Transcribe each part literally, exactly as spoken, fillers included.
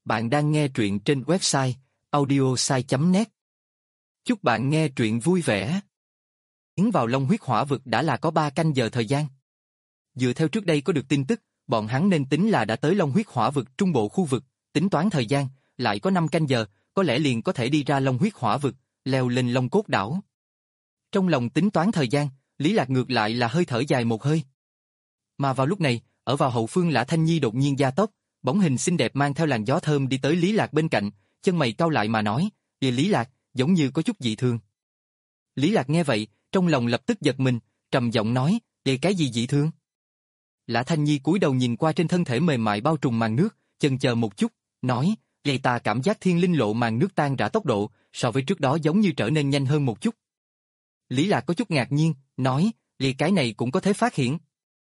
Bạn đang nghe truyện trên website audiosai chấm net. Chúc bạn nghe truyện vui vẻ. Tiến vào Long Huyết Hỏa Vực đã là có ba canh giờ thời gian. Dựa theo trước đây có được tin tức, bọn hắn nên tính là đã tới Long Huyết Hỏa Vực trung bộ khu vực, tính toán thời gian, lại có năm canh giờ, có lẽ liền có thể đi ra Long Huyết Hỏa Vực, leo lên Long Cốt Đảo. Trong lòng tính toán thời gian, Lý Lạc ngược lại là hơi thở dài một hơi. Mà vào lúc này, ở vào hậu phương Lã Thanh Nhi đột nhiên gia tốc, bóng hình xinh đẹp mang theo làn gió thơm đi tới Lý Lạc bên cạnh, chân mày cau lại mà nói, "Địa Lý Lạc, giống như có chút dị thường." Lý Lạc nghe vậy, trong lòng lập tức giật mình, trầm giọng nói, "Địa cái gì dị thường?" Lã Thanh Nhi cúi đầu nhìn qua trên thân thể mềm mại bao trùm màn nước, chần chờ một chút, nói, "Địa ta cảm giác thiên linh lộ màn nước tan rã tốc độ, so với trước đó giống như trở nên nhanh hơn một chút." Lý Lạc có chút ngạc nhiên, nói, "Địa cái này cũng có thể phát hiện."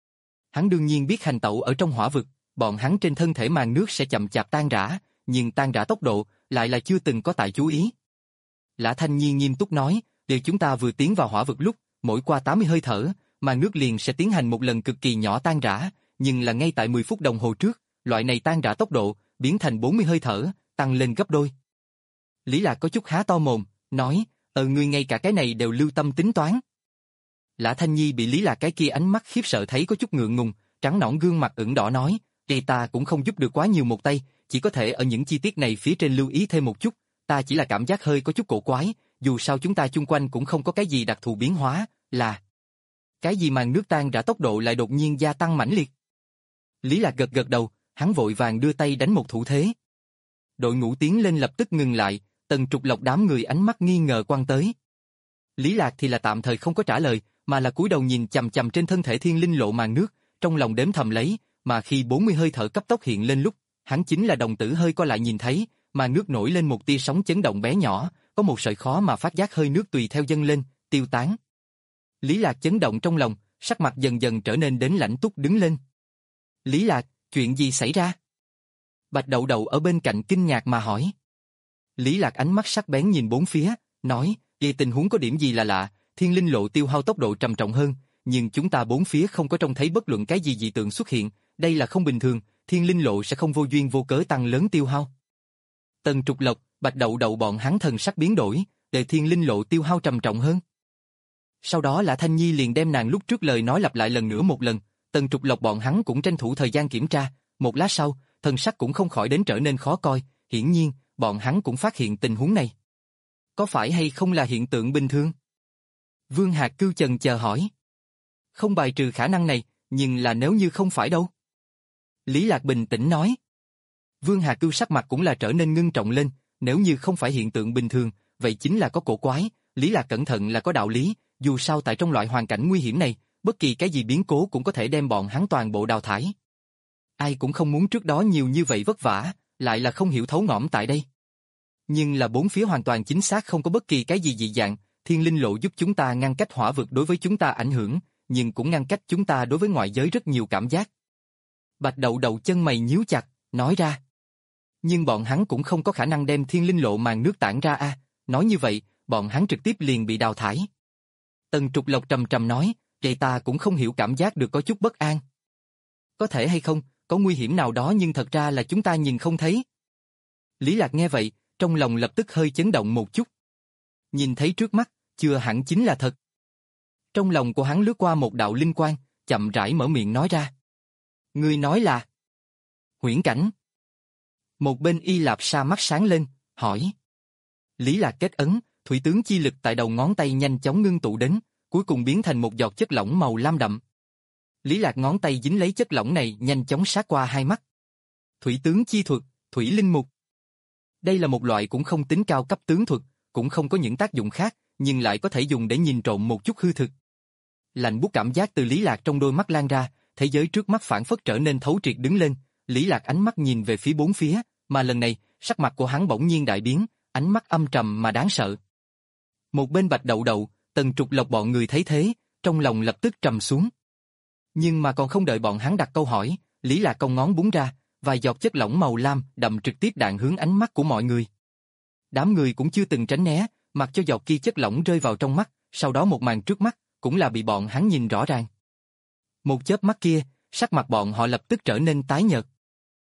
Hắn đương nhiên biết hành tẩu ở trong hỏa vực, bọn hắn trên thân thể màn nước sẽ chậm chạp tan rã, nhưng tan rã tốc độ lại là chưa từng có tại chú ý. Lã Thanh Nhi nghiêm túc nói, "Điều chúng ta vừa tiến vào hỏa vực lúc, mỗi qua tám mươi hơi thở, màn nước liền sẽ tiến hành một lần cực kỳ nhỏ tan rã, nhưng là ngay tại mười phút đồng hồ trước, loại này tan rã tốc độ biến thành bốn mươi hơi thở, tăng lên gấp đôi." Lý Lạc có chút há to mồm, nói, "Ờ ngươi ngay cả cái này đều lưu tâm tính toán." Lã Thanh Nhi bị Lý Lạc cái kia ánh mắt khiếp sợ thấy có chút ngượng ngùng, trắng nõn gương mặt ửng đỏ nói, "Đây ta cũng không giúp được quá nhiều một tay, chỉ có thể ở những chi tiết này phía trên lưu ý thêm một chút, ta chỉ là cảm giác hơi có chút cổ quái, dù sao chúng ta chung quanh cũng không có cái gì đặc thù biến hóa, là cái gì màn nước tan rã tốc độ lại đột nhiên gia tăng mãnh liệt." Lý Lạc gật gật đầu, hắn vội vàng đưa tay đánh một thủ thế. Đội ngũ tiến lên lập tức ngừng lại, Tần Trục Lộc đám người ánh mắt nghi ngờ quăng tới. Lý Lạc thì là tạm thời không có trả lời, mà là cúi đầu nhìn chằm chằm trên thân thể thiên linh lộ màn nước, trong lòng đếm thầm lấy, mà khi bốn mươi hơi thở cấp tốc hiện lên lúc, hắn chính là đồng tử hơi co lại nhìn thấy, màn nước nổi lên một tia sóng chấn động bé nhỏ, có một sợi khó mà phát giác hơi nước tùy theo dâng lên, tiêu tán. Lý Lạc chấn động trong lòng, sắc mặt dần dần trở nên đến lãnh túc đứng lên. "Lý Lạc, chuyện gì xảy ra?" Bạch Đậu Đậu ở bên cạnh kinh ngạc mà hỏi. Lý Lạc ánh mắt sắc bén nhìn bốn phía, nói, "Vì tình huống có điểm gì là lạ, thiên linh lộ tiêu hao tốc độ trầm trọng hơn, nhưng chúng ta bốn phía không có trông thấy bất luận cái gì dị tượng xuất hiện, đây là không bình thường, thiên linh lộ sẽ không vô duyên vô cớ tăng lớn tiêu hao." Tần Trục Lộc, Bạch Đậu Đậu bọn hắn thần sắc biến đổi, để thiên linh lộ tiêu hao trầm trọng hơn. Sau đó Lã Thanh Nhi liền đem nàng lúc trước lời nói lặp lại lần nữa một lần, Tần Trục Lộc bọn hắn cũng tranh thủ thời gian kiểm tra, một lát sau, thần sắc cũng không khỏi đến trở nên khó coi, hiển nhiên, bọn hắn cũng phát hiện tình huống này. Có phải hay không là hiện tượng bình thường? Vương Hạc Cưu chần chờ hỏi. Không bài trừ khả năng này, nhưng là nếu như không phải đâu? Lý Lạc bình tĩnh nói. Vương Hạc Cưu sắc mặt cũng là trở nên ngưng trọng lên, nếu như không phải hiện tượng bình thường, vậy chính là có cổ quái, Lý Lạc cẩn thận là có đạo lý, dù sao tại trong loại hoàn cảnh nguy hiểm này, bất kỳ cái gì biến cố cũng có thể đem bọn hắn toàn bộ đào thải. Ai cũng không muốn trước đó nhiều như vậy vất vả, lại là không hiểu thấu ngõm tại đây. Nhưng là bốn phía hoàn toàn chính xác không có bất kỳ cái gì dị dạng, thiên linh lộ giúp chúng ta ngăn cách hỏa vực đối với chúng ta ảnh hưởng, nhưng cũng ngăn cách chúng ta đối với ngoại giới rất nhiều cảm giác. Bạch Đậu Đậu chân mày nhíu chặt, nói ra. Nhưng bọn hắn cũng không có khả năng đem thiên linh lộ màn nước tản ra a, à. Nói như vậy, bọn hắn trực tiếp liền bị đào thải. Tần Trục Lộc trầm trầm nói, vậy ta cũng không hiểu cảm giác được có chút bất an. Có thể hay không, có nguy hiểm nào đó nhưng thật ra là chúng ta nhìn không thấy. Lý Lạc nghe vậy, trong lòng lập tức hơi chấn động một chút. Nhìn thấy trước mắt, chưa hẳn chính là thật. Trong lòng của hắn lướt qua một đạo linh quang, chậm rãi mở miệng nói ra. Ngươi nói là huyễn cảnh. Một bên Y Lạp Sa mắt sáng lên, hỏi. Lý Lạc kết ấn, thủy tướng chi lực tại đầu ngón tay nhanh chóng ngưng tụ đến, cuối cùng biến thành một giọt chất lỏng màu lam đậm. Lý Lạc ngón tay dính lấy chất lỏng này nhanh chóng sát qua hai mắt. Thủy tướng chi thuật, thủy linh mục. Đây là một loại cũng không tính cao cấp tướng thuật, cũng không có những tác dụng khác, nhưng lại có thể dùng để nhìn trộm một chút hư thực. Lạnh buốt cảm giác từ Lý Lạc trong đôi mắt lan ra, thế giới trước mắt phản phất trở nên thấu triệt đứng lên, Lý Lạc ánh mắt nhìn về phía bốn phía, mà lần này, sắc mặt của hắn bỗng nhiên đại biến, ánh mắt âm trầm mà đáng sợ. Một bên Bạch Đậu Đậu, Tần Trục Lộc bọn người thấy thế, trong lòng lập tức trầm xuống. Nhưng mà còn không đợi bọn hắn đặt câu hỏi, Lý Lạc cong ngón búng ra, vài giọt chất lỏng màu lam đậm trực tiếp đạn hướng ánh mắt của mọi người. Đám người cũng chưa từng tránh né, mặc cho giọt kia chất lỏng rơi vào trong mắt, sau đó một màn trước mắt, cũng là bị bọn hắn nhìn rõ ràng. Một chớp mắt kia, sắc mặt bọn họ lập tức trở nên tái nhợt.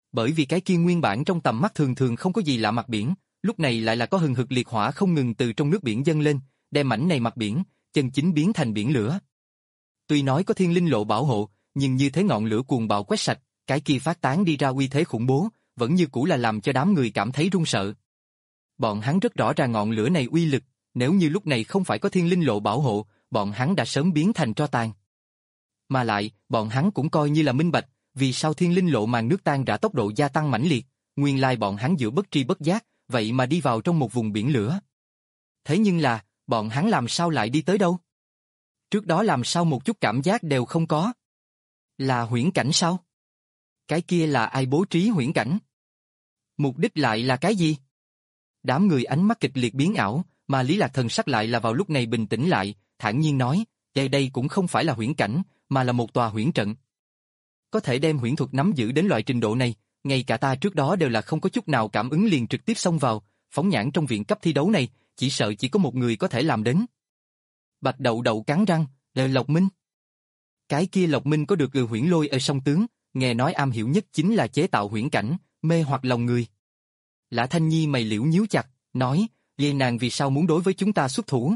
Bởi vì cái kia nguyên bản trong tầm mắt thường thường không có gì lạ mặt biển, lúc này lại là có hừng hực liệt hỏa không ngừng từ trong nước biển dâng lên, đem mảnh này mặt biển, chân chính biến thành biển lửa. Tuy nói có thiên linh lộ bảo hộ, nhưng như thế ngọn lửa cuồng bạo quét sạch, cái kia phát tán đi ra uy thế khủng bố, vẫn như cũ là làm cho đám người cảm thấy run sợ. Bọn hắn rất rõ ràng ngọn lửa này uy lực, nếu như lúc này không phải có thiên linh lộ bảo hộ, bọn hắn đã sớm biến thành tro tàn. Mà lại, bọn hắn cũng coi như là minh bạch, vì sao thiên linh lộ màn nước tan rã tốc độ gia tăng mãnh liệt, nguyên lai bọn hắn giữa bất tri bất giác, vậy mà đi vào trong một vùng biển lửa. Thế nhưng là, bọn hắn làm sao lại đi tới đâu? Trước đó làm sao một chút cảm giác đều không có? Là huyễn cảnh sao? Cái kia là ai bố trí huyễn cảnh? Mục đích lại là cái gì? Đám người ánh mắt kịch liệt biến ảo, mà Lý Lạc thần sắc lại là vào lúc này bình tĩnh lại, thản nhiên nói, đây đây cũng không phải là huyễn cảnh, mà là một tòa huyễn trận. Có thể đem huyễn thuật nắm giữ đến loại trình độ này, ngay cả ta trước đó đều là không có chút nào cảm ứng liền trực tiếp xông vào, phóng nhãn trong viện cấp thi đấu này, chỉ sợ chỉ có một người có thể làm đến. Bạch Đậu Đậu cắn răng, lời Lộc Minh. Cái kia Lộc Minh có được người huyễn lôi ở song tướng, nghe nói am hiểu nhất chính là chế tạo huyễn cảnh, mê hoặc lòng người. Lã Thanh Nhi mày liễu nhíu chặt, nói, vậy nàng vì sao muốn đối với chúng ta xuất thủ?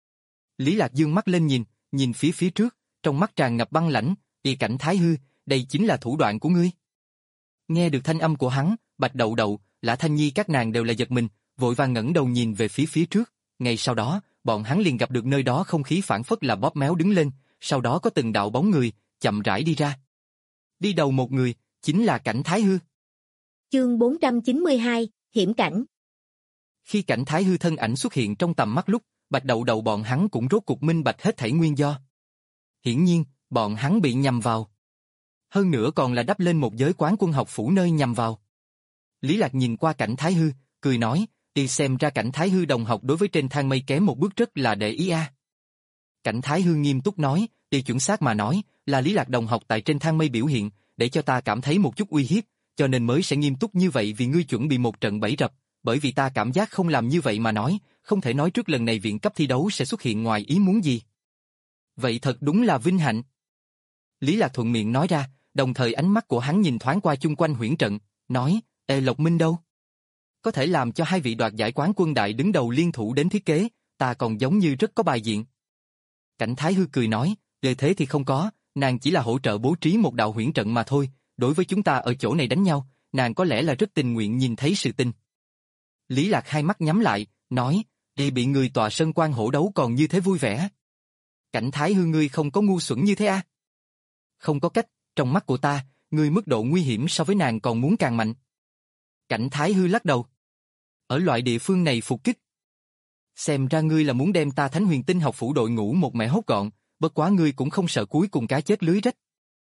Lý Lạc dương mắt lên nhìn, nhìn phía phía trước, trong mắt tràn ngập băng lãnh, y cảnh Thái Hư, đây chính là thủ đoạn của ngươi. Nghe được thanh âm của hắn, Bạch Đậu Đậu, Lã Thanh Nhi các nàng đều là giật mình, vội vàng ngẩng đầu nhìn về phía phía trước, ngay sau đó, bọn hắn liền gặp được nơi đó không khí phản phất là bóp méo đứng lên, sau đó có từng đạo bóng người, chậm rãi đi ra. Đi đầu một người, chính là cảnh Thái Hư. Chương bốn trăm chín mươi hai, hiểm cảnh. Khi cảnh Thái Hư thân ảnh xuất hiện trong tầm mắt lúc, Bạch Đậu Đậu bọn hắn cũng rốt cuộc minh bạch hết thảy nguyên do. Hiển nhiên, bọn hắn bị nhầm vào. Hơn nữa còn là đắp lên một giới quán quân học phủ nơi nhầm vào. Lý Lạc nhìn qua cảnh Thái Hư, cười nói, đi xem ra cảnh Thái Hư đồng học đối với trên thang mây kém một bước rất là để ý a. Cảnh Thái Hư nghiêm túc nói, đi chuẩn xác mà nói, là Lý Lạc đồng học tại trên thang mây biểu hiện, để cho ta cảm thấy một chút uy hiếp, cho nên mới sẽ nghiêm túc như vậy vì ngươi chuẩn bị một trận bẫy rập, bởi vì ta cảm giác không làm như vậy mà nói, không thể nói trước lần này viện cấp thi đấu sẽ xuất hiện ngoài ý muốn gì. Vậy thật đúng là vinh hạnh. Lý Lạc thuận miệng nói ra, đồng thời ánh mắt của hắn nhìn thoáng qua chung quanh huyễn trận, nói, ê Lộc Minh đâu? Có thể làm cho hai vị đoạt giải quán quân đại đứng đầu liên thủ đến thiết kế, ta còn giống như rất có bài diện. Cảnh Thái Hư cười nói, về thế thì không có, nàng chỉ là hỗ trợ bố trí một đạo huyễn trận mà thôi, đối với chúng ta ở chỗ này đánh nhau, nàng có lẽ là rất tình nguyện nhìn thấy sự tình. Lý Lạc hai mắt nhắm lại, nói, đi bị người tòa sân quan hổ đấu còn như thế vui vẻ. Cảnh Thái Hư ngươi không có ngu xuẩn như thế à? Không có cách, trong mắt của ta, ngươi mức độ nguy hiểm so với nàng còn muốn càng mạnh. Cảnh Thái Hư lắc đầu. Ở loại địa phương này phục kích. Xem ra ngươi là muốn đem ta Thánh Huyền Tinh học phủ đội ngũ một mẻ hốt gọn, bất quá ngươi cũng không sợ cuối cùng cá chết lưới rách.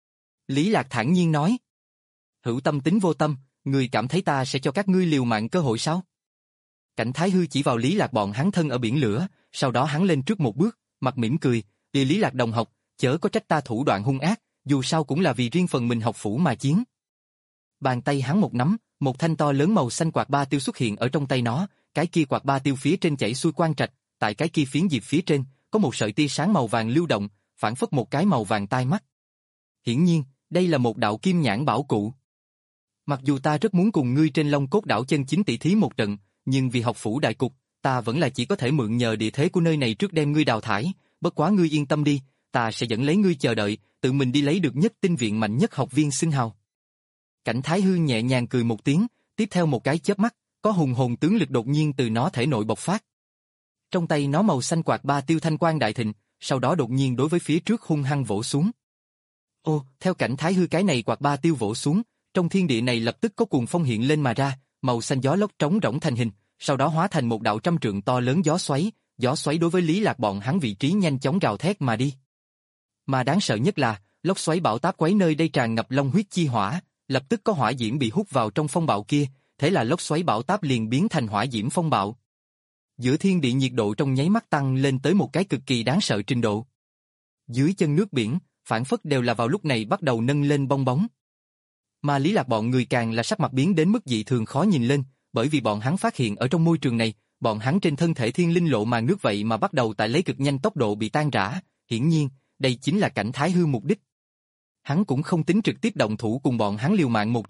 Lý Lạc thản nhiên nói. Hữu tâm tính vô tâm, ngươi cảm thấy ta sẽ cho các ngươi liều mạng cơ hội sao? Cảnh Thái Hư chỉ vào Lý Lạc bọn hắn thân ở biển lửa, sau đó hắn lên trước một bước, mặt mỉm cười, đi Lý Lạc đồng học, chớ có trách ta thủ đoạn hung ác, dù sao cũng là vì riêng phần mình học phủ mà chiến. Bàn tay hắn một nắm, một thanh to lớn màu xanh quạt ba tiêu xuất hiện ở trong tay nó, cái kia quạt ba tiêu phía trên chảy xuôi quang trạch, tại cái kia phiến diệp phía trên, có một sợi tia sáng màu vàng lưu động, phản phất một cái màu vàng tai mắt. Hiển nhiên, đây là một đạo kim nhãn bảo cụ. Mặc dù ta rất muốn cùng ngươi trên Long Cốt đảo chân chính tỷ thí một trận, nhưng vì học phủ đại cục, ta vẫn là chỉ có thể mượn nhờ địa thế của nơi này trước đem ngươi đào thải, bất quá ngươi yên tâm đi, ta sẽ dẫn lấy ngươi chờ đợi, tự mình đi lấy được nhất tinh viện mạnh nhất học viên xưng hào. Cảnh Thái Hư nhẹ nhàng cười một tiếng, tiếp theo một cái chớp mắt, có hùng hồn tướng lực đột nhiên từ nó thể nội bộc phát. Trong tay nó màu xanh quạt ba tiêu thanh quang đại thịnh, sau đó đột nhiên đối với phía trước hung hăng vỗ xuống. Ô, theo Cảnh Thái Hư cái này quạt ba tiêu vỗ xuống, trong thiên địa này lập tức có cuồng phong hiện lên mà ra, màu xanh gió lốc trống rỗng thành hình, sau đó hóa thành một đạo trăm trượng to lớn gió xoáy, gió xoáy đối với Lý Lạc bọn hắn vị trí nhanh chóng gào thét mà đi. Mà đáng sợ nhất là, lốc xoáy bão táp quấy nơi đây tràn ngập long huyết chi hỏa, lập tức có hỏa diễm bị hút vào trong phong bạo kia, thế là lốc xoáy bão táp liền biến thành hỏa diễm phong bạo. Giữa thiên địa nhiệt độ trong nháy mắt tăng lên tới một cái cực kỳ đáng sợ trình độ. Dưới chân nước biển, phản phất đều là vào lúc này bắt đầu nâng lên bong bóng. Mà Lý Lạc bọn người càng là sắc mặt biến đến mức dị thường khó nhìn lên, bởi vì bọn hắn phát hiện ở trong môi trường này, bọn hắn trên thân thể thiên linh lộ màn nước vậy mà bắt đầu tại lấy cực nhanh tốc độ bị tan rã, hiển nhiên, đây chính là Cảnh Thái Hư mục đích. Hắn cũng không tính trực tiếp động thủ cùng bọn hắn liều mạng một trận,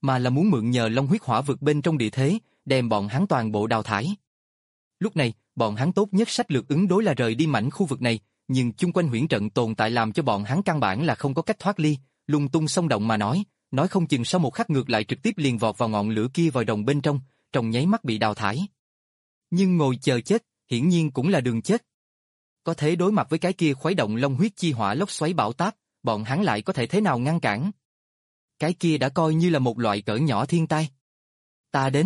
mà là muốn mượn nhờ long huyết hỏa vực bên trong địa thế, đem bọn hắn toàn bộ đào thải. Lúc này, bọn hắn tốt nhất sách lược ứng đối là rời đi mảnh khu vực này, nhưng chung quanh huyễn trận tồn tại làm cho bọn hắn căn bản là không có cách thoát ly, lung tung xông động mà nói, nói không chừng sau một khắc ngược lại trực tiếp liền vọt vào ngọn lửa kia vòi rồng bên trong, trong nháy mắt bị đào thải. Nhưng ngồi chờ chết, hiển nhiên cũng là đường chết. Có thể đối mặt với cái kia khuấy động long huyết chi hỏa lốc xoáy bão táp, bọn hắn lại có thể thế nào ngăn cản? Cái kia đã coi như là một loại cỡ nhỏ thiên tai. Ta đến.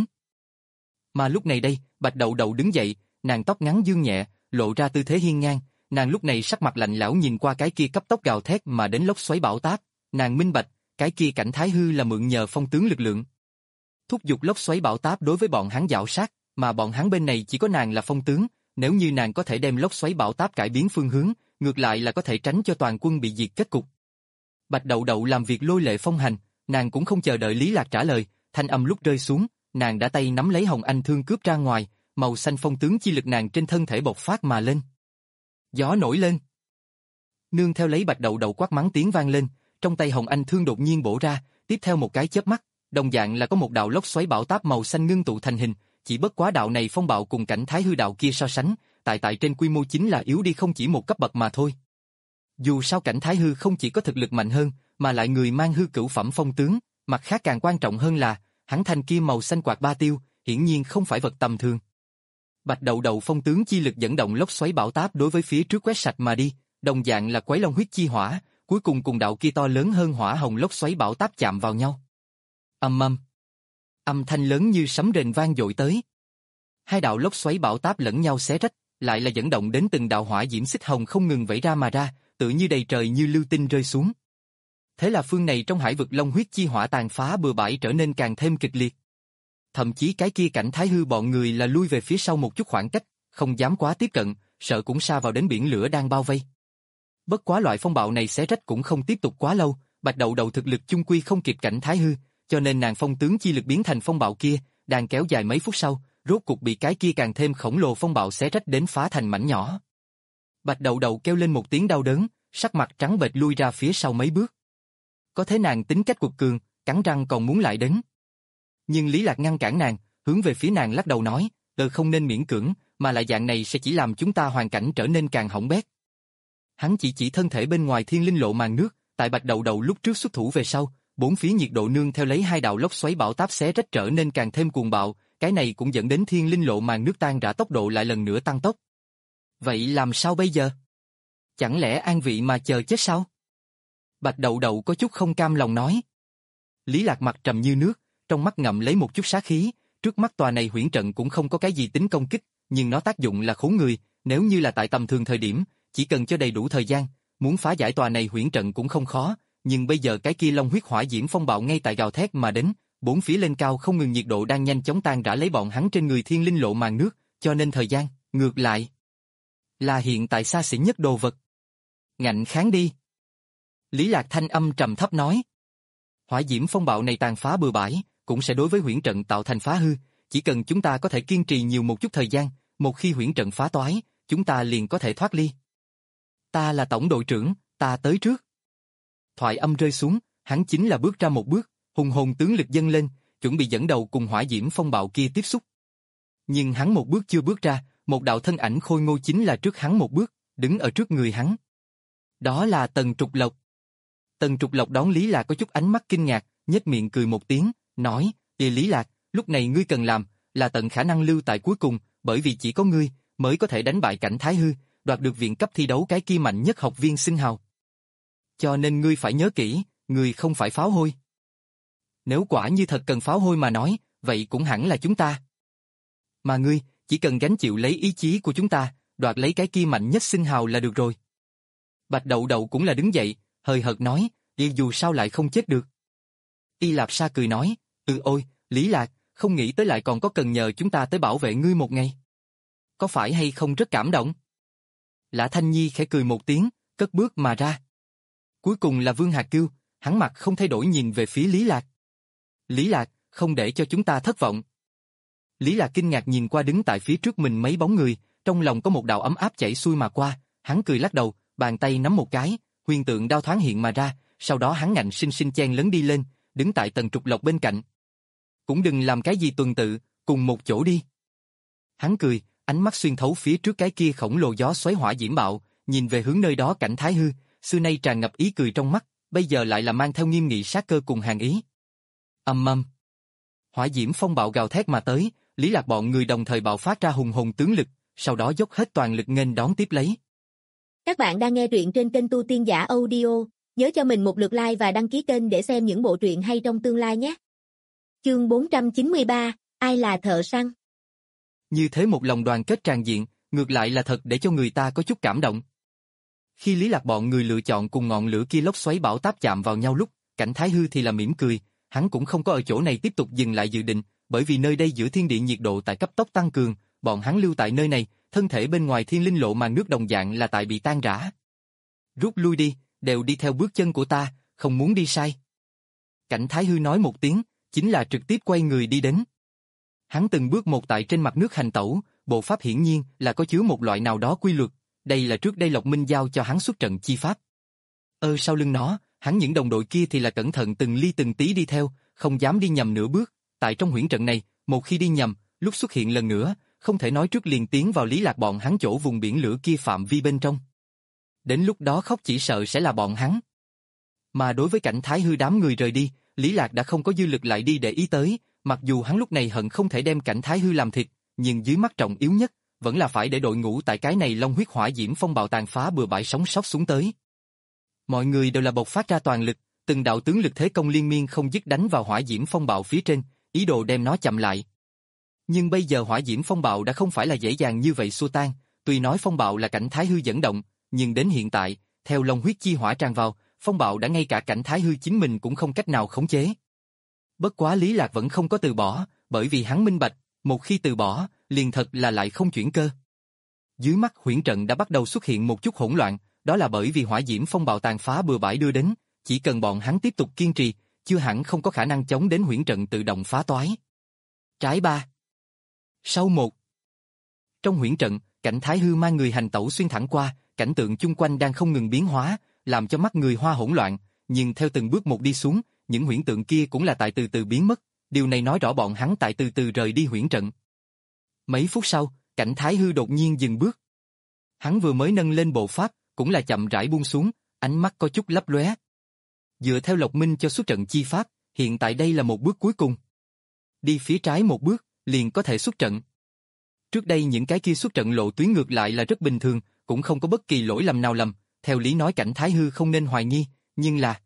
Mà lúc này đây, Bạch Đậu Đậu đứng dậy, nàng tóc ngắn dương nhẹ, lộ ra tư thế hiên ngang, nàng lúc này sắc mặt lạnh lẽo nhìn qua cái kia cấp tốc gào thét mà đến lốc xoáy bão táp, nàng minh bạch, cái kia cảnh Thái Hư là mượn nhờ phong tướng lực lượng. Thúc giục lốc xoáy bão táp đối với bọn hắn dạo sát, mà bọn hắn bên này chỉ có nàng là phong tướng, nếu như nàng có thể đem lốc xoáy bão táp cải biến phương hướng, ngược lại là có thể tránh cho toàn quân bị diệt kết cục. Bạch Đậu Đậu làm việc lôi lệ phong hành, nàng cũng không chờ đợi Lý Lạc trả lời, thanh âm lúc rơi xuống, nàng đã tay nắm lấy Hồng Anh thương cướp ra ngoài, màu xanh phong tướng chi lực nàng trên thân thể bộc phát mà lên. Gió nổi lên. Nương theo lấy Bạch Đậu Đậu quát mắng tiếng vang lên, trong tay Hồng Anh thương đột nhiên bổ ra, tiếp theo một cái chớp mắt, đồng dạng là có một đạo lốc xoáy bão táp màu xanh ngưng tụ thành hình, chỉ bất quá đạo này phong bạo cùng cảnh Thái Hư đạo kia so sánh, tại tại trên quy mô chính là yếu đi không chỉ một cấp bậc mà thôi. Dù sao cảnh Thái Hư không chỉ có thực lực mạnh hơn, mà lại người mang hư cửu phẩm phong tướng, mặt khác càng quan trọng hơn là, hắn thanh kim màu xanh quạt ba tiêu, hiển nhiên không phải vật tầm thường. Bạch Đậu Đậu phong tướng chi lực dẫn động lốc xoáy bão táp đối với phía trước quét sạch mà đi, đồng dạng là quấy long huyết chi hỏa, cuối cùng cùng đạo kia to lớn hơn hỏa hồng lốc xoáy bão táp chạm vào nhau. Ầm ầm. Âm thanh lớn như sấm rền vang dội tới. Hai đạo lốc xoáy bão táp lẫn nhau xé rách, lại là dẫn động đến từng đạo hỏa diễm xích hồng không ngừng vẩy ra mà ra, tự như đầy trời như lưu tinh rơi xuống. Thế là phương này trong hải vực long huyết chi hỏa tàn phá bừa bãi trở nên càng thêm kịch liệt. Thậm chí cái kia cảnh Thái Hư bọn người là lui về phía sau một chút khoảng cách, không dám quá tiếp cận, sợ cũng sa vào đến biển lửa đang bao vây. Bất quá loại phong bạo này xé rách cũng không tiếp tục quá lâu, Bạch Đậu Đậu thực lực chung quy không kịp cảnh Thái Hư, cho nên nàng phong tướng chi lực biến thành phong bạo kia, đang kéo dài mấy phút sau, rốt cục bị cái kia càng thêm khổng lồ phong bạo xé rách đến phá thành mảnh nhỏ. Bạch Đậu Đậu kêu lên một tiếng đau đớn, sắc mặt trắng bệch lui ra phía sau mấy bước. Có thế nàng tính cách quật cường, cắn răng còn muốn lại đến. Nhưng Lý Lạc ngăn cản nàng, hướng về phía nàng lắc đầu nói, "Ờ không nên miễn cưỡng, mà lại dạng này sẽ chỉ làm chúng ta hoàn cảnh trở nên càng hỏng bét." Hắn chỉ chỉ thân thể bên ngoài thiên linh lộ màn nước, tại Bạch Đậu Đậu lúc trước xuất thủ về sau, bốn phía nhiệt độ nương theo lấy hai đạo lốc xoáy bão táp xé rách trở nên càng thêm cuồng bạo, cái này cũng dẫn đến thiên linh lộ màn nước tan rã tốc độ lại lần nữa tăng tốc. Vậy làm sao bây giờ? Chẳng lẽ an vị mà chờ chết sao? Bạch Đậu Đậu có chút không cam lòng nói. Lý Lạc mặt trầm như nước, trong mắt ngậm lấy một chút sát khí, trước mắt tòa này huyễn trận cũng không có cái gì tính công kích, nhưng nó tác dụng là khốn người, nếu như là tại tầm thường thời điểm, chỉ cần cho đầy đủ thời gian, muốn phá giải tòa này huyễn trận cũng không khó, nhưng bây giờ cái kia long huyết hỏa diễm phong bạo ngay tại gào thét mà đến, bốn phía lên cao không ngừng nhiệt độ đang nhanh chóng tan rã lấy bọn hắn trên người thiên linh lộ màn nước, cho nên thời gian, ngược lại, là hiện tại xa xỉ nhất đồ vật. Ngạnh kháng đi. Lý Lạc thanh âm trầm thấp nói. Hỏa diễm phong bạo này tàn phá bừa bãi, cũng sẽ đối với huyễn trận tạo thành phá hư, chỉ cần chúng ta có thể kiên trì nhiều một chút thời gian, một khi huyễn trận phá toái, chúng ta liền có thể thoát ly. Ta là tổng đội trưởng, ta tới trước. Thoại âm rơi xuống, hắn chính là bước ra một bước, hùng hồn tướng lực dâng lên, chuẩn bị dẫn đầu cùng hỏa diễm phong bạo kia tiếp xúc. Nhưng hắn một bước chưa bước ra, một đạo thân ảnh khôi ngô chính là trước hắn một bước, đứng ở trước người hắn. Đó là Tần Trục Lộc. Tần Trục Lộc đón Lý Lạc có chút ánh mắt kinh ngạc, nhếch miệng cười một tiếng, nói, "Ê Lý Lạc, lúc này ngươi cần làm, là tận khả năng lưu tại cuối cùng, bởi vì chỉ có ngươi mới có thể đánh bại cảnh Thái Hư, đoạt được viện cấp thi đấu cái kia mạnh nhất học viên xưng hào. Cho nên ngươi phải nhớ kỹ, ngươi không phải pháo hôi. Nếu quả như thật cần pháo hôi mà nói, vậy cũng hẳn là chúng ta. Mà ngươi, chỉ cần gánh chịu lấy ý chí của chúng ta, đoạt lấy cái kia mạnh nhất xưng hào là được rồi." Bạch Đậu Đậu cũng là đứng dậy, hời hợt nói, "Đi dù sao lại không chết được." Y Lạp Sa cười nói, "Ừ ôi, Lý Lạc, không nghĩ tới lại còn có cần nhờ chúng ta tới bảo vệ ngươi một ngày. Có phải hay không rất cảm động?" Lã Thanh Nhi khẽ cười một tiếng, cất bước mà ra. Cuối cùng là Vương Hạc Cưu, hắn mặt không thay đổi nhìn về phía Lý Lạc. "Lý Lạc, không để cho chúng ta thất vọng." Lý Lạc kinh ngạc nhìn qua đứng tại phía trước mình mấy bóng người, trong lòng có một đạo ấm áp chảy xuôi mà qua, hắn cười lắc đầu, bàn tay nắm một cái, huyền tượng đao thoáng hiện mà ra, sau đó hắn ngạnh sinh sinh chen lấn đi lên, đứng tại Tần Trục Lộc bên cạnh. Cũng đừng làm cái gì tuần tự, cùng một chỗ đi. Hắn cười, ánh mắt xuyên thấu phía trước cái kia khổng lồ gió xoáy hỏa diễm bạo, nhìn về hướng nơi đó Cảnh Thái Hư, xưa nay tràn ngập ý cười trong mắt, bây giờ lại là mang theo nghiêm nghị sát cơ cùng hàn ý. Ầm ầm. Hỏa diễm phong bạo gào thét mà tới, Lý Lạc bọn người đồng thời bạo phát ra hùng hồn tướng lực, sau đó dốc hết toàn lực nghênh đón tiếp lấy. Các bạn đang nghe truyện trên kênh Tu Tiên Giả Audio, nhớ cho mình một lượt like và đăng ký kênh để xem những bộ truyện hay trong tương lai nhé. Chương bốn trăm chín mươi ba, ai là thợ săn? Như thế một lòng đoàn kết tràn diện, ngược lại là thật để cho người ta có chút cảm động. Khi Lý Lạc bọn người lựa chọn cùng ngọn lửa kia lốc xoáy bão táp chạm vào nhau lúc, Cảnh Thái Hư thì là mỉm cười, hắn cũng không có ở chỗ này tiếp tục dừng lại dự định, bởi vì nơi đây giữa thiên địa nhiệt độ tại cấp tốc tăng cường, bọn hắn lưu tại nơi này, thân thể bên ngoài thiên linh lộ màn nước đồng dạng là tại bị tan rã. Rút lui đi, đều đi theo bước chân của ta, không muốn đi sai. Cảnh Thái Hư nói một tiếng, chính là trực tiếp quay người đi đến. Hắn từng bước một tại trên mặt nước hành tẩu, bộ pháp hiển nhiên là có chứa một loại nào đó quy luật, đây là trước đây Lộc Minh giao cho hắn xuất trận chi pháp. Ơ sau lưng nó, hắn những đồng đội kia thì là cẩn thận từng ly từng tí đi theo, không dám đi nhầm nửa bước, tại trong huyễn trận này, một khi đi nhầm, lúc xuất hiện lần nữa, không thể nói trước liền tiến vào Lý Lạc bọn hắn chỗ vùng biển lửa kia phạm vi bên trong. Đến lúc đó khóc chỉ sợ sẽ là bọn hắn. Mà đối với Cảnh Thái Hư đám người rời đi, Lý Lạc đã không có dư lực lại đi để ý tới, mặc dù hắn lúc này hận không thể đem Cảnh Thái Hư làm thịt, nhưng dưới mắt trọng yếu nhất, vẫn là phải để đội ngũ tại cái này long huyết hỏa diễm phong bạo tàn phá bừa bãi sống sót xuống tới. Mọi người đều là bộc phát ra toàn lực, từng đạo tướng lực thế công liên miên không dứt đánh vào hỏa diễm phong bạo phía trên, ý đồ đem nó chậm lại. Nhưng bây giờ hỏa diễm phong bạo đã không phải là dễ dàng như vậy xua tan, tuy nói phong bạo là Cảnh Thái Hư dẫn động, nhưng đến hiện tại, theo long huyết chi hỏa tràn vào, phong bạo đã ngay cả Cảnh Thái Hư chính mình cũng không cách nào khống chế. Bất quá Lý Lạc vẫn không có từ bỏ, bởi vì hắn minh bạch, một khi từ bỏ, liền thật là lại không chuyển cơ. Dưới mắt huyễn trận đã bắt đầu xuất hiện một chút hỗn loạn, đó là bởi vì hỏa diễm phong bạo tàn phá bừa bãi đưa đến, chỉ cần bọn hắn tiếp tục kiên trì, chưa hẳn không có khả năng chống đến huyễn trận tự động phá toái. Trái ba. Sau một. Trong huyễn trận, Cảnh Thái Hư mang người hành tẩu xuyên thẳng qua, cảnh tượng chung quanh đang không ngừng biến hóa, làm cho mắt người hoa hỗn loạn, nhưng theo từng bước một đi xuống, những huyễn tượng kia cũng là tại từ từ biến mất, điều này nói rõ bọn hắn tại từ từ rời đi huyễn trận. Mấy phút sau, Cảnh Thái Hư đột nhiên dừng bước. Hắn vừa mới nâng lên bộ pháp, cũng là chậm rãi buông xuống, ánh mắt có chút lấp lóe. Dựa theo Lộc Minh cho xuất trận chi pháp, hiện tại đây là một bước cuối cùng. Đi phía trái một bước, liền có thể xuất trận. Trước đây những cái kia xuất trận lộ tuyến ngược lại là rất bình thường, cũng không có bất kỳ lỗi lầm nào lầm, theo lý nói Cảnh Thái Hư không nên hoài nghi, nhưng là...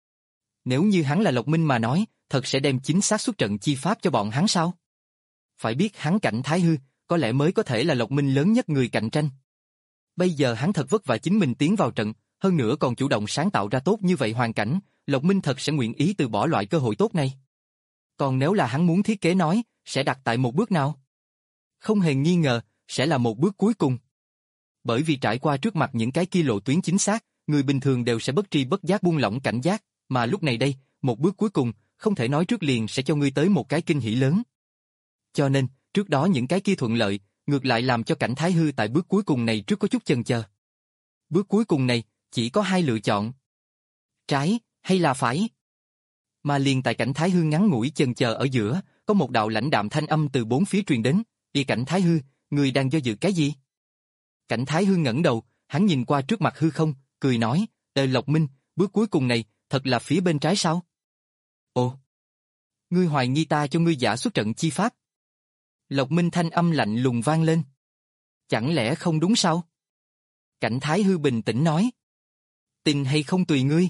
Nếu như hắn là Lộc Minh mà nói, thật sẽ đem chính xác xuất trận chi pháp cho bọn hắn sao? Phải biết hắn Cảnh Thái Hư, có lẽ mới có thể là Lộc Minh lớn nhất người cạnh tranh. Bây giờ hắn thật vất vả chính mình tiến vào trận, hơn nữa còn chủ động sáng tạo ra tốt như vậy hoàn cảnh, Lộc Minh thật sẽ nguyện ý từ bỏ loại cơ hội tốt này. Còn nếu là hắn muốn thiết kế nói, sẽ đặt tại một bước nào? Không hề nghi ngờ, sẽ là một bước cuối cùng. Bởi vì trải qua trước mặt những cái kia lộ tuyến chính xác, người bình thường đều sẽ bất tri bất giác buông lỏng cảnh giác, mà lúc này đây, một bước cuối cùng, không thể nói trước liền sẽ cho ngươi tới một cái kinh hỉ lớn. Cho nên, trước đó những cái kia thuận lợi, ngược lại làm cho Cảnh Thái Hư tại bước cuối cùng này trước có chút chần chờ. Bước cuối cùng này, chỉ có hai lựa chọn. Trái, hay là phải? Mà liền tại Cảnh Thái Hư ngắn ngủi chần chờ ở giữa, có một đạo lãnh đạm thanh âm từ bốn phía truyền đến, "Y Cảnh Thái Hư, người đang do dự cái gì?" Cảnh Thái Hư ngẩng đầu, hắn nhìn qua trước mặt hư không, cười nói, "Ê Lộc Minh, bước cuối cùng này, thật là phía bên trái sao?" "Ồ, ngươi hoài nghi ta cho ngươi giả xuất trận chi pháp?" Lộc Minh thanh âm lạnh lùng vang lên. "Chẳng lẽ không đúng sao?" Cảnh Thái Hư bình tĩnh nói. "Tin hay không tùy ngươi."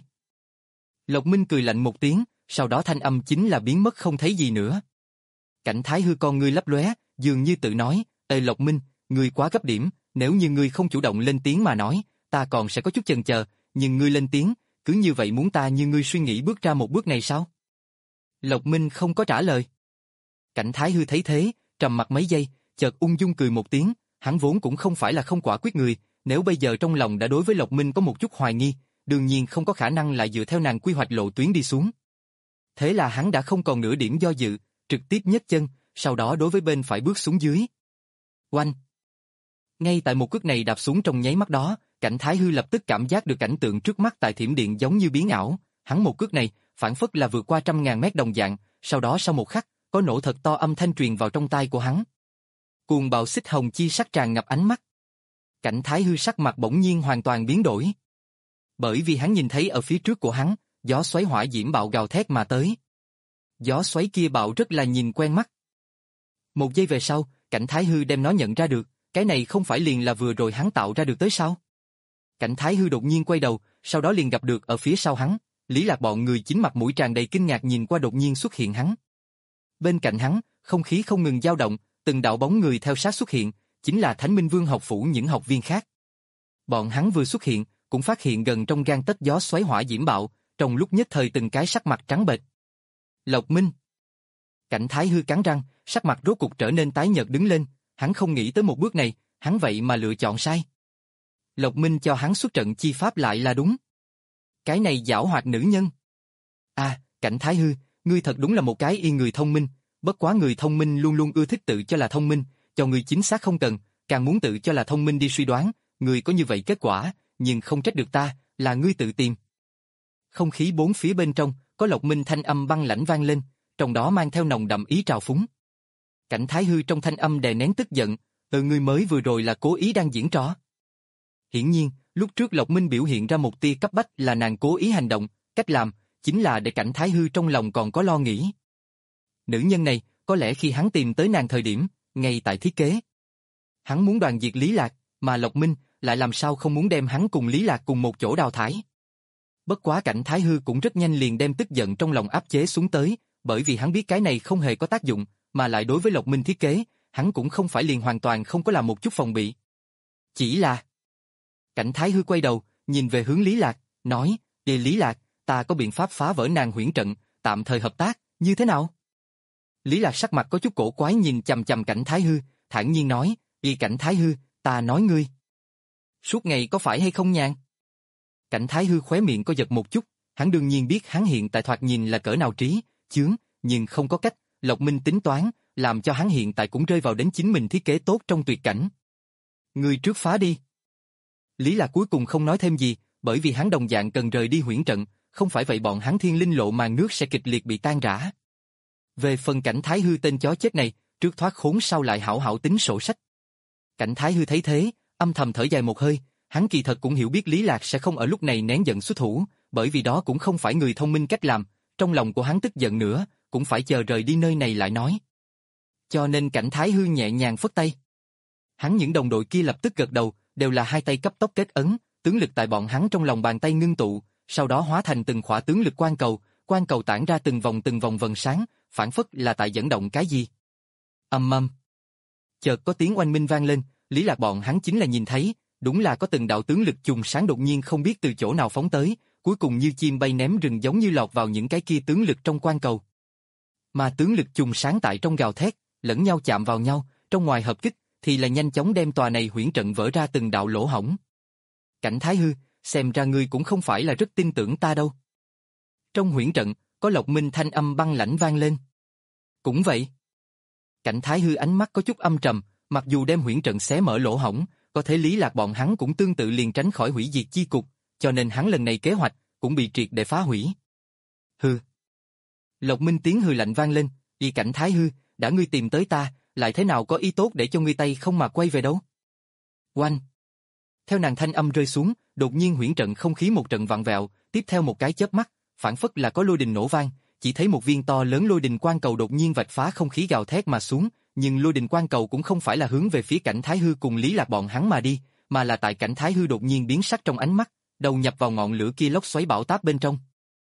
Lộc Minh cười lạnh một tiếng, sau đó thanh âm chính là biến mất không thấy gì nữa. Cảnh Thái Hư con ngươi lấp lóe, dường như tự nói, "Ê Lộc Minh, ngươi quá gấp điểm, nếu như ngươi không chủ động lên tiếng mà nói, ta còn sẽ có chút chần chờ, nhưng ngươi lên tiếng, cứ như vậy muốn ta như ngươi suy nghĩ bước ra một bước này sao?" Lộc Minh không có trả lời. Cảnh Thái Hư thấy thế, trầm mặt mấy giây, chợt ung dung cười một tiếng, hắn vốn cũng không phải là không quả quyết người, nếu bây giờ trong lòng đã đối với Lộc Minh có một chút hoài nghi, đương nhiên không có khả năng lại dựa theo nàng quy hoạch lộ tuyến đi xuống. Thế là hắn đã không còn nửa điểm do dự, trực tiếp nhấc chân, sau đó đối với bên phải bước xuống dưới. Oanh! Ngay tại một cước này đạp xuống trong nháy mắt đó, Cảnh Thái Hư lập tức cảm giác được cảnh tượng trước mắt tại thiểm điện giống như biến ảo, hắn một cước này, phản phất là vượt qua trăm ngàn mét đồng dạng, sau đó sau một khắc, có nổ thật to âm thanh truyền vào trong tai của hắn. Cuồng bạo xích hồng chi sắc tràn ngập ánh mắt. Cảnh Thái Hư sắc mặt bỗng nhiên hoàn toàn biến đổi. Bởi vì hắn nhìn thấy ở phía trước của hắn, gió xoáy hỏa diễm bạo gào thét mà tới. Gió xoáy kia bạo rất là nhìn quen mắt. Một giây về sau, Cảnh Thái Hư đem nó nhận ra được, cái này không phải liền là vừa rồi hắn tạo ra được tới sao? Cảnh Thái Hư đột nhiên quay đầu, sau đó liền gặp được ở phía sau hắn, Lý Lạc bọn người chính mặt mũi tràn đầy kinh ngạc nhìn qua đột nhiên xuất hiện hắn. Bên cạnh hắn, không khí không ngừng dao động, từng đạo bóng người theo sát xuất hiện, chính là Thánh Minh Vương học phủ những học viên khác. Bọn hắn vừa xuất hiện, cũng phát hiện gần trong gang tấc gió xoáy hỏa diễm bạo, trong lúc nhất thời từng cái sắc mặt trắng bệch. Lộc Minh. Cảnh Thái Hư cắn răng, sắc mặt rốt cục trở nên tái nhợt đứng lên, hắn không nghĩ tới một bước này, hắn vậy mà lựa chọn sai. Lộc Minh cho hắn xuất trận chi pháp lại là đúng. Cái này giảo hoạt nữ nhân. À, Cảnh Thái Hư, ngươi thật đúng là một cái y người thông minh, bất quá người thông minh luôn luôn ưa thích tự cho là thông minh, cho người chính xác không cần, càng muốn tự cho là thông minh đi suy đoán, người có như vậy kết quả, nhưng không trách được ta, là ngươi tự tìm. Không khí bốn phía bên trong, có Lộc Minh thanh âm băng lãnh vang lên, trong đó mang theo nồng đậm ý trào phúng. Cảnh Thái Hư trong thanh âm đè nén tức giận, từ ngươi mới vừa rồi là cố ý đang diễn trò. Hiển nhiên, lúc trước Lộc Minh biểu hiện ra một tia cấp bách là nàng cố ý hành động, cách làm, chính là để Cảnh Thái Hư trong lòng còn có lo nghĩ. Nữ nhân này, có lẽ khi hắn tìm tới nàng thời điểm, ngay tại thiết kế. Hắn muốn đoàn diệt Lý Lạc, mà Lộc Minh lại làm sao không muốn đem hắn cùng Lý Lạc cùng một chỗ đào thải. Bất quá Cảnh Thái Hư cũng rất nhanh liền đem tức giận trong lòng áp chế xuống tới, bởi vì hắn biết cái này không hề có tác dụng, mà lại đối với Lộc Minh thiết kế, hắn cũng không phải liền hoàn toàn không có làm một chút phòng bị. Chỉ là... Cảnh Thái Hư quay đầu, nhìn về hướng Lý Lạc, nói, "Ê Lý Lạc, ta có biện pháp phá vỡ nàng huyễn trận, tạm thời hợp tác, như thế nào?" Lý Lạc sắc mặt có chút cổ quái nhìn chằm chằm Cảnh Thái Hư, thản nhiên nói, "Y Cảnh Thái Hư, ta nói ngươi. Suốt ngày có phải hay không nhàn?" Cảnh Thái Hư khóe miệng có giật một chút, hắn đương nhiên biết hắn hiện tại thoạt nhìn là cỡ nào trí, chướng, nhưng không có cách, Lộc Minh tính toán, làm cho hắn hiện tại cũng rơi vào đến chính mình thiết kế tốt trong tuyệt cảnh. Ngươi trước phá đi. Lý Lạc cuối cùng không nói thêm gì, bởi vì hắn đồng dạng cần rời đi huyễn trận, không phải vậy bọn hắn thiên linh lộ màn nước sẽ kịch liệt bị tan rã. Về phần Cảnh Thái Hư tên chó chết này, trước thoát khốn sau lại hảo hảo tính sổ sách. Cảnh Thái Hư thấy thế, âm thầm thở dài một hơi, hắn kỳ thật cũng hiểu biết Lý Lạc sẽ không ở lúc này nén giận xuất thủ, bởi vì đó cũng không phải người thông minh cách làm, trong lòng của hắn tức giận nữa, cũng phải chờ rời đi nơi này lại nói. Cho nên Cảnh Thái Hư nhẹ nhàng phất tay. Hắn những đồng đội kia lập tức gật đầu, đều là hai tay cấp tốc kết ấn, tướng lực tại bọn hắn trong lòng bàn tay ngưng tụ, sau đó hóa thành từng khỏa tướng lực quan cầu, quan cầu tản ra từng vòng từng vòng vần sáng, phản phất là tại dẫn động cái gì. Ầm ầm. Chợt có tiếng oanh minh vang lên, Lý Lạc bọn hắn chính là nhìn thấy, đúng là có từng đạo tướng lực chùm sáng đột nhiên không biết từ chỗ nào phóng tới, cuối cùng như chim bay ném rừng giống như lọt vào những cái kia tướng lực trong quan cầu. Mà tướng lực chùm sáng tại trong gào thét, lẫn nhau chạm vào nhau, trong ngoài hợp kích, thì là nhanh chóng đem tòa này huyễn trận vỡ ra từng đạo lỗ hổng. Cảnh Thái Hư, xem ra ngươi cũng không phải là rất tin tưởng ta đâu. Trong huyễn trận, có Lộc Minh thanh âm băng lãnh vang lên. Cũng vậy. Cảnh Thái Hư ánh mắt có chút âm trầm, mặc dù đem huyễn trận xé mở lỗ hổng, có thể Lý Lạc bọn hắn cũng tương tự liền tránh khỏi hủy diệt chi cục, cho nên hắn lần này kế hoạch cũng bị triệt để phá hủy. Hừ. Lộc Minh tiếng hừ lạnh vang lên, "Y Cảnh Thái Hư, đã ngươi tìm tới ta, lại thế nào có ý tốt để cho ngươi tay không mà quay về đâu?" Oanh. Theo nàng thanh âm rơi xuống, đột nhiên huyễn trận không khí một trận vặn vẹo, tiếp theo một cái chớp mắt, phản phất là có lôi đình nổ vang, chỉ thấy một viên to lớn lôi đình quang cầu đột nhiên vạch phá không khí gào thét mà xuống, nhưng lôi đình quang cầu cũng không phải là hướng về phía Cảnh Thái Hư cùng Lý Lạc bọn hắn mà đi, mà là tại Cảnh Thái Hư đột nhiên biến sắc trong ánh mắt, đầu nhập vào ngọn lửa kia lốc xoáy bão táp bên trong.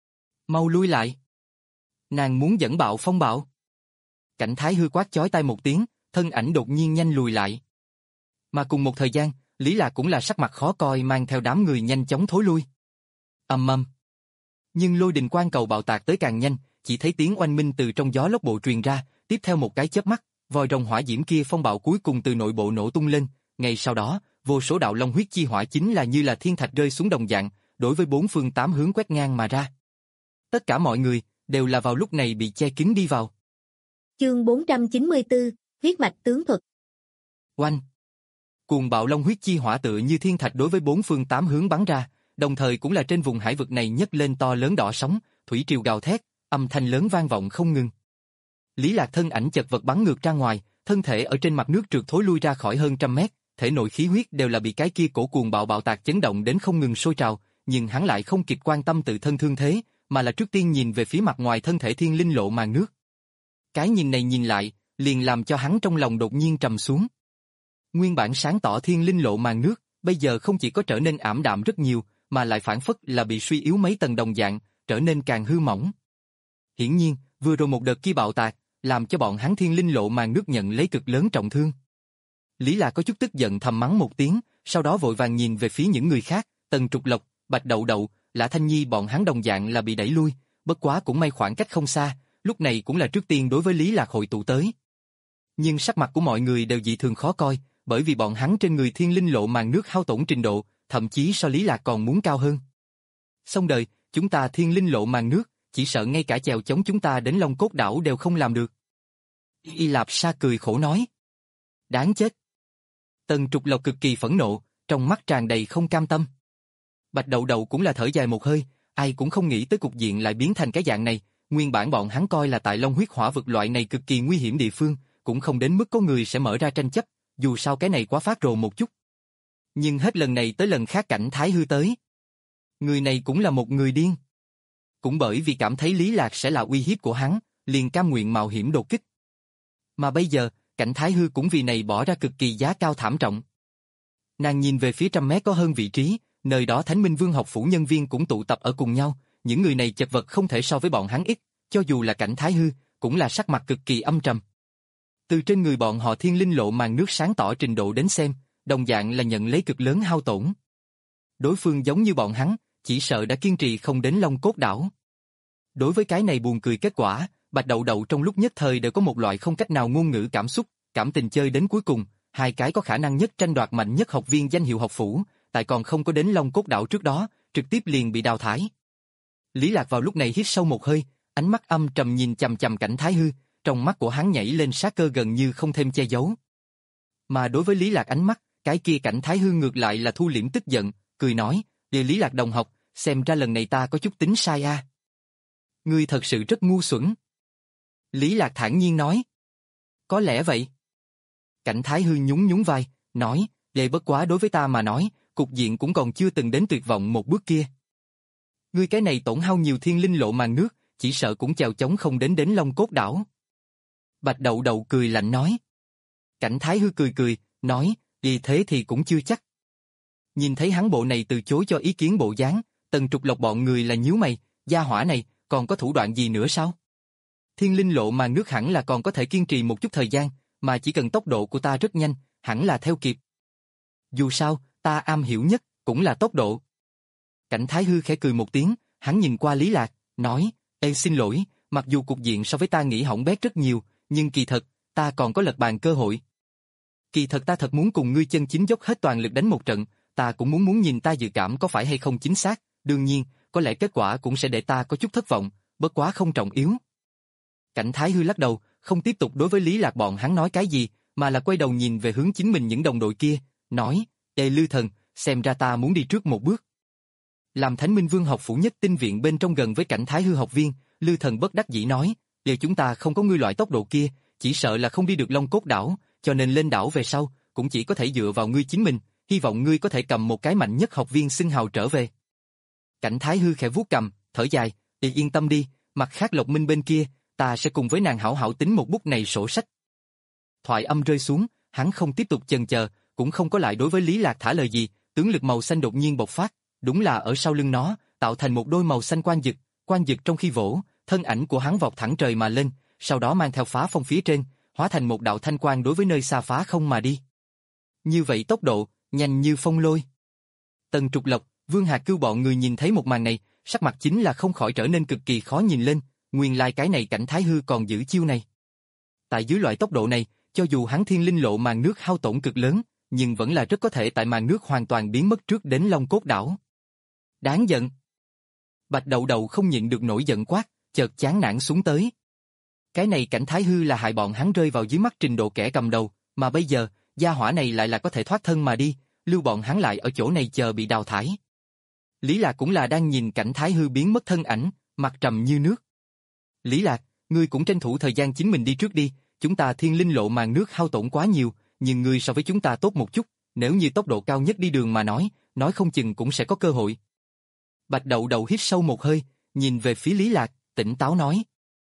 Mau lui lại. Nàng muốn dẫn bạo phong bạo. Cảnh Thái Hư quát chói tai một tiếng, thân ảnh đột nhiên nhanh lùi lại. Mà cùng một thời gian, Lý Lạc cũng là sắc mặt khó coi mang theo đám người nhanh chóng thối lui. Ầm ầm. Nhưng lôi đình quang cầu bạo tạc tới càng nhanh, chỉ thấy tiếng oanh minh từ trong gió lốc bộ truyền ra, tiếp theo một cái chớp mắt, vòi rồng hỏa diễm kia phong bạo cuối cùng từ nội bộ nổ tung lên, ngay sau đó, vô số đạo long huyết chi hỏa chính là như là thiên thạch rơi xuống đồng dạng, đối với bốn phương tám hướng quét ngang mà ra. Tất cả mọi người đều là vào lúc này bị che kín đi vào. Chương bốn trăm chín mươi tư, huyết mạch tướng thuật. Oanh. Cuồng bạo long huyết chi hỏa tựa như thiên thạch đối với bốn phương tám hướng bắn ra, đồng thời cũng là trên vùng hải vực này nhấc lên to lớn đỏ sóng, thủy triều gào thét, âm thanh lớn vang vọng không ngừng. Lý Lạc thân ảnh chật vật bắn ngược ra ngoài, thân thể ở trên mặt nước trượt thối lui ra khỏi hơn trăm mét, thể nội khí huyết đều là bị cái kia cổ cuồng bạo bạo tạc chấn động đến không ngừng sôi trào, nhưng hắn lại không kịp quan tâm tự thân thương thế, mà là trước tiên nhìn về phía mặt ngoài thân thể thiên linh lộ màn nước. Cái nhìn này nhìn lại, liền làm cho hắn trong lòng đột nhiên trầm xuống. Nguyên bản sáng tỏ thiên linh lộ màn nước, bây giờ không chỉ có trở nên ảm đạm rất nhiều, mà lại phản phất là bị suy yếu mấy tầng đồng dạng, trở nên càng hư mỏng. Hiển nhiên, vừa rồi một đợt kia bạo tạc, làm cho bọn hắn thiên linh lộ màn nước nhận lấy cực lớn trọng thương. Lý Lạc có chút tức giận thầm mắng một tiếng, sau đó vội vàng nhìn về phía những người khác, Tần Trục Lộc, Bạch Đậu Đậu, Lã Thanh Nhi bọn hắn đồng dạng là bị đẩy lui, bất quá cũng may khoảng cách không xa, lúc này cũng là trước tiên đối với Lý Lạc hội tụ tới. Nhưng sắc mặt của mọi người đều dị thường khó coi, bởi vì bọn hắn trên người thiên linh lộ màn nước hao tổn trình độ, thậm chí so Lý Lạc còn muốn cao hơn. Xong đời, chúng ta thiên linh lộ màn nước, chỉ sợ ngay cả chèo chống chúng ta đến Long Cốt đảo đều không làm được. Y Lạp Sa cười khổ nói. Đáng chết. Tần Trục Lộc cực kỳ phẫn nộ, trong mắt tràn đầy không cam tâm. Bạch Đậu Đậu cũng là thở dài một hơi, ai cũng không nghĩ tới cục diện lại biến thành cái dạng này, nguyên bản bọn hắn coi là tại Long huyết hỏa vực loại này cực kỳ nguy hiểm địa phương, cũng không đến mức có người sẽ mở ra tranh chấp, dù sao cái này quá phát rồ một chút. Nhưng hết lần này tới lần khác Cảnh Thái Hư tới. Người này cũng là một người điên. Cũng bởi vì cảm thấy Lý Lạc sẽ là uy hiếp của hắn, liền cam nguyện mạo hiểm đột kích. Mà bây giờ, Cảnh Thái Hư cũng vì này bỏ ra cực kỳ giá cao thảm trọng. Nàng nhìn về phía trăm mét có hơn vị trí, nơi đó Thánh Minh Vương học phủ nhân viên cũng tụ tập ở cùng nhau, những người này chật vật không thể so với bọn hắn ít, cho dù là Cảnh Thái Hư, cũng là sắc mặt cực kỳ âm trầm. Từ trên người bọn họ thiên linh lộ màn nước sáng tỏ trình độ đến xem, đồng dạng là nhận lấy cực lớn hao tổn. Đối phương giống như bọn hắn, chỉ sợ đã kiên trì không đến Long Cốt đảo. Đối với cái này buồn cười kết quả, Bạch Đậu Đậu trong lúc nhất thời đều có một loại không cách nào ngôn ngữ cảm xúc, cảm tình chơi đến cuối cùng, hai cái có khả năng nhất tranh đoạt mạnh nhất học viên danh hiệu học phủ, tại còn không có đến Long Cốt đảo trước đó, trực tiếp liền bị đào thải. Lý Lạc vào lúc này hít sâu một hơi, ánh mắt âm trầm nhìn chằm chằm Cảnh Thái Hư, trong mắt của hắn nhảy lên sát cơ gần như không thêm che giấu. Mà đối với Lý Lạc ánh mắt, cái kia Cảnh Thái Hư ngược lại là thu liễm tức giận, cười nói, "Đề Lý Lạc đồng học, xem ra lần này ta có chút tính sai a. Ngươi thật sự rất ngu xuẩn." Lý Lạc thản nhiên nói, "Có lẽ vậy." Cảnh Thái Hư nhún nhún vai, nói, "Đề bất quá đối với ta mà nói, cục diện cũng còn chưa từng đến tuyệt vọng một bước kia. Ngươi cái này tổn hao nhiều thiên linh lộ màn nước, chỉ sợ cũng chèo chống không đến đến Long Cốt đảo." Bạch Đậu Đậu cười lạnh nói. Cảnh Thái Hư cười cười, nói, "Vì thế thì cũng chưa chắc." Nhìn thấy hắn bộ này từ chối cho ý kiến bộ dáng, Tần Trục Lộc bọn người là nhíu mày, gia hỏa này, còn có thủ đoạn gì nữa sao? Thiên linh lộ màn nước hẳn là còn có thể kiên trì một chút thời gian, mà chỉ cần tốc độ của ta rất nhanh, hẳn là theo kịp. Dù sao, ta am hiểu nhất, cũng là tốc độ. Cảnh Thái Hư khẽ cười một tiếng, hắn nhìn qua Lý Lạc, nói, "Ê xin lỗi, mặc dù cục diện so với ta nghĩ hỏng bét rất nhiều, nhưng kỳ thật, ta còn có lật bàn cơ hội. Kỳ thật ta thật muốn cùng ngươi chân chính dốc hết toàn lực đánh một trận, ta cũng muốn muốn nhìn ta dự cảm có phải hay không chính xác, đương nhiên, có lẽ kết quả cũng sẽ để ta có chút thất vọng, bất quá không trọng yếu." Cảnh Thái Hư lắc đầu, không tiếp tục đối với Lý Lạc bọn hắn nói cái gì, mà là quay đầu nhìn về hướng chính mình những đồng đội kia, nói, "Ê Lư Thần, xem ra ta muốn đi trước một bước." Làm Thánh Minh Vương học phủ nhất tinh viện bên trong gần với Cảnh Thái Hư học viên, Lư Thần bất đắc dĩ nói, "Nếu chúng ta không có ngươi loại tốc độ kia, chỉ sợ là không đi được Long Cốt đảo, cho nên lên đảo về sau, cũng chỉ có thể dựa vào ngươi chính mình, hy vọng ngươi có thể cầm một cái mạnh nhất học viên xưng hào trở về." Cảnh Thái Hư khẽ vuốt cầm, thở dài, "Thì yên tâm đi, mặt khác Lộc Minh bên kia, ta sẽ cùng với nàng hảo hảo tính một bút này sổ sách." Thoại âm rơi xuống, hắn không tiếp tục chần chờ, cũng không có lại đối với Lý Lạc thả lời gì, tướng lực màu xanh đột nhiên bộc phát, đúng là ở sau lưng nó, tạo thành một đôi màu xanh quang dực, quang dực trong khi vỗ, thân ảnh của hắn vọt thẳng trời mà lên, sau đó mang theo phá phong phía trên, hóa thành một đạo thanh quang đối với nơi xa phá không mà đi. Như vậy tốc độ, nhanh như phong lôi. Tần Trục Lộc, Vương Hạc Cưu bọn người nhìn thấy một màn này, sắc mặt chính là không khỏi trở nên cực kỳ khó nhìn lên, nguyên lai cái này Cảnh Thái Hư còn giữ chiêu này. Tại dưới loại tốc độ này, cho dù hắn thiên linh lộ màn nước hao tổn cực lớn, nhưng vẫn là rất có thể tại màn nước hoàn toàn biến mất trước đến Long Cốt đảo. Đáng giận. Bạch Đậu Đậu không nhịn được nổi giận quát, chợt chán nản xuống tới. Cái này Cảnh Thái Hư là hại bọn hắn rơi vào dưới mắt trình độ kẻ cầm đầu, mà bây giờ, gia hỏa này lại là có thể thoát thân mà đi, lưu bọn hắn lại ở chỗ này chờ bị đào thải. Lý Lạc cũng là đang nhìn Cảnh Thái Hư biến mất thân ảnh, mặt trầm như nước. Lý Lạc, ngươi cũng tranh thủ thời gian chính mình đi trước đi, chúng ta thiên linh lộ màn nước hao tổn quá nhiều, nhưng ngươi so với chúng ta tốt một chút, nếu như tốc độ cao nhất đi đường mà nói, nói không chừng cũng sẽ có cơ hội. Bạch Đậu Đậu hít sâu một hơi, nhìn về phía Lý Lạc, tỉnh táo nói.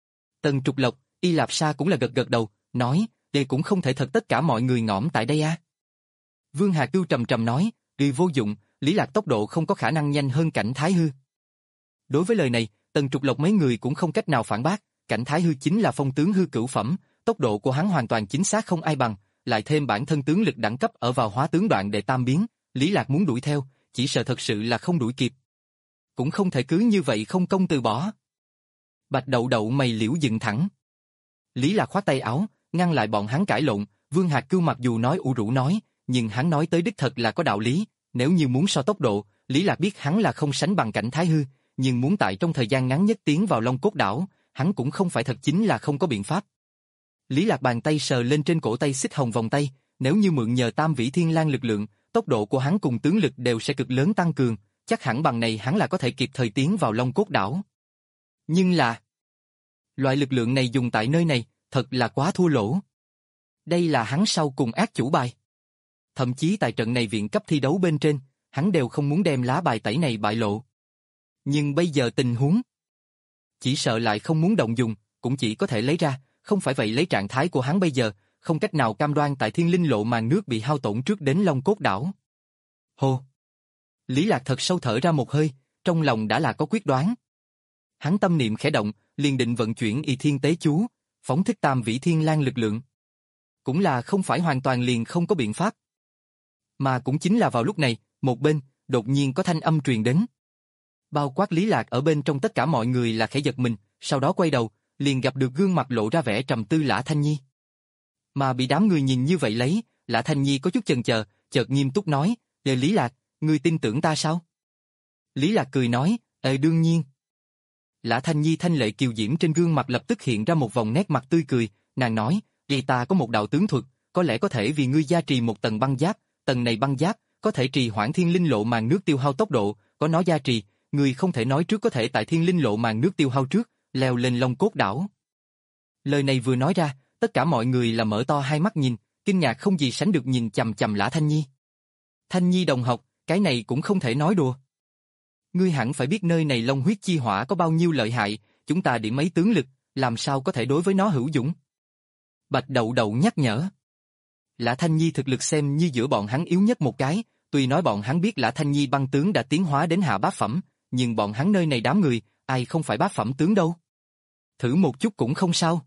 Tần Trục Lộc, Y Lạp Sa cũng là gật gật đầu, nói, đây cũng không thể thật tất cả mọi người ngõm tại đây a. Vương Hà Cưu trầm trầm nói, người vô dụng, Lý Lạc tốc độ không có khả năng nhanh hơn Cảnh Thái Hư. Đối với lời này, Tần Trục Lộc mấy người cũng không cách nào phản bác, Cảnh Thái Hư chính là phong tướng hư cửu phẩm, tốc độ của hắn hoàn toàn chính xác không ai bằng, lại thêm bản thân tướng lực đẳng cấp ở vào hóa tướng đoạn đệ tam biến, Lý Lạc muốn đuổi theo, chỉ sợ thật sự là không đuổi kịp. Cũng không thể cứ như vậy không công từ bỏ. Bạch Đậu Đậu mày liễu dựng thẳng. Lý Lạc khoát tay áo, ngăn lại bọn hắn cãi lộn, Vương Hạc Cưu mặc dù nói ủ rũ nói, nhưng hắn nói tới đích thật là có đạo lý, nếu như muốn so tốc độ, Lý Lạc biết hắn là không sánh bằng Cảnh Thái Hư, nhưng muốn tại trong thời gian ngắn nhất tiến vào Long Cốt đảo, hắn cũng không phải thật chính là không có biện pháp. Lý Lạc bàn tay sờ lên trên cổ tay xích hồng vòng tay, nếu như mượn nhờ Tam Vĩ Thiên Lang lực lượng, tốc độ của hắn cùng tướng lực đều sẽ cực lớn tăng cường, chắc hẳn bằng này hắn là có thể kịp thời tiến vào Long Cốt đảo. Nhưng là, loại lực lượng này dùng tại nơi này, thật là quá thua lỗ. Đây là hắn sau cùng ác chủ bài. Thậm chí tại trận này viện cấp thi đấu bên trên, hắn đều không muốn đem lá bài tẩy này bại lộ. Nhưng bây giờ tình huống, chỉ sợ lại không muốn động dùng, cũng chỉ có thể lấy ra, không phải vậy lấy trạng thái của hắn bây giờ, không cách nào cam đoan tại thiên linh lộ màn nước bị hao tổn trước đến Long Cốt đảo. Hô! Lý Lạc thật sâu thở ra một hơi, trong lòng đã là có quyết đoán. Hắn tâm niệm khẽ động, liền định vận chuyển Y Thiên Tế Chú, phóng thích Tam Vĩ Thiên Lang lực lượng. Cũng là không phải hoàn toàn liền không có biện pháp. Mà cũng chính là vào lúc này, một bên, đột nhiên có thanh âm truyền đến. Bao quát Lý Lạc ở bên trong tất cả mọi người là khẽ giật mình, sau đó quay đầu, liền gặp được gương mặt lộ ra vẻ trầm tư Lã Thanh Nhi. Mà bị đám người nhìn như vậy lấy, Lã Thanh Nhi có chút chần chờ, chợt nghiêm túc nói, "Để Lý Lạc, ngươi tin tưởng ta sao?" Lý Lạc cười nói, "Ờ đương nhiên." Lã Thanh Nhi thanh lệ kiều diễm trên gương mặt lập tức hiện ra một vòng nét mặt tươi cười, nàng nói, "Vì ta có một đạo tướng thuật, có lẽ có thể vì ngươi gia trì một tầng băng giáp, tầng này băng giáp có thể trì hoãn thiên linh lộ màn nước tiêu hao tốc độ, có nó gia trì, ngươi không thể nói trước có thể tại thiên linh lộ màn nước tiêu hao trước, leo lên Long Cốt đảo." Lời này vừa nói ra, tất cả mọi người là mở to hai mắt nhìn, kinh ngạc không gì sánh được nhìn chằm chằm Lã Thanh Nhi. Thanh Nhi đồng học, cái này cũng không thể nói đùa. Ngươi hẳn phải biết nơi này Long huyết chi hỏa có bao nhiêu lợi hại, chúng ta điểm mấy tướng lực, làm sao có thể đối với nó hữu dụng? Bạch Đậu Đậu nhắc nhở. Lã Thanh Nhi thực lực xem như giữa bọn hắn yếu nhất một cái, tuy nói bọn hắn biết Lã Thanh Nhi băng tướng đã tiến hóa đến hạ bát phẩm, nhưng bọn hắn nơi này đám người, ai không phải bát phẩm tướng đâu. Thử một chút cũng không sao.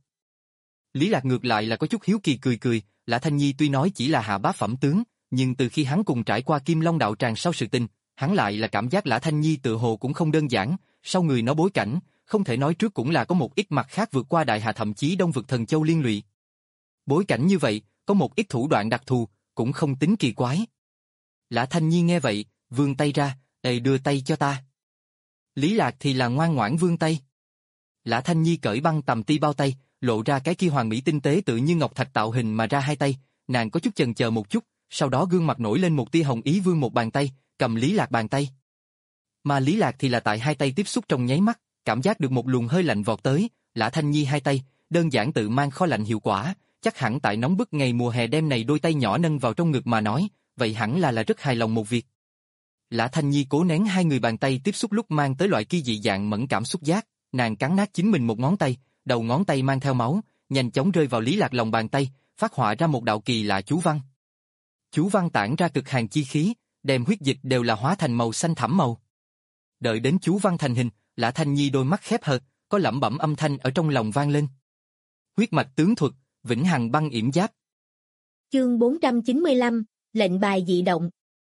Lý Lạc ngược lại là có chút hiếu kỳ cười cười, Lã Thanh Nhi tuy nói chỉ là hạ bát phẩm tướng, nhưng từ khi hắn cùng trải qua Kim Long đạo tràng sau sự tình, hắn lại là cảm giác Lã Thanh Nhi tự hồ cũng không đơn giản, sau người nó bối cảnh, không thể nói trước cũng là có một ít mặt khác vượt qua Đại Hà thậm chí Đông vực Thần Châu liên lụy. Bối cảnh như vậy, có một ít thủ đoạn đặc thù, cũng không tính kỳ quái. Lã Thanh Nhi nghe vậy, vươn tay ra, "Ê đưa tay cho ta." Lý Lạc thì là ngoan ngoãn vươn tay. Lã Thanh Nhi cởi băng tầm ti bao tay, lộ ra cái kia hoàn mỹ tinh tế tự như ngọc thạch tạo hình mà ra hai tay, nàng có chút chần chờ một chút, sau đó gương mặt nổi lên một tia hồng ý vươn một bàn tay, cầm Lý Lạc bàn tay. Mà Lý Lạc thì là tại hai tay tiếp xúc trong nháy mắt, cảm giác được một luồng hơi lạnh vọt tới, Lã Thanh Nhi hai tay, đơn giản tự mang kho lạnh hiệu quả, chắc hẳn tại nóng bức ngày mùa hè đêm này đôi tay nhỏ nâng vào trong ngực mà nói, vậy hẳn là là rất hài lòng một việc. Lã Thanh Nhi cố nén hai người bàn tay tiếp xúc lúc mang tới loại kia dị dạng mẫn cảm xúc giác, nàng cắn nát chính mình một ngón tay, đầu ngón tay mang theo máu, nhanh chóng rơi vào Lý Lạc lòng bàn tay, phát họa ra một đạo kỳ lạ chú văn. Chú văn tản ra cực hàn chi khí, đem huyết dịch đều là hóa thành màu xanh thẳm màu. Đợi đến chú văn thành hình, Lã Thanh Nhi đôi mắt khép hờ, có lẩm bẩm âm thanh ở trong lòng vang lên. Huyết mạch tướng thuật, vĩnh hằng băng yểm giáp. Chương bốn trăm chín mươi lăm, lệnh bài dị động.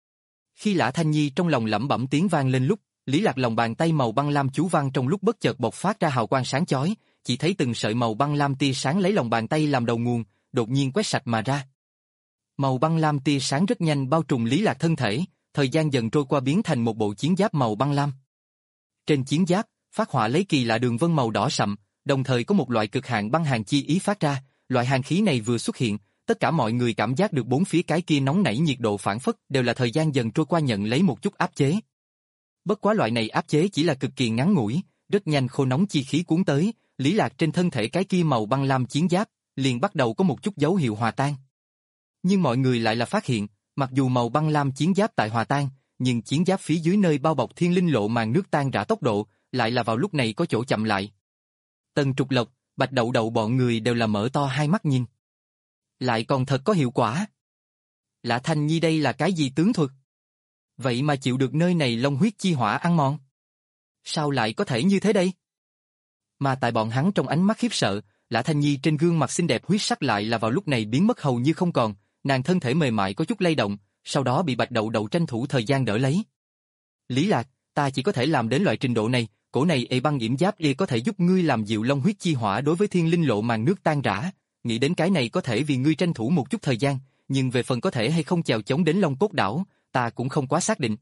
Khi Lã Thanh Nhi trong lòng lẩm bẩm tiếng vang lên lúc, Lý Lạc lòng bàn tay màu băng lam chú văn trong lúc bất chợt bộc phát ra hào quang sáng chói, chỉ thấy từng sợi màu băng lam tia sáng lấy lòng bàn tay làm đầu nguồn, đột nhiên quét sạch mà ra. Màu băng lam tia sáng rất nhanh bao trùm Lý Lạc thân thể, thời gian dần trôi qua biến thành một bộ chiến giáp màu băng lam. Trên chiến giáp, phát họa lấy kỳ lạ đường vân màu đỏ sậm, đồng thời có một loại cực hạn băng hàn chi ý phát ra, loại hàn khí này vừa xuất hiện, tất cả mọi người cảm giác được bốn phía cái kia nóng nảy nhiệt độ phản phất đều là thời gian dần trôi qua nhận lấy một chút áp chế. Bất quá loại này áp chế chỉ là cực kỳ ngắn ngủi, Rất nhanh khô nóng chi khí cuốn tới, Lý Lạc trên thân thể cái kia màu băng lam chiến giáp, liền bắt đầu có một chút dấu hiệu hòa tan. Nhưng mọi người lại là phát hiện, mặc dù màu băng lam chiến giáp tại hòa tan, nhưng chiến giáp phía dưới nơi bao bọc thiên linh lộ màn nước tan rã tốc độ, lại là vào lúc này có chỗ chậm lại. Tần Trục Lộc, Bạch Đậu Đậu bọn người đều là mở to hai mắt nhìn. Lại còn thật có hiệu quả. Lã Thanh Nhi đây là cái gì tướng thuật? Vậy mà chịu được nơi này long huyết chi hỏa ăn mòn. Sao lại có thể như thế đây? Mà tại bọn hắn trong ánh mắt khiếp sợ, Lã Thanh Nhi trên gương mặt xinh đẹp huyết sắc lại là vào lúc này biến mất hầu như không còn, nàng thân thể mềm mại có chút lay động, sau đó bị Bạch Đậu Đậu tranh thủ thời gian đỡ lấy. Lý Lạc, ta chỉ có thể làm đến loại trình độ này, cổ này ê băng yểm giáp y có thể giúp ngươi làm dịu long huyết chi hỏa đối với thiên linh lộ màn nước tan rã, nghĩ đến cái này có thể vì ngươi tranh thủ một chút thời gian, nhưng về phần có thể hay không chèo chống đến Long Cốt đảo, ta cũng không quá xác định.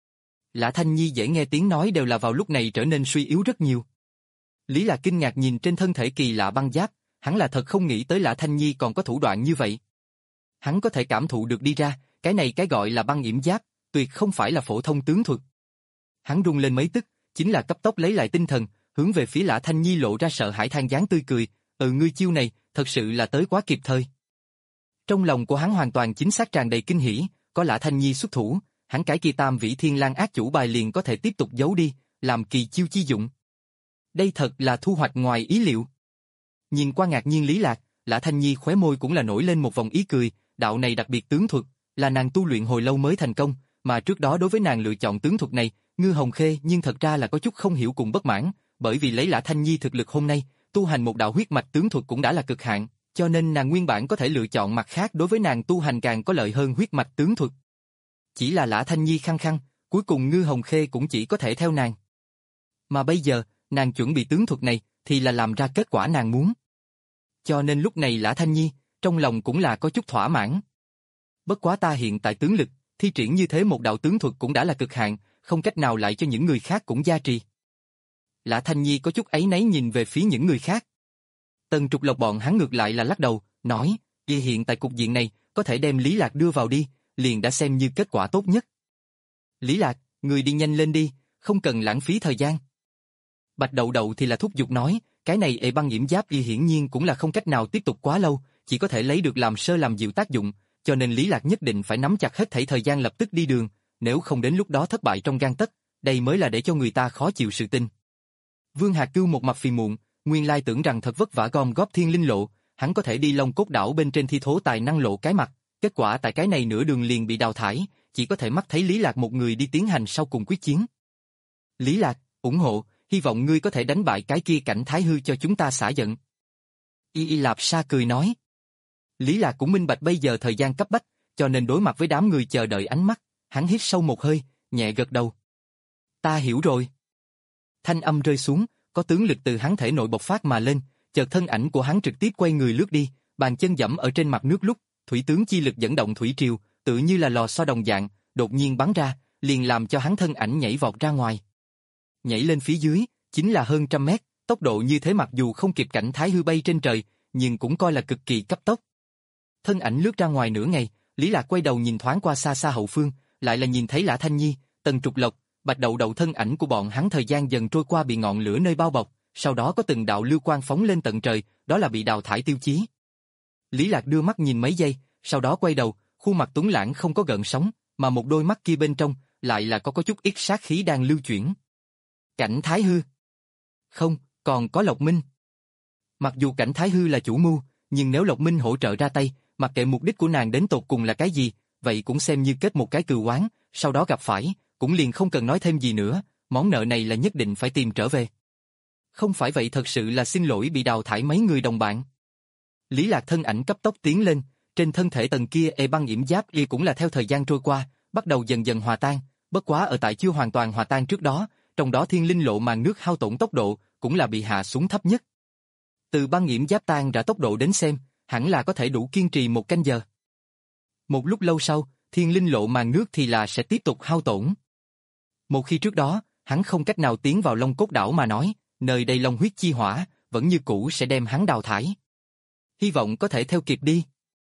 Lã Thanh Nhi dễ nghe tiếng nói đều là vào lúc này trở nên suy yếu rất nhiều. Lý Lạc kinh ngạc nhìn trên thân thể kỳ lạ băng giáp, hắn là thật không nghĩ tới Lã Thanh Nhi còn có thủ đoạn như vậy. Hắn có thể cảm thụ được đi ra, cái này cái gọi là băng yểm giáp, tuyệt không phải là phổ thông tướng thuật. Hắn rung lên mấy tức, chính là cấp tốc lấy lại tinh thần, hướng về phía Lã Thanh Nhi lộ ra sợ hãi than dáng tươi cười, ừ ngươi chiêu này, thật sự là tới quá kịp thời. Trong lòng của hắn hoàn toàn chính xác tràn đầy kinh hỉ, có Lã Thanh Nhi xuất thủ, hắn cái kia tam vĩ thiên lang ác chủ bài liền có thể tiếp tục giấu đi, làm kỳ chiêu chi dụng. Đây thật là thu hoạch ngoài ý liệu. Nhìn qua ngạc nhiên Lý Lạc, Lã Thanh Nhi khóe môi cũng là nổi lên một vòng ý cười, đạo này đặc biệt tướng thuật, là nàng tu luyện hồi lâu mới thành công, mà trước đó đối với nàng lựa chọn tướng thuật này, Ngư Hồng Khê nhưng thật ra là có chút không hiểu cùng bất mãn, bởi vì lấy Lã Thanh Nhi thực lực hôm nay, tu hành một đạo huyết mạch tướng thuật cũng đã là cực hạn, cho nên nàng nguyên bản có thể lựa chọn mặt khác đối với nàng tu hành càng có lợi hơn huyết mạch tướng thuật. Chỉ là Lã Thanh Nhi khăng khăng, cuối cùng Ngư Hồng Khê cũng chỉ có thể theo nàng. Mà bây giờ, nàng chuẩn bị tướng thuật này, thì là làm ra kết quả nàng muốn. Cho nên lúc này Lã Thanh Nhi, trong lòng cũng là có chút thỏa mãn. Bất quá ta hiện tại tướng lực, thi triển như thế một đạo tướng thuật cũng đã là cực hạn, không cách nào lại cho những người khác cũng gia trì. Lã Thanh Nhi có chút áy náy nhìn về phía những người khác. Tần Trục Lộc bọn hắn ngược lại là lắc đầu, nói, y hiện tại cục diện này, có thể đem Lý Lạc đưa vào đi, liền đã xem như kết quả tốt nhất. Lý Lạc, người đi nhanh lên đi, không cần lãng phí thời gian. Bạch Đậu Đậu thì là thúc giục nói, cái này ệ băng yểm giáp y hiển nhiên cũng là không cách nào tiếp tục quá lâu, chỉ có thể lấy được làm sơ làm dịu tác dụng, cho nên Lý Lạc nhất định phải nắm chặt hết thảy thời gian lập tức đi đường, nếu không đến lúc đó thất bại trong gang tấc, đây mới là để cho người ta khó chịu sự tình. Vương Hà Cưu một mặt phiền muộn, nguyên lai tưởng rằng thật vất vả gom góp thiên linh lộ, hắn có thể đi Long Cốt đảo bên trên thi thố tài năng lộ cái mặt, kết quả tại cái này nửa đường liền bị đào thải, chỉ có thể mắt thấy Lý Lạc một người đi tiến hành sau cùng quyết chiến. Lý Lạc, ủng hộ, hy vọng ngươi có thể đánh bại cái kia Cảnh Thái Hư cho chúng ta xả giận. Y Y Lạp Sa cười nói. Lý Lạc cũng minh bạch bây giờ thời gian cấp bách, cho nên đối mặt với đám người chờ đợi ánh mắt, hắn hít sâu một hơi, nhẹ gật đầu. Ta hiểu rồi. Thanh âm rơi xuống, có tướng lực từ hắn thể nội bộc phát mà lên, chợt thân ảnh của hắn trực tiếp quay người lướt đi, bàn chân dẫm ở trên mặt nước lúc, thủy tướng chi lực dẫn động thủy triều, tự như là lò xo đồng dạng, đột nhiên bắn ra, liền làm cho hắn thân ảnh nhảy vọt ra ngoài. Nhảy lên phía dưới, chính là hơn trăm mét, tốc độ như thế mặc dù không kịp Cảnh Thái Hư bay trên trời, nhưng cũng coi là cực kỳ cấp tốc. Thân ảnh lướt ra ngoài nửa ngày, Lý Lạc quay đầu nhìn thoáng qua xa xa hậu phương, lại là nhìn thấy Lã Thanh Nhi, Tần Trục Lộc, Bạch Đậu Đậu thân ảnh của bọn hắn thời gian dần trôi qua bị ngọn lửa nơi bao bọc, sau đó có từng đạo lưu quang phóng lên tận trời, đó là bị đào thải tiêu chí. Lý Lạc đưa mắt nhìn mấy giây, sau đó quay đầu, khuôn mặt tuấn lãng không có gợn sóng, mà một đôi mắt kia bên trong lại là có có chút ít sát khí đang lưu chuyển. Cảnh Thái Hư. Không, còn có Lộc Minh. Mặc dù Cảnh Thái Hư là chủ mưu, nhưng nếu Lộc Minh hỗ trợ ra tay, mặc kệ mục đích của nàng đến tột cùng là cái gì, vậy cũng xem như kết một cái cừu oán, sau đó gặp phải, cũng liền không cần nói thêm gì nữa, món nợ này là nhất định phải tìm trở về. Không phải vậy thật sự là xin lỗi bị đào thải mấy người đồng bạn. Lý Lạc thân ảnh cấp tốc tiến lên, trên thân thể tầng kia ê băng yểm giáp y cũng là theo thời gian trôi qua, bắt đầu dần dần hòa tan, bất quá ở tại chưa hoàn toàn hòa tan trước đó, trong đó thiên linh lộ màn nước hao tổn tốc độ cũng là bị hạ xuống thấp nhất. Từ băng yểm giáp tan ra tốc độ đến xem, hẳn là có thể đủ kiên trì một canh giờ. Một lúc lâu sau, thiên linh lộ màn nước thì là sẽ tiếp tục hao tổn. Một khi trước đó, hắn không cách nào tiến vào Long Cốt đảo mà nói, nơi đây long huyết chi hỏa, vẫn như cũ sẽ đem hắn đào thải. Hy vọng có thể theo kịp đi.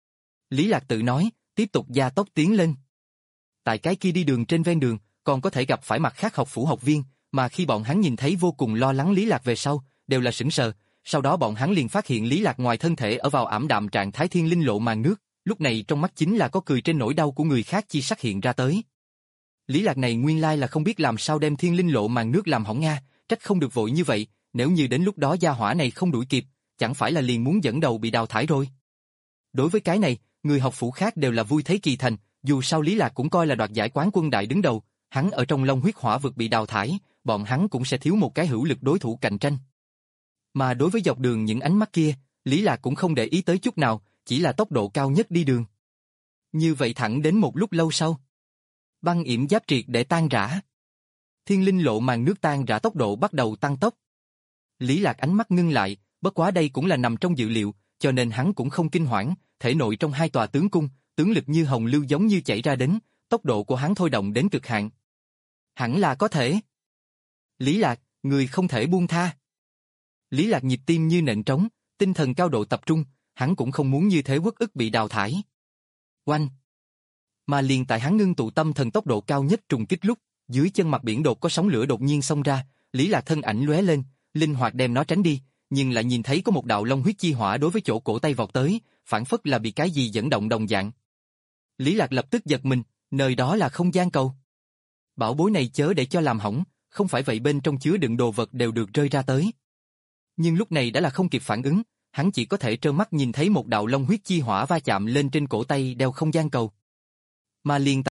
Lý Lạc tự nói, tiếp tục gia tốc tiến lên. Tại cái kia đi đường trên ven đường, còn có thể gặp phải mặt khác học phủ học viên, Mà khi bọn hắn nhìn thấy vô cùng lo lắng Lý Lạc về sau, đều là sững sờ, sau đó bọn hắn liền phát hiện Lý Lạc ngoài thân thể ở vào ảm đạm trạng thái thiên linh lộ màn nước, lúc này trong mắt chính là có cười trên nỗi đau của người khác chi sắc hiện ra tới. Lý Lạc này nguyên lai là không biết làm sao đem thiên linh lộ màn nước làm hỏng nga, trách không được vội như vậy, nếu như đến lúc đó gia hỏa này không đuổi kịp, chẳng phải là liền muốn dẫn đầu bị đào thải rồi. Đối với cái này, người học phủ khác đều là vui thấy kỳ thành, dù sao Lý Lạc cũng coi là đoạt giải quán quân đại đứng đầu, hắn ở trong Long huyết hỏa vực bị đào thải, bọn hắn cũng sẽ thiếu một cái hữu lực đối thủ cạnh tranh. Mà đối với dọc đường những ánh mắt kia, Lý Lạc cũng không để ý tới chút nào, chỉ là tốc độ cao nhất đi đường. Như vậy thẳng đến một lúc lâu sau, băng yểm giáp triệt để tan rã. Thiên linh lộ màn nước tan rã tốc độ bắt đầu tăng tốc. Lý Lạc ánh mắt ngưng lại, bất quá đây cũng là nằm trong dự liệu, cho nên hắn cũng không kinh hoảng, thể nội trong hai tòa tướng cung, tướng lực như hồng lưu giống như chảy ra đến, tốc độ của hắn thôi động đến cực hạn. Hẳn là có thể. Lý Lạc, người không thể buông tha. Lý Lạc nhịp tim như nện trống, tinh thần cao độ tập trung, hắn cũng không muốn như thế uất ức bị đào thải. Oanh! Mà liền tại hắn ngưng tụ tâm thần tốc độ cao nhất trùng kích lúc, dưới chân mặt biển đột có sóng lửa đột nhiên xông ra, Lý Lạc thân ảnh lóe lên, linh hoạt đem nó tránh đi, nhưng lại nhìn thấy có một đạo long huyết chi hỏa đối với chỗ cổ tay vọt tới, phản phất là bị cái gì dẫn động đồng dạng. Lý Lạc lập tức giật mình, nơi đó là không gian cầu. Bảo bối này chớ để cho làm hỏng, không phải vậy bên trong chứa đựng đồ vật đều được rơi ra tới. Nhưng lúc này đã là không kịp phản ứng, hắn chỉ có thể trơ mắt nhìn thấy một đạo long huyết chi hỏa va chạm lên trên cổ tay đeo không gian cầu. Mà liền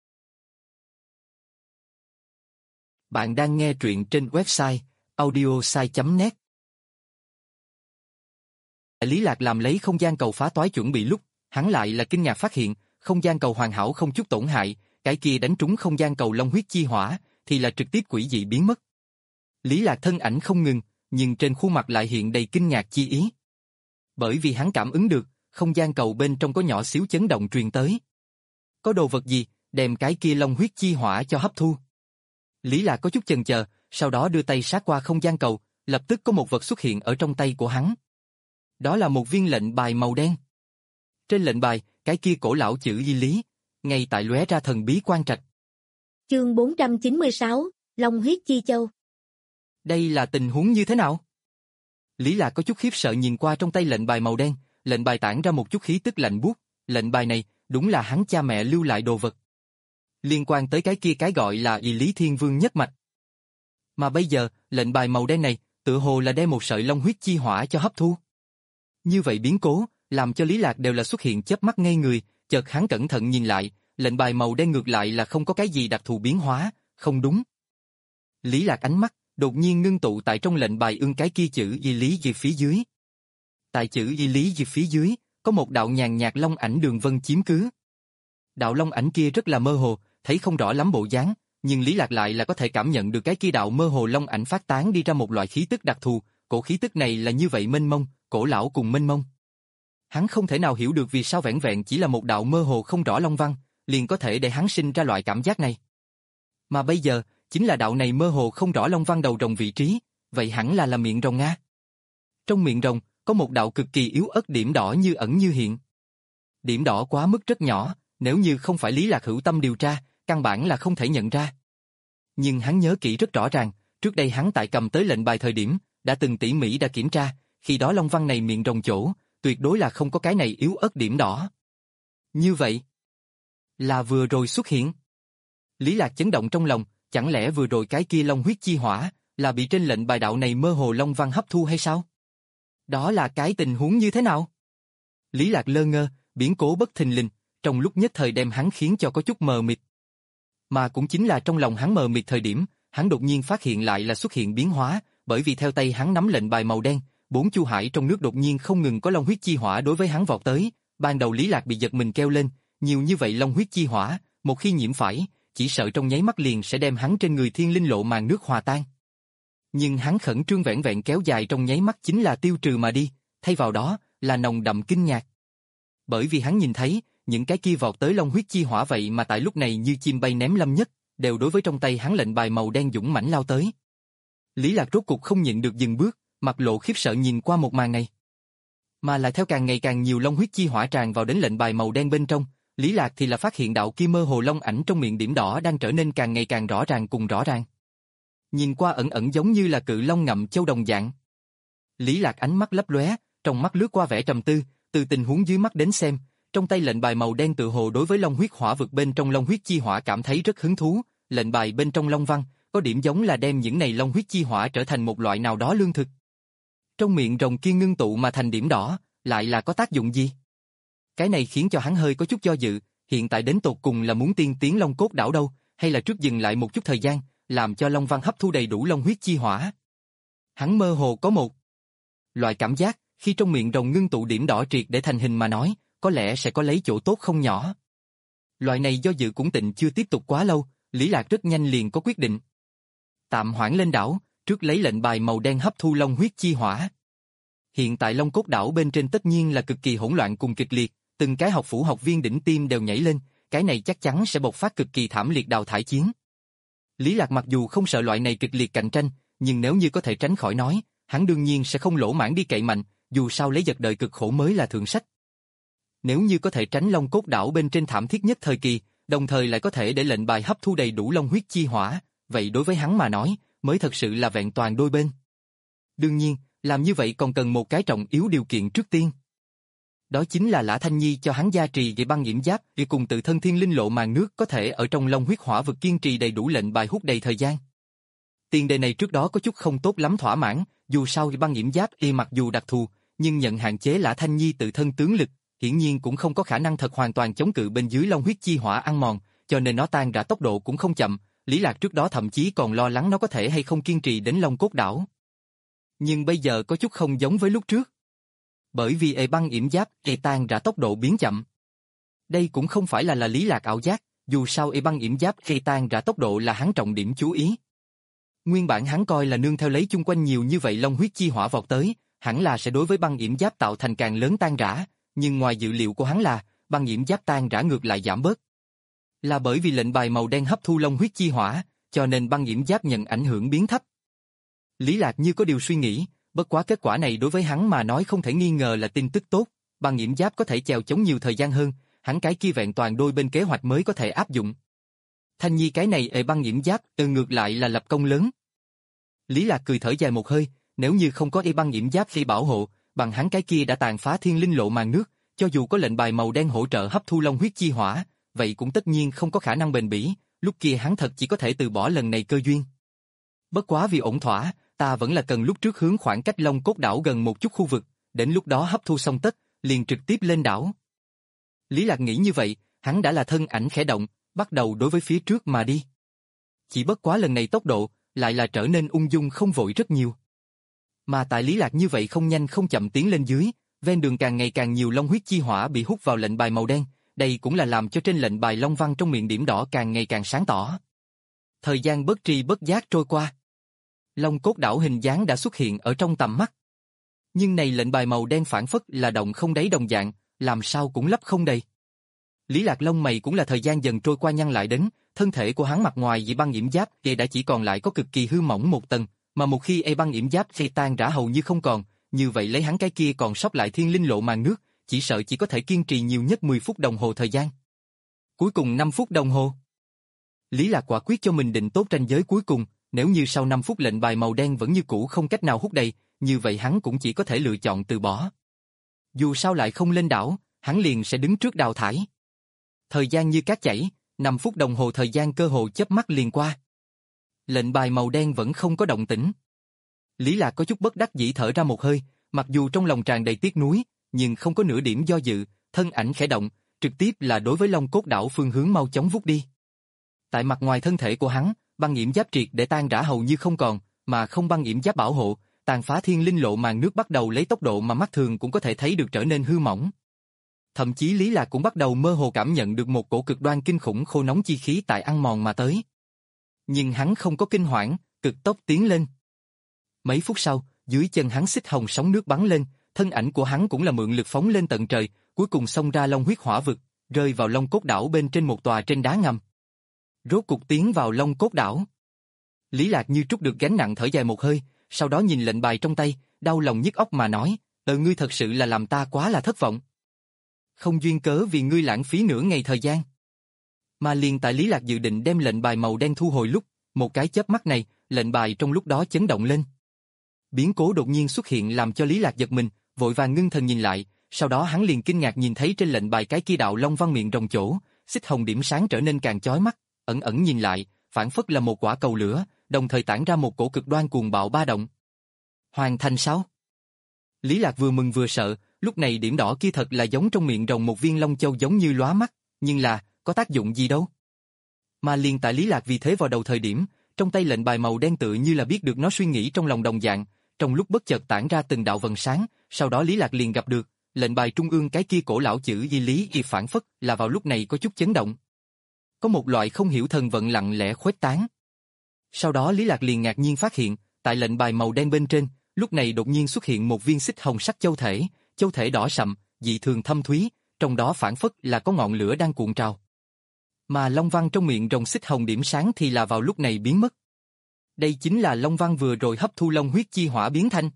Bạn đang nghe truyện trên website audiosai chấm net. Lý Lạc làm lấy không gian cầu phá toái chuẩn bị lúc, hắn lại là kinh ngạc phát hiện, không gian cầu hoàn hảo không chút tổn hại, cái kia đánh trúng không gian cầu long huyết chi hỏa, thì là trực tiếp quỷ dị biến mất. Lý Lạc thân ảnh không ngừng, nhưng trên khuôn mặt lại hiện đầy kinh ngạc chi ý. Bởi vì hắn cảm ứng được, không gian cầu bên trong có nhỏ xíu chấn động truyền tới. Có đồ vật gì, đem cái kia long huyết chi hỏa cho hấp thu. Lý Lạc có chút chần chờ, sau đó đưa tay sát qua không gian cầu, lập tức có một vật xuất hiện ở trong tay của hắn. Đó là một viên lệnh bài màu đen. Trên lệnh bài, cái kia cổ lão chữ Y Lý, ngay tại lóe ra thần bí quan trạch. Chương bốn trăm chín mươi sáu, Long huyết chi châu. Đây là tình huống như thế nào? Lý Lạc có chút khiếp sợ nhìn qua trong tay lệnh bài màu đen, lệnh bài tản ra một chút khí tức lạnh buốt, lệnh bài này đúng là hắn cha mẹ lưu lại đồ vật. Liên quan tới cái kia cái gọi là Y Lý Thiên Vương nhất mạch. Mà bây giờ, lệnh bài màu đen này, tựa hồ là đem một sợi long huyết chi hỏa cho hấp thu. Như vậy biến cố, làm cho Lý Lạc đều là xuất hiện chớp mắt ngây người, chợt hắn cẩn thận nhìn lại, lệnh bài màu đen ngược lại là không có cái gì đặc thù biến hóa, không đúng. Lý Lạc ánh mắt đột nhiên ngưng tụ tại trong lệnh bài ưng cái kia chữ Y Lý gì phía dưới. Tại chữ Y Lý gì phía dưới, có một đạo nhàn nhạt long ảnh đường vân chiếm cứ. Đạo long ảnh kia rất là mơ hồ, thấy không rõ lắm bộ dáng, nhưng Lý Lạc lại là có thể cảm nhận được cái kia đạo mơ hồ long ảnh phát tán đi ra một loại khí tức đặc thù, cổ khí tức này là như vậy mênh mông, cổ lão cùng mênh mông. Hắn không thể nào hiểu được vì sao vẻn vẹn chỉ là một đạo mơ hồ không rõ long văn, liền có thể để hắn sinh ra loại cảm giác này. Mà bây giờ, chính là đạo này mơ hồ không rõ long văn đầu rồng vị trí, vậy hẳn là là miệng rồng nga. Trong miệng rồng, có một đạo cực kỳ yếu ớt điểm đỏ như ẩn như hiện. Điểm đỏ quá mức rất nhỏ, nếu như không phải Lý Lạc hữu tâm điều tra, căn bản là không thể nhận ra. Nhưng hắn nhớ kỹ rất rõ ràng, trước đây hắn tại cầm tới lệnh bài thời điểm, đã từng tỉ mỉ đã kiểm tra, khi đó long văn này miệng rồng chỗ, tuyệt đối là không có cái này yếu ớt điểm đỏ. Như vậy, là vừa rồi xuất hiện. Lý Lạc chấn động trong lòng, chẳng lẽ vừa rồi cái kia long huyết chi hỏa, là bị trên lệnh bài đạo này mơ hồ long văn hấp thu hay sao? Đó là cái tình huống như thế nào? Lý Lạc lơ ngơ, biến cố bất thình lình, trong lúc nhất thời đem hắn khiến cho có chút mờ mịt. Mà cũng chính là trong lòng hắn mờ mịt thời điểm, hắn đột nhiên phát hiện lại là xuất hiện biến hóa, bởi vì theo tay hắn nắm lệnh bài màu đen, bốn chu hải trong nước đột nhiên không ngừng có long huyết chi hỏa đối với hắn vọt tới, ban đầu Lý Lạc bị giật mình kêu lên, nhiều như vậy long huyết chi hỏa, một khi nhiễm phải, chỉ sợ trong nháy mắt liền sẽ đem hắn trên người thiên linh lộ màn nước hòa tan. Nhưng hắn khẩn trương vẻn vẹn kéo dài trong nháy mắt chính là tiêu trừ mà đi, thay vào đó là nồng đậm kinh ngạc. Bởi vì hắn nhìn thấy, những cái kia vọt tới long huyết chi hỏa vậy mà tại lúc này như chim bay ném lâm nhất, đều đối với trong tay hắn lệnh bài màu đen dũng mãnh lao tới. Lý Lạc rốt cục không nhịn được dừng bước, mặt lộ khiếp sợ nhìn qua một màn này. Mà lại theo càng ngày càng nhiều long huyết chi hỏa tràn vào đến lệnh bài màu đen bên trong, Lý Lạc thì là phát hiện đạo kia mơ hồ long ảnh trong miệng điểm đỏ đang trở nên càng ngày càng rõ ràng cùng rõ ràng. Nhìn qua ẩn ẩn giống như là cự long ngậm châu đồng dạng. Lý Lạc ánh mắt lấp lóe, trong mắt lướt qua vẻ trầm tư, từ tình huống dưới mắt đến xem, trong tay lệnh bài màu đen tự hồ đối với long huyết hỏa vực bên trong long huyết chi hỏa cảm thấy rất hứng thú, lệnh bài bên trong long văn, có điểm giống là đem những này long huyết chi hỏa trở thành một loại nào đó lương thực. Trong miệng rồng kia ngưng tụ mà thành điểm đỏ, lại là có tác dụng gì? Cái này khiến cho hắn hơi có chút do dự, hiện tại đến tột cùng là muốn tiên tiến long cốt đảo đâu, hay là trước dừng lại một chút thời gian, làm cho long văn hấp thu đầy đủ long huyết chi hỏa. Hắn mơ hồ có một loại cảm giác, khi trong miệng rồng ngưng tụ điểm đỏ triệt để thành hình mà nói, có lẽ sẽ có lấy chỗ tốt không nhỏ. Loại này do dự cũng tịnh chưa tiếp tục quá lâu, Lý Lạc rất nhanh liền có quyết định. Tạm hoãn lên đảo, trước lấy lệnh bài màu đen hấp thu long huyết chi hỏa. Hiện tại long cốt đảo bên trên tất nhiên là cực kỳ hỗn loạn cùng kịch liệt, từng cái học phủ học viên đỉnh tim đều nhảy lên, cái này chắc chắn sẽ bộc phát cực kỳ thảm liệt đào thải chiến. Lý Lạc mặc dù không sợ loại này kịch liệt cạnh tranh, nhưng nếu như có thể tránh khỏi nói, hắn đương nhiên sẽ không lỗ mãng đi cậy mạnh, dù sao lấy giật đời cực khổ mới là thượng sách. Nếu như có thể tránh long cốt đảo bên trên thảm thiết nhất thời kỳ, đồng thời lại có thể để lệnh bài hấp thu đầy đủ long huyết chi hỏa, vậy đối với hắn mà nói, mới thật sự là vẹn toàn đôi bên. Đương nhiên, làm như vậy còn cần một cái trọng yếu điều kiện trước tiên. Đó chính là Lã Thanh Nhi cho hắn gia trì về băng nhiễm giáp, vì cùng tự thân thiên linh lộ màn nước có thể ở trong long huyết hỏa vực kiên trì đầy đủ lệnh bài hút đầy thời gian. Tiền đề này trước đó có chút không tốt lắm thỏa mãn, dù sao băng nhiễm giáp y mặc dù đặc thù, nhưng nhận hạn chế Lã Thanh Nhi tự thân tướng lực, hiển nhiên cũng không có khả năng thật hoàn toàn chống cự bên dưới long huyết chi hỏa ăn mòn, cho nên nó tan rã tốc độ cũng không chậm. Lý Lạc trước đó thậm chí còn lo lắng nó có thể hay không kiên trì đến long cốt đảo. Nhưng bây giờ có chút không giống với lúc trước. Bởi vì ê băng yểm giáp ê tan rã tốc độ biến chậm. Đây cũng không phải là là Lý Lạc ảo giác, dù sao ê băng yểm giáp ê tan rã tốc độ là hắn trọng điểm chú ý. Nguyên bản hắn coi là nương theo lấy chung quanh nhiều như vậy long huyết chi hỏa vọt tới, hẳn là sẽ đối với băng yểm giáp tạo thành càng lớn tan rã, nhưng ngoài dự liệu của hắn là, băng yểm giáp tan rã ngược lại giảm bớt. Là bởi vì lệnh bài màu đen hấp thu long huyết chi hỏa, cho nên băng yểm giáp nhận ảnh hưởng biến thấp. Lý Lạc như có điều suy nghĩ, bất quá kết quả này đối với hắn mà nói không thể nghi ngờ là tin tức tốt, băng yểm giáp có thể chèo chống nhiều thời gian hơn, hắn cái kia vẹn toàn đôi bên kế hoạch mới có thể áp dụng. Thanh Nhi cái này ệ băng yểm giáp, ừ ngược lại là lập công lớn. Lý Lạc cười thở dài một hơi, nếu như không có ệ băng yểm giáp khi bảo hộ, bằng hắn cái kia đã tàn phá thiên linh lộ màn nước, cho dù có lệnh bài màu đen hỗ trợ hấp thu long huyết chi hỏa, vậy cũng tất nhiên không có khả năng bền bỉ, lúc kia hắn thật chỉ có thể từ bỏ lần này cơ duyên. Bất quá vì ổn thỏa, ta vẫn là cần lúc trước hướng khoảng cách long cốt đảo gần một chút khu vực, đến lúc đó hấp thu xong tất, liền trực tiếp lên đảo. Lý Lạc nghĩ như vậy, hắn đã là thân ảnh khẽ động, bắt đầu đối với phía trước mà đi. Chỉ bất quá lần này tốc độ, lại là trở nên ung dung không vội rất nhiều. Mà tại Lý Lạc như vậy không nhanh không chậm tiến lên dưới, ven đường càng ngày càng nhiều long huyết chi hỏa bị hút vào lệnh bài màu đen, đây cũng là làm cho trên lệnh bài long văn trong miệng điểm đỏ càng ngày càng sáng tỏ. Thời gian bất tri bất giác trôi qua. Long cốt đảo hình dáng đã xuất hiện ở trong tầm mắt. Nhưng này lệnh bài màu đen phản phất là động không đáy đồng dạng, làm sao cũng lấp không đầy. Lý Lạc lông mày cũng là thời gian dần trôi qua nhăn lại đến, thân thể của hắn mặt ngoài dị băng yểm giáp thì đã chỉ còn lại có cực kỳ hư mỏng một tầng, mà một khi e băng yểm giáp thì tan rã hầu như không còn, như vậy lấy hắn cái kia còn sót lại thiên linh lộ màn nước, chỉ sợ chỉ có thể kiên trì nhiều nhất mười phút đồng hồ thời gian. Cuối cùng năm phút đồng hồ. Lý Lạc quả quyết cho mình định tốt ranh giới cuối cùng, nếu như sau năm phút lệnh bài màu đen vẫn như cũ không cách nào hút đầy, như vậy hắn cũng chỉ có thể lựa chọn từ bỏ. Dù sao lại không lên đảo, hắn liền sẽ đứng trước đào thải. Thời gian như cát chảy, năm phút đồng hồ thời gian cơ hồ chớp mắt liền qua. Lệnh bài màu đen vẫn không có động tĩnh. Lý Lạc có chút bất đắc dĩ thở ra một hơi, mặc dù trong lòng tràn đầy tiếc nuối, nhưng không có nửa điểm do dự, thân ảnh khẽ động, trực tiếp là đối với long cốt đảo phương hướng mau chóng vút đi. Tại mặt ngoài thân thể của hắn, băng yểm giáp triệt để tan rã hầu như không còn, mà không băng yểm giáp bảo hộ, tàn phá thiên linh lộ màn nước bắt đầu lấy tốc độ mà mắt thường cũng có thể thấy được trở nên hư mỏng. Thậm chí Lý Lạc cũng bắt đầu mơ hồ cảm nhận được một cổ cực đoan kinh khủng khô nóng chi khí tại ăn mòn mà tới. Nhưng hắn không có kinh hoảng, cực tốc tiến lên. Mấy phút sau, dưới chân hắn xích hồng sóng nước bắn lên, thân ảnh của hắn cũng là mượn lực phóng lên tận trời, cuối cùng xông ra long huyết hỏa vực, rơi vào long cốt đảo bên trên một tòa trên đá ngầm. Rốt cục tiến vào long cốt đảo. Lý Lạc như trút được gánh nặng thở dài một hơi, sau đó nhìn lệnh bài trong tay, đau lòng nhức óc mà nói, ờ ngươi thật sự là làm ta quá là thất vọng. Không duyên cớ vì ngươi lãng phí nửa ngày thời gian. Mà liền tại Lý Lạc dự định đem lệnh bài màu đen thu hồi lúc, một cái chớp mắt này, lệnh bài trong lúc đó chấn động lên. Biến cố đột nhiên xuất hiện làm cho Lý Lạc giật mình, vội vàng ngưng thần nhìn lại, sau đó hắn liền kinh ngạc nhìn thấy trên lệnh bài cái kia đạo long văn miệng rồng chỗ, xích hồng điểm sáng trở nên càng chói mắt, ẩn ẩn nhìn lại, phản phất là một quả cầu lửa, đồng thời tản ra một cổ cực đoan cuồng bạo ba động. Hoàn thành sao? Lý Lạc vừa mừng vừa sợ, lúc này điểm đỏ kia thật là giống trong miệng rồng một viên long châu giống như lóa mắt, nhưng là, có tác dụng gì đâu. Mà liền tại Lý Lạc vì thế vào đầu thời điểm, trong tay lệnh bài màu đen tự như là biết được nó suy nghĩ trong lòng đồng dạng, trong lúc bất chợt tản ra từng đạo vầng sáng, sau đó Lý Lạc liền gặp được, lệnh bài trung ương cái kia cổ lão chữ ghi Lý y phản phất là vào lúc này có chút chấn động. Có một loại không hiểu thần vận lặng lẽ khuếch tán. Sau đó Lý Lạc liền ngạc nhiên phát hiện, tại lệnh bài màu đen bên trên, lúc này đột nhiên xuất hiện một viên xích hồng sắc châu thể, châu thể đỏ sậm, dị thường thâm thúy, trong đó phản phất là có ngọn lửa đang cuộn trào. Mà long văn trong miệng rồng xích hồng điểm sáng thì là vào lúc này biến mất. Đây chính là long văn vừa rồi hấp thu long huyết chi hỏa biến thành.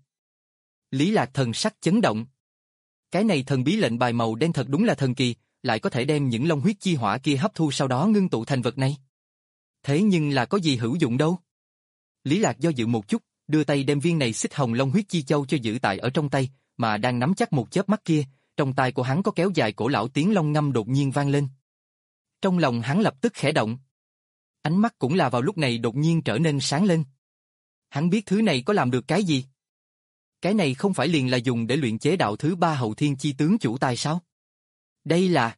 Lý Lạc thần sắc chấn động. Cái này thần bí lệnh bài màu đen thật đúng là thần kỳ, lại có thể đem những long huyết chi hỏa kia hấp thu sau đó ngưng tụ thành vật này. Thế nhưng là có gì hữu dụng đâu? Lý Lạc do dự một chút, đưa tay đem viên này xích hồng long huyết chi châu cho giữ tại ở trong tay, mà đang nắm chắc một chớp mắt kia, trong tai của hắn có kéo dài cổ lão tiếng long ngâm đột nhiên vang lên. Trong lòng hắn lập tức khẽ động. Ánh mắt cũng là vào lúc này đột nhiên trở nên sáng lên. Hắn biết thứ này có làm được cái gì? Cái này không phải liền là dùng để luyện chế đạo thứ ba hậu thiên chi tướng chủ tài sao? Đây là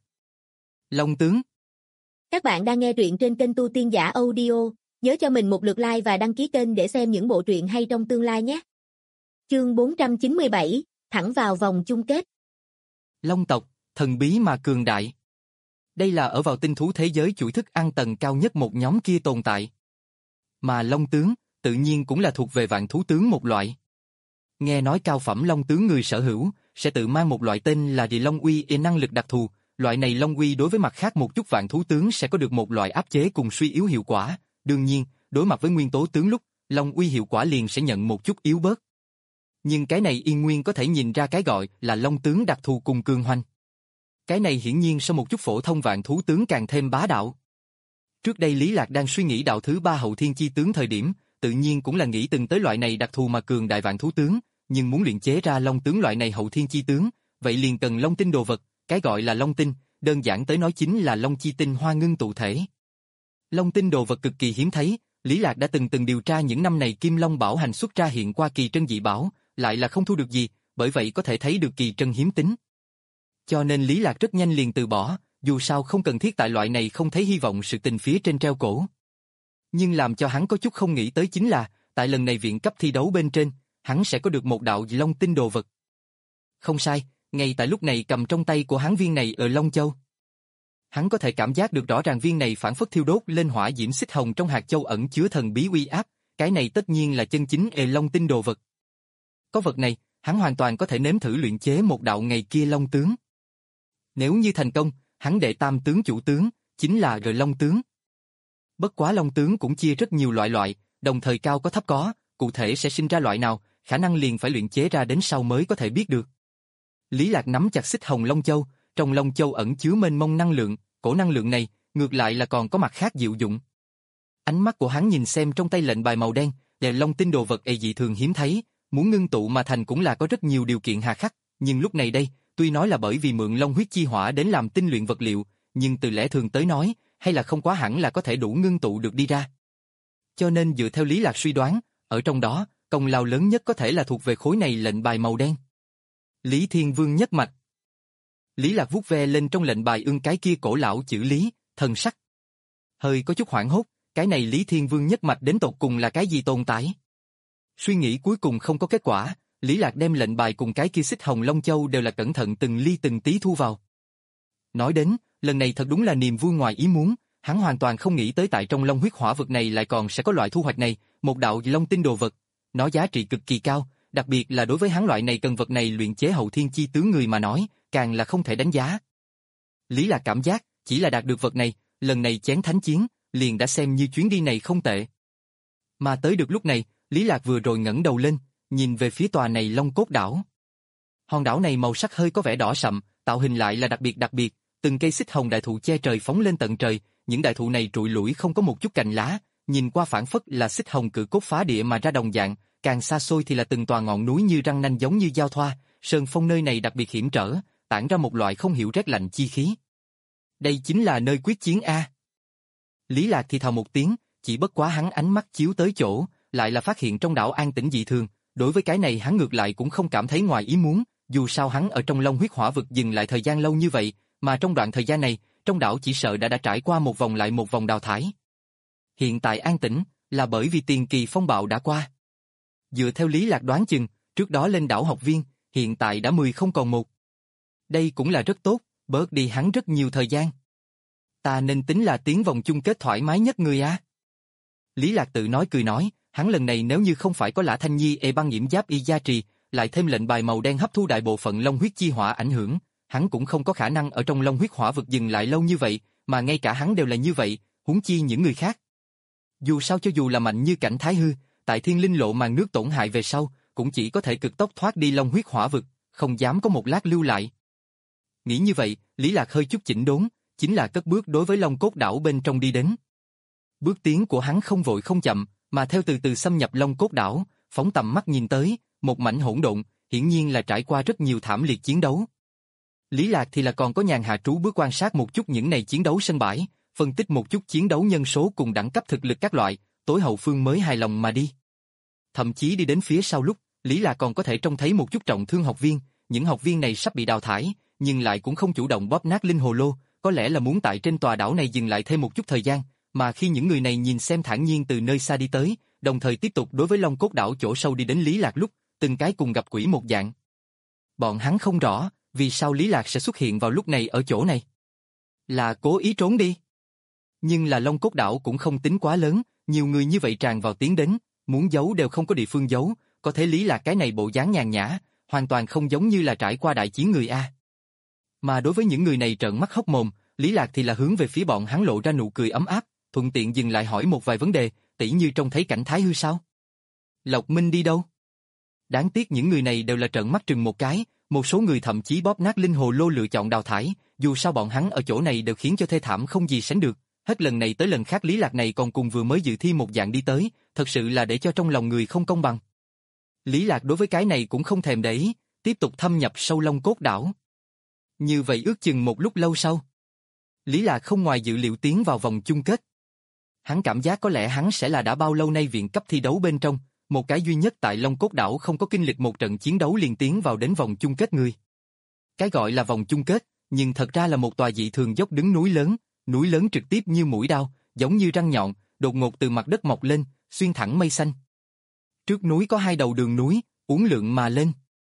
Long tướng. Các bạn đang nghe truyện trên kênh Tu Tiên Giả Audio, nhớ cho mình một lượt like và đăng ký kênh để xem những bộ truyện hay trong tương lai nhé. Chương bốn trăm chín mươi bảy, thẳng vào vòng chung kết. Long tộc, thần bí mà cường đại. Đây là ở vào tinh thú thế giới chuỗi thức ăn tầng cao nhất một nhóm kia tồn tại. Mà Long tướng, tự nhiên cũng là thuộc về vạn thú tướng một loại. Nghe nói cao phẩm Long tướng người sở hữu, sẽ tự mang một loại tên là Địa Long Uy e năng lực đặc thù, loại này Long Uy đối với mặt khác một chút vạn thú tướng sẽ có được một loại áp chế cùng suy yếu hiệu quả, đương nhiên, đối mặt với nguyên tố tướng lúc, Long Uy hiệu quả liền sẽ nhận một chút yếu bớt. Nhưng cái này Yên Nguyên có thể nhìn ra cái gọi là Long tướng đặc thù cùng cường hoành. Cái này hiển nhiên so một chút phổ thông vạn thú tướng càng thêm bá đạo. Trước đây Lý Lạc đang suy nghĩ đạo thứ ba hậu thiên chi tướng thời điểm, tự nhiên cũng là nghĩ từng tới loại này đặc thù mà cường đại vạn thú tướng, nhưng muốn luyện chế ra Long tướng loại này hậu thiên chi tướng, vậy liền cần Long tinh đồ vật, cái gọi là Long tinh, đơn giản tới nói chính là Long chi tinh hoa ngưng tụ thể. Long tinh đồ vật cực kỳ hiếm thấy, Lý Lạc đã từng từng điều tra những năm này Kim Long bảo hành xuất ra hiện qua kỳ trân dị bảo, lại là không thu được gì, bởi vậy có thể thấy được kỳ trân hiếm tính. Cho nên Lý Lạc rất nhanh liền từ bỏ, dù sao không cần thiết tại loại này không thấy hy vọng sự tình phía trên treo cổ. Nhưng làm cho hắn có chút không nghĩ tới chính là, tại lần này viện cấp thi đấu bên trên, hắn sẽ có được một đạo Long tinh đồ vật. Không sai, ngay tại lúc này cầm trong tay của hắn viên này ở Long Châu. Hắn có thể cảm giác được rõ ràng viên này phản phất thiêu đốt lên hỏa diễm xích hồng trong hạt châu ẩn chứa thần bí uy áp, cái này tất nhiên là chân chính e Long tinh đồ vật. Có vật này, hắn hoàn toàn có thể nếm thử luyện chế một đạo ngày kia Long tướng. Nếu như thành công, hắn đệ tam tướng chủ tướng, chính là rồi Long tướng. Bất quá Long tướng cũng chia rất nhiều loại loại, đồng thời cao có thấp có, cụ thể sẽ sinh ra loại nào, khả năng liền phải luyện chế ra đến sau mới có thể biết được. Lý Lạc nắm chặt xích hồng Long Châu, trong Long Châu ẩn chứa mênh mông năng lượng, cổ năng lượng này, ngược lại là còn có mặt khác diệu dụng. Ánh mắt của hắn nhìn xem trong tay lệnh bài màu đen, để Long tinh đồ vật e dị thường hiếm thấy, muốn ngưng tụ mà thành cũng là có rất nhiều điều kiện hà khắc, nhưng lúc này đây, tuy nói là bởi vì mượn Long huyết chi hỏa đến làm tinh luyện vật liệu, nhưng từ lẽ thường tới nói, hay là không quá hẳn là có thể đủ ngưng tụ được đi ra. Cho nên dựa theo Lý Lạc suy đoán, ở trong đó, công lao lớn nhất có thể là thuộc về khối này lệnh bài màu đen. Lý Thiên Vương nhất mạch. Lý Lạc vuốt ve lên trong lệnh bài ưng cái kia cổ lão chữ Lý, thần sắc. Hơi có chút hoảng hốt, cái này Lý Thiên Vương nhất mạch đến tột cùng là cái gì tồn tại? Suy nghĩ cuối cùng không có kết quả, Lý Lạc đem lệnh bài cùng cái kia xích hồng Long Châu đều là cẩn thận từng ly từng tí thu vào. Nói đến, lần này thật đúng là niềm vui ngoài ý muốn, hắn hoàn toàn không nghĩ tới tại trong Long huyết hỏa vực này lại còn sẽ có loại thu hoạch này, một đạo Long tinh đồ vật. Nó giá trị cực kỳ cao, đặc biệt là đối với hắn loại này cần vật này luyện chế hậu thiên chi tướng người mà nói, càng là không thể đánh giá. Lý Lạc cảm giác, chỉ là đạt được vật này, lần này chén thánh chiến, liền đã xem như chuyến đi này không tệ. Mà tới được lúc này, Lý Lạc vừa rồi ngẩng đầu lên, nhìn về phía tòa này Long cốt đảo. Hòn đảo này màu sắc hơi có vẻ đỏ sậm, tạo hình lại là đặc biệt đặc biệt, từng cây xích hồng đại thụ che trời phóng lên tận trời, những đại thụ này trụi lủi không có một chút cành lá, nhìn qua phản phất là xích hồng cự cốt phá địa mà ra đồng dạng, càng xa xôi thì là từng tòa ngọn núi như răng nanh giống như dao thoa, sơn phong nơi này đặc biệt hiểm trở, tản ra một loại không hiểu rét lạnh chi khí. Đây chính là nơi quyết chiến a. Lý Lạc thì thào một tiếng, chỉ bất quá hắn ánh mắt chiếu tới chỗ, lại là phát hiện trong đảo an tĩnh dị thường, đối với cái này hắn ngược lại cũng không cảm thấy ngoài ý muốn, dù sao hắn ở trong Long huyết hỏa vực dừng lại thời gian lâu như vậy, mà trong đoạn thời gian này, trong đảo chỉ sợ đã đã trải qua một vòng lại một vòng đào thải. Hiện tại an tĩnh, là bởi vì tiền kỳ phong bạo đã qua. Dựa theo Lý Lạc đoán chừng, trước đó lên đảo học viên, hiện tại đã mười không còn một. Đây cũng là rất tốt, bớt đi hắn rất nhiều thời gian. Ta nên tính là tiến vòng chung kết thoải mái nhất người a. Lý Lạc tự nói cười nói, hắn lần này nếu như không phải có Lã Thanh Nhi e băng nhiễm giáp y gia trì, lại thêm lệnh bài màu đen hấp thu đại bộ phận long huyết chi hỏa ảnh hưởng, hắn cũng không có khả năng ở trong long huyết hỏa vực dừng lại lâu như vậy, mà ngay cả hắn đều là như vậy, huống chi những người khác. Dù sao cho dù là mạnh như Cảnh Thái Hư, tại Thiên Linh Lộ màn nước tổn hại về sau, cũng chỉ có thể cực tốc thoát đi long huyết hỏa vực, không dám có một lát lưu lại. Nghĩ như vậy, Lý Lạc hơi chút chỉnh đốn, chính là cất bước đối với Long Cốt đảo bên trong đi đến. Bước tiến của hắn không vội không chậm, mà theo từ từ xâm nhập Long Cốt đảo, phóng tầm mắt nhìn tới, một mảnh hỗn độn, hiển nhiên là trải qua rất nhiều thảm liệt chiến đấu. Lý Lạc thì là còn có nhàn hạ trú bước quan sát một chút những này chiến đấu sân bãi, phân tích một chút chiến đấu nhân số cùng đẳng cấp thực lực các loại, tối hậu phương mới hài lòng mà đi. Thậm chí đi đến phía sau lúc, Lý Lạc còn có thể trông thấy một chút trọng thương học viên, những học viên này sắp bị đào thải, nhưng lại cũng không chủ động bóp nát linh hồ lô, có lẽ là muốn tại trên tòa đảo này dừng lại thêm một chút thời gian, mà khi những người này nhìn xem thản nhiên từ nơi xa đi tới, đồng thời tiếp tục đối với Long Cốt đảo chỗ sâu đi đến Lý Lạc lúc, từng cái cùng gặp quỷ một dạng. Bọn hắn không rõ, vì sao Lý Lạc sẽ xuất hiện vào lúc này ở chỗ này. Là cố ý trốn đi. Nhưng là Long Cốt đảo cũng không tính quá lớn, nhiều người như vậy tràn vào tiến đến, muốn giấu đều không có địa phương giấu, có thể Lý Lạc cái này bộ dáng nhàn nhã, hoàn toàn không giống như là trải qua đại chiến người A. Mà đối với những người này trợn mắt hốc mồm, Lý Lạc thì là hướng về phía bọn hắn lộ ra nụ cười ấm áp, thuận tiện dừng lại hỏi một vài vấn đề, tỉ như trông thấy Cảnh Thái Hư sao? Lộc Minh đi đâu? Đáng tiếc những người này đều là trợn mắt trừng một cái, một số người thậm chí bóp nát linh hồ lô lựa chọn đào thải, dù sao bọn hắn ở chỗ này đều khiến cho thê thảm không gì sánh được, hết lần này tới lần khác Lý Lạc này còn cùng vừa mới dự thi một dạng đi tới, thật sự là để cho trong lòng người không công bằng. Lý Lạc đối với cái này cũng không thèm để ý, tiếp tục thâm nhập sâu Long Cốt đảo. Như vậy ước chừng một lúc lâu sau, Lý Lạc không ngoài dự liệu tiến vào vòng chung kết. Hắn cảm giác có lẽ hắn sẽ là đã bao lâu nay viện cấp thi đấu bên trong, một cái duy nhất tại Long Cốt đảo không có kinh lịch một trận chiến đấu liền tiến vào đến vòng chung kết người. Cái gọi là vòng chung kết, nhưng thật ra là một tòa dị thường dốc đứng núi lớn, núi lớn trực tiếp như mũi đao, giống như răng nhọn, đột ngột từ mặt đất mọc lên, xuyên thẳng mây xanh. Trước núi có hai đầu đường núi, uốn lượn mà lên.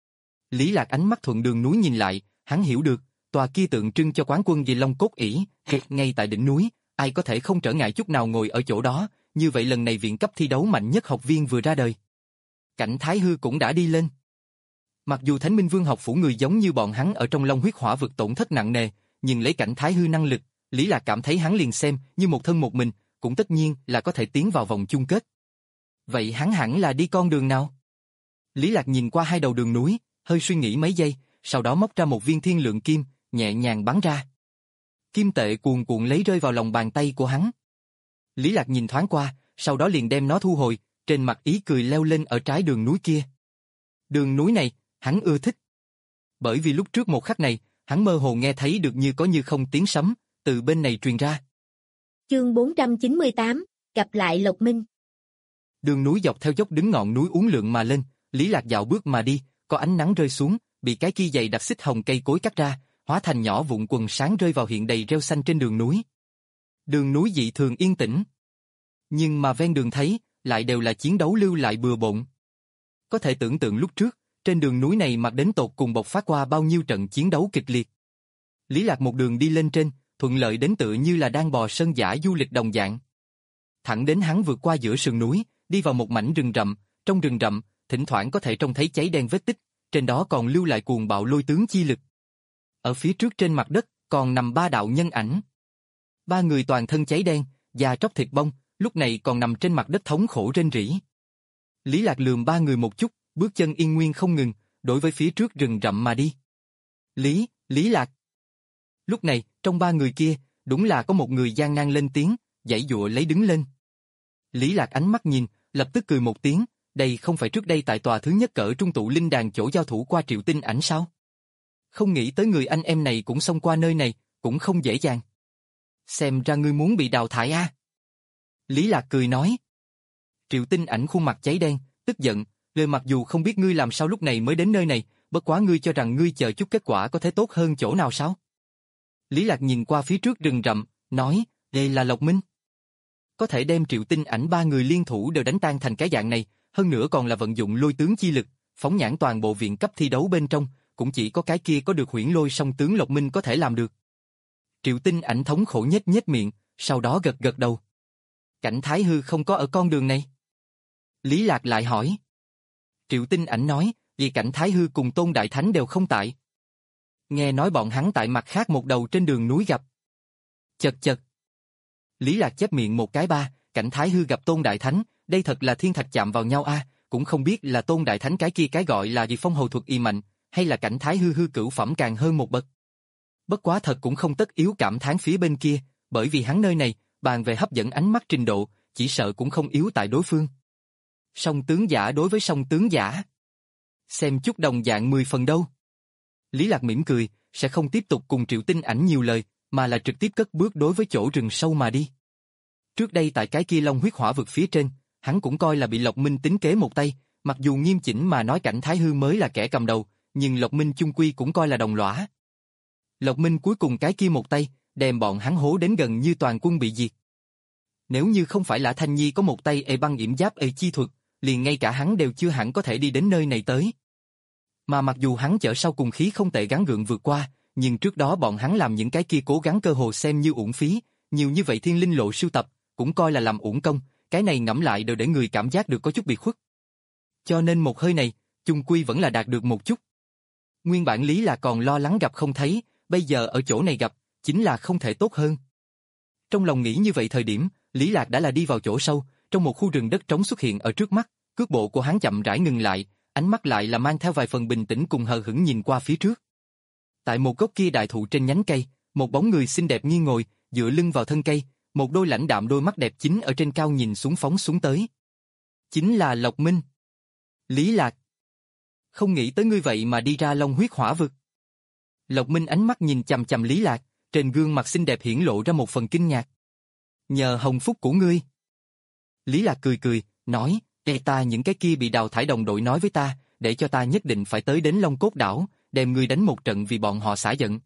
Lý Lạc ánh mắt thuận đường núi nhìn lại, hắn hiểu được, tòa kia tượng trưng cho quán quân vì Long Cốt ỷ, ngay tại đỉnh núi, ai có thể không trở ngại chút nào ngồi ở chỗ đó, như vậy lần này viện cấp thi đấu mạnh nhất học viên vừa ra đời. Cảnh Thái Hư cũng đã đi lên. Mặc dù Thánh Minh Vương học phủ người giống như bọn hắn ở trong Long huyết hỏa vực tổn thất nặng nề, nhưng lấy Cảnh Thái Hư năng lực, Lý Lạc cảm thấy hắn liền xem như một thân một mình, cũng tất nhiên là có thể tiến vào vòng chung kết. Vậy hắn hẳn là đi con đường nào? Lý Lạc nhìn qua hai đầu đường núi, hơi suy nghĩ mấy giây, sau đó móc ra một viên thiên lượng kim, nhẹ nhàng bắn ra. Kim tệ cuồn cuộn lấy rơi vào lòng bàn tay của hắn. Lý Lạc nhìn thoáng qua, sau đó liền đem nó thu hồi, trên mặt ý cười leo lên ở trái đường núi kia. Đường núi này, hắn ưa thích. Bởi vì lúc trước một khắc này, hắn mơ hồ nghe thấy được như có như không tiếng sấm, từ bên này truyền ra. Chương bốn trăm chín mươi tám, gặp lại Lộc Minh. Đường núi dọc theo dốc đứng ngọn núi uốn lượn mà lên, Lý Lạc dạo bước mà đi, có ánh nắng rơi xuống, bị cái kia dày đặc xích hồng cây cối cắt ra, hóa thành nhỏ vụn quần sáng rơi vào hiện đầy rêu xanh trên đường núi. Đường núi dị thường yên tĩnh. Nhưng mà ven đường thấy, lại đều là chiến đấu lưu lại bừa bộn. Có thể tưởng tượng lúc trước, trên đường núi này mặc đến tột cùng bộc phát qua bao nhiêu trận chiến đấu kịch liệt. Lý Lạc một đường đi lên trên, thuận lợi đến tựa như là đang bò sơn dã du lịch đồng dạng. Thẳng đến hắn vượt qua giữa sườn núi, đi vào một mảnh rừng rậm, trong rừng rậm, thỉnh thoảng có thể trông thấy cháy đen vết tích, trên đó còn lưu lại cuồng bạo lôi tướng chi lực. Ở phía trước trên mặt đất, còn nằm ba đạo nhân ảnh. Ba người toàn thân cháy đen, da tróc thịt bong, lúc này còn nằm trên mặt đất thống khổ rên rỉ. Lý Lạc lườm ba người một chút, bước chân yên nguyên không ngừng, đối với phía trước rừng rậm mà đi. Lý, Lý Lạc. Lúc này, trong ba người kia, đúng là có một người gian nan lên tiếng, giãy giụa lấy đứng lên. Lý Lạc ánh mắt nhìn, lập tức cười một tiếng, đây không phải trước đây tại tòa thứ nhất cỡ trung tụ linh đàn chỗ giao thủ qua Triệu Tinh Ảnh sao? Không nghĩ tới người anh em này cũng xông qua nơi này, cũng không dễ dàng. Xem ra ngươi muốn bị đào thải a. Lý Lạc cười nói. Triệu Tinh Ảnh khuôn mặt cháy đen, tức giận, lời mặc dù không biết ngươi làm sao lúc này mới đến nơi này, bất quá ngươi cho rằng ngươi chờ chút kết quả có thể tốt hơn chỗ nào sao? Lý Lạc nhìn qua phía trước rừng rậm, nói, đây là Lộc Minh. Có thể đem Triệu Tinh Ảnh ba người liên thủ đều đánh tan thành cái dạng này, hơn nữa còn là vận dụng lôi tướng chi lực, phóng nhãn toàn bộ viện cấp thi đấu bên trong, cũng chỉ có cái kia có được huyễn lôi song tướng Lộc Minh có thể làm được. Triệu Tinh Ảnh thống khổ nhếch nhếch miệng, sau đó gật gật đầu. Cảnh Thái Hư không có ở con đường này. Lý Lạc lại hỏi. Triệu Tinh Ảnh nói, vì Cảnh Thái Hư cùng Tôn Đại Thánh đều không tại. Nghe nói bọn hắn tại mặt khác một đầu trên đường núi gặp. Chật chật. Lý Lạc chép miệng một cái ba, Cảnh Thái Hư gặp Tôn Đại Thánh, đây thật là thiên thạch chạm vào nhau a, cũng không biết là Tôn Đại Thánh cái kia cái gọi là gì phong hầu thuật y mạnh, hay là Cảnh Thái Hư hư cửu phẩm càng hơn một bậc. Bất quá thật cũng không tất yếu cảm thán phía bên kia, bởi vì hắn nơi này, bàn về hấp dẫn ánh mắt trình độ, chỉ sợ cũng không yếu tại đối phương. Song tướng giả đối với song tướng giả. Xem chút đồng dạng mười phần đâu. Lý Lạc mỉm cười, sẽ không tiếp tục cùng Triệu Tinh Ảnh nhiều lời, mà là trực tiếp cất bước đối với chỗ rừng sâu mà đi. Trước đây tại cái kia Long huyết hỏa vực phía trên, hắn cũng coi là bị Lộc Minh tính kế một tay, mặc dù nghiêm chỉnh mà nói Cảnh Thái Hư mới là kẻ cầm đầu, nhưng Lộc Minh chung quy cũng coi là đồng lõa. Lộc Minh cuối cùng cái kia một tay, đem bọn hắn hố đến gần như toàn quân bị diệt. Nếu như không phải Lã Thanh Nhi có một tay ê băng yểm giáp ê chi thuật, liền ngay cả hắn đều chưa hẳn có thể đi đến nơi này tới. Mà mặc dù hắn chở sau cùng khí không tệ gắng gượng vượt qua, nhưng trước đó bọn hắn làm những cái kia cố gắng cơ hồ xem như uổng phí, nhiều như vậy thiên linh lộ sưu tập, cũng coi là làm uổng công, cái này ngẫm lại đều để người cảm giác được có chút bị khuất. Cho nên một hơi này, chung quy vẫn là đạt được một chút. Nguyên bản Lý là còn lo lắng gặp không thấy, bây giờ ở chỗ này gặp, chính là không thể tốt hơn. Trong lòng nghĩ như vậy thời điểm, Lý Lạc đã là đi vào chỗ sâu, trong một khu rừng đất trống xuất hiện ở trước mắt, cước bộ của hắn chậm rãi ngừng lại, ánh mắt lại là mang theo vài phần bình tĩnh cùng hờ hững nhìn qua phía trước. Tại một gốc kia đại thụ trên nhánh cây, một bóng người xinh đẹp nghiêng ngồi, dựa lưng vào thân cây, một đôi lãnh đạm đôi mắt đẹp chính ở trên cao nhìn xuống phóng xuống tới. Chính là Lộc Minh. Lý Lạc. Không nghĩ tới ngươi vậy mà đi ra Long huyết hỏa vực. Lộc Minh ánh mắt nhìn chằm chằm Lý Lạc, trên gương mặt xinh đẹp hiển lộ ra một phần kinh ngạc. Nhờ hồng phúc của ngươi. Lý Lạc cười cười, nói, để ta những cái kia bị đào thải đồng đội nói với ta, để cho ta nhất định phải tới đến Long Cốt Đảo, đem ngươi đánh một trận vì bọn họ xả giận.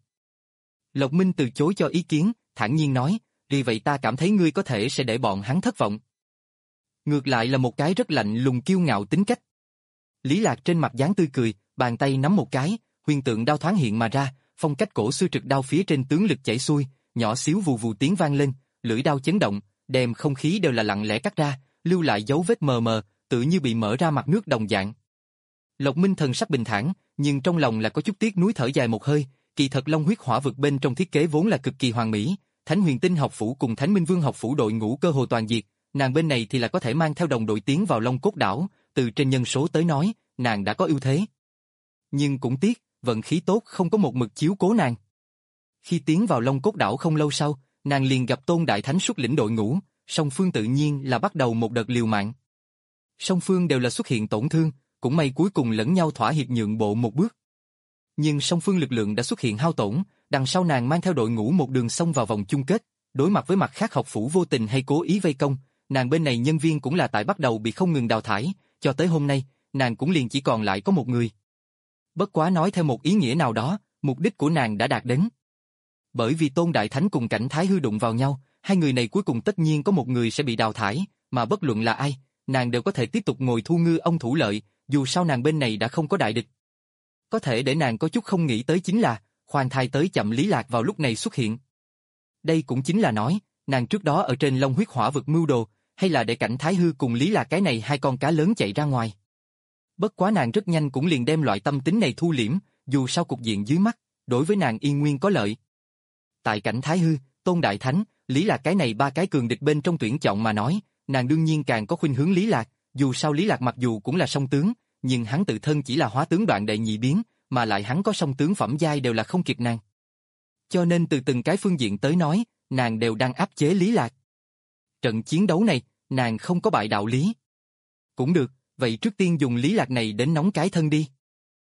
Lộc Minh từ chối cho ý kiến, thản nhiên nói, vì vậy ta cảm thấy ngươi có thể sẽ để bọn hắn thất vọng. Ngược lại là một cái rất lạnh lùng kiêu ngạo tính cách. Lý Lạc trên mặt dáng tươi cười, bàn tay nắm một cái, huyền tượng đao thoáng hiện mà ra, phong cách cổ xưa trực đao phía trên tướng lực chảy xuôi, nhỏ xíu vù vù tiếng vang lên, lưỡi đao chấn động, đem không khí đều là lặng lẽ cắt ra, lưu lại dấu vết mờ mờ, tự như bị mở ra mặt nước đồng dạng. Lộc Minh thần sắc bình thản, nhưng trong lòng là có chút tiếc nuối thở dài một hơi, kỳ thật Long huyết hỏa vực bên trong thiết kế vốn là cực kỳ hoàn mỹ, Thánh Huyền Tinh học phủ cùng Thánh Minh Vương học phủ đội ngũ cơ hồ toàn diệt, nàng bên này thì là có thể mang theo đồng đội tiến vào Long Cốt Đảo, từ trên nhân số tới nói, nàng đã có ưu thế. Nhưng cũng tiếc, vận khí tốt không có một mực chiếu cố nàng. Khi tiến vào Long Cốt Đảo không lâu sau, nàng liền gặp Tôn Đại Thánh xuất lĩnh đội ngũ, song phương tự nhiên là bắt đầu một đợt liều mạng. Song phương đều là xuất hiện tổn thương, cũng may cuối cùng lẫn nhau thỏa hiệp nhượng bộ một bước. Nhưng song phương lực lượng đã xuất hiện hao tổn, đằng sau nàng mang theo đội ngũ một đường xông vào vòng chung kết, đối mặt với mặt khác học phủ vô tình hay cố ý vây công, nàng bên này nhân viên cũng là tại bắt đầu bị không ngừng đào thải, cho tới hôm nay, nàng cũng liền chỉ còn lại có một người. Bất quá nói theo một ý nghĩa nào đó, mục đích của nàng đã đạt đến. Bởi vì Tôn Đại Thánh cùng Cảnh Thái Hư đụng vào nhau, hai người này cuối cùng tất nhiên có một người sẽ bị đào thải, mà bất luận là ai, nàng đều có thể tiếp tục ngồi thu ngư ông thủ lợi, dù sao nàng bên này đã không có đại địch. Có thể để nàng có chút không nghĩ tới chính là, khoan thai tới chậm Lý Lạc vào lúc này xuất hiện. Đây cũng chính là nói, nàng trước đó ở trên Long huyết hỏa vực mưu đồ, hay là để Cảnh Thái Hư cùng Lý Lạc cái này hai con cá lớn chạy ra ngoài. Bất quá nàng rất nhanh cũng liền đem loại tâm tính này thu liễm, dù sao cục diện dưới mắt, đối với nàng yên nguyên có lợi. Tại Cảnh Thái Hư, Tôn Đại Thánh, Lý Lạc cái này ba cái cường địch bên trong tuyển chọn mà nói, nàng đương nhiên càng có khuynh hướng Lý Lạc, dù sao Lý Lạc mặc dù cũng là song tướng, nhưng hắn tự thân chỉ là hóa tướng đoạn đệ nhị biến, mà lại hắn có song tướng phẩm giai đều là không kịp nàng. Cho nên từ từng cái phương diện tới nói, nàng đều đang áp chế Lý Lạc. Trận chiến đấu này, nàng không có bại đạo lý. Cũng được, vậy trước tiên dùng Lý Lạc này đến nóng cái thân đi.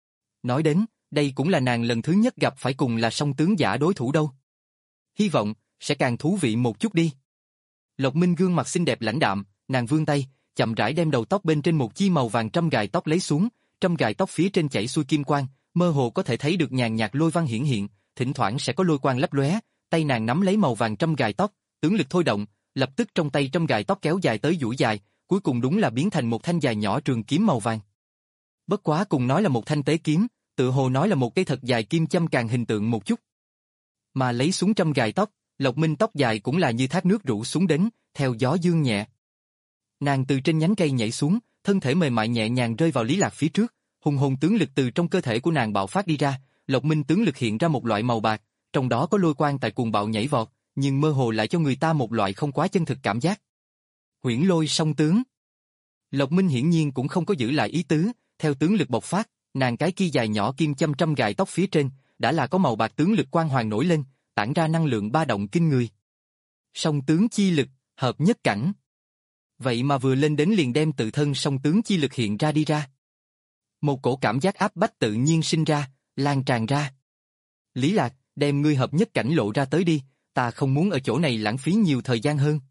Nói đến, đây cũng là nàng lần thứ nhất gặp phải cùng là song tướng giả đối thủ đâu. Hy vọng, sẽ càng thú vị một chút đi. Lộc Minh gương mặt xinh đẹp lãnh đạm, nàng vươn tay, chậm rãi đem đầu tóc bên trên một chi màu vàng trăm gài tóc lấy xuống, trăm gài tóc phía trên chảy xuôi kim quang, mơ hồ có thể thấy được nhàn nhạt lôi văn hiển hiện, thỉnh thoảng sẽ có lôi quang lấp lóe, tay nàng nắm lấy màu vàng trăm gài tóc, tướng lực thôi động, lập tức trong tay trăm gài tóc kéo dài tới duỗi dài, cuối cùng đúng là biến thành một thanh dài nhỏ trường kiếm màu vàng. Bất quá cùng nói là một thanh tế kiếm, tự hồ nói là một cây thật dài kim châm càng hình tượng một chút. Mà lấy xuống trăm gài tóc, Lộc Minh tóc dài cũng là như thác nước rủ xuống đến, theo gió dương nhẹ. Nàng từ trên nhánh cây nhảy xuống, thân thể mềm mại nhẹ nhàng rơi vào Lý Lạc phía trước, hùng hồn tướng lực từ trong cơ thể của nàng bạo phát đi ra, Lộc Minh tướng lực hiện ra một loại màu bạc, trong đó có lôi quang tại cuồng bạo nhảy vọt, nhưng mơ hồ lại cho người ta một loại không quá chân thực cảm giác. Huyễn lôi song tướng. Lộc Minh hiển nhiên cũng không có giữ lại ý tứ, theo tướng lực bộc phát, nàng cái kia dài nhỏ kim châm trăm gài tóc phía trên, đã là có màu bạc tướng lực quang hoàng nổi lên, tản ra năng lượng ba động kinh người. Song tướng chi lực, hợp nhất cảnh. Vậy mà vừa lên đến liền đem tự thân song tướng chi lực hiện ra đi ra. Một cổ cảm giác áp bách tự nhiên sinh ra, lan tràn ra. Lý Lạc, đem ngươi hợp nhất cảnh lộ ra tới đi, ta không muốn ở chỗ này lãng phí nhiều thời gian hơn.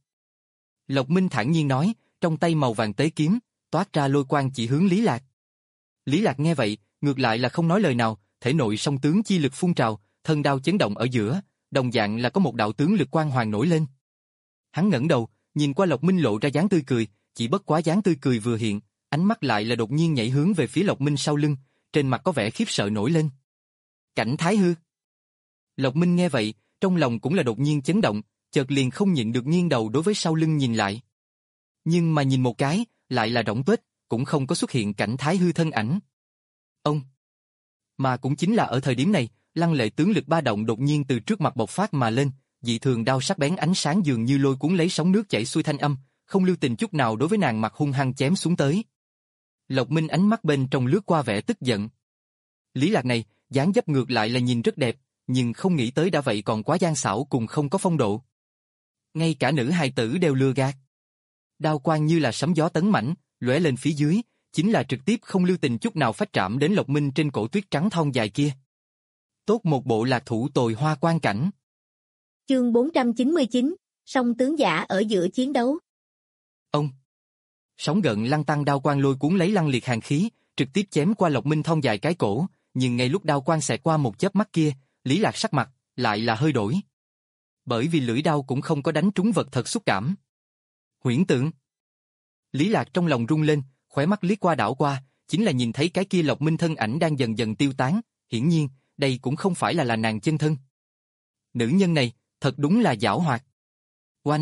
Lộc Minh thản nhiên nói, trong tay màu vàng tế kiếm, toát ra lôi quang chỉ hướng Lý Lạc. Lý Lạc nghe vậy, ngược lại là không nói lời nào, thể nội song tướng chi lực phun trào, thân đao chấn động ở giữa, đồng dạng là có một đạo tướng lực quang hoàng nổi lên. Hắn ngẩng đầu, nhìn qua Lộc Minh lộ ra dáng tươi cười, chỉ bất quá dáng tươi cười vừa hiện, ánh mắt lại là đột nhiên nhảy hướng về phía Lộc Minh sau lưng, trên mặt có vẻ khiếp sợ nổi lên. Cảnh Thái Hư. Lộc Minh nghe vậy, trong lòng cũng là đột nhiên chấn động, chợt liền không nhịn được nghiêng đầu đối với sau lưng nhìn lại. Nhưng mà nhìn một cái, lại là rỗng tuếch, cũng không có xuất hiện Cảnh Thái Hư thân ảnh. Ông. Mà cũng chính là ở thời điểm này, lăng lệ tướng lực ba động đột nhiên từ trước mặt bộc phát mà lên, dị thường đao sắc bén ánh sáng dường như lôi cuốn lấy sóng nước chảy xuôi thanh âm, không lưu tình chút nào đối với nàng mặt hung hăng chém xuống tới. Lộc Minh ánh mắt bên trong lướt qua vẻ tức giận. Lý Lạc này, dáng dấp ngược lại là nhìn rất đẹp, nhưng không nghĩ tới đã vậy còn quá gian xảo cùng không có phong độ. Ngay cả nữ hài tử đều lừa gạt. Đao quang như là sấm gió tấn mãnh, lóe lên phía dưới, chính là trực tiếp không lưu tình chút nào phách trảm đến Lộc Minh trên cổ tuyết trắng thon dài kia. Tốt một bộ lạc thủ tồi hoa quan cảnh. Chương bốn trăm chín mươi chín, song tướng giả ở giữa chiến đấu. Ông. Sóng gợn lăng tăng đao quang lôi cuốn lấy lăng liệt hàn khí, trực tiếp chém qua Lộc Minh thon dài cái cổ, nhưng ngay lúc đao quang xẹt qua một chớp mắt kia, Lý Lạc sắc mặt lại là hơi đổi. Bởi vì lưỡi đao cũng không có đánh trúng vật thật xúc cảm. Huyễn tượng. Lý Lạc trong lòng rung lên, khóe mắt liếc qua đảo qua, chính là nhìn thấy cái kia Lộc Minh thân ảnh đang dần dần tiêu tán, hiển nhiên, đây cũng không phải là là nàng chân thân. Nữ nhân này, thật đúng là giảo hoạt. Oanh.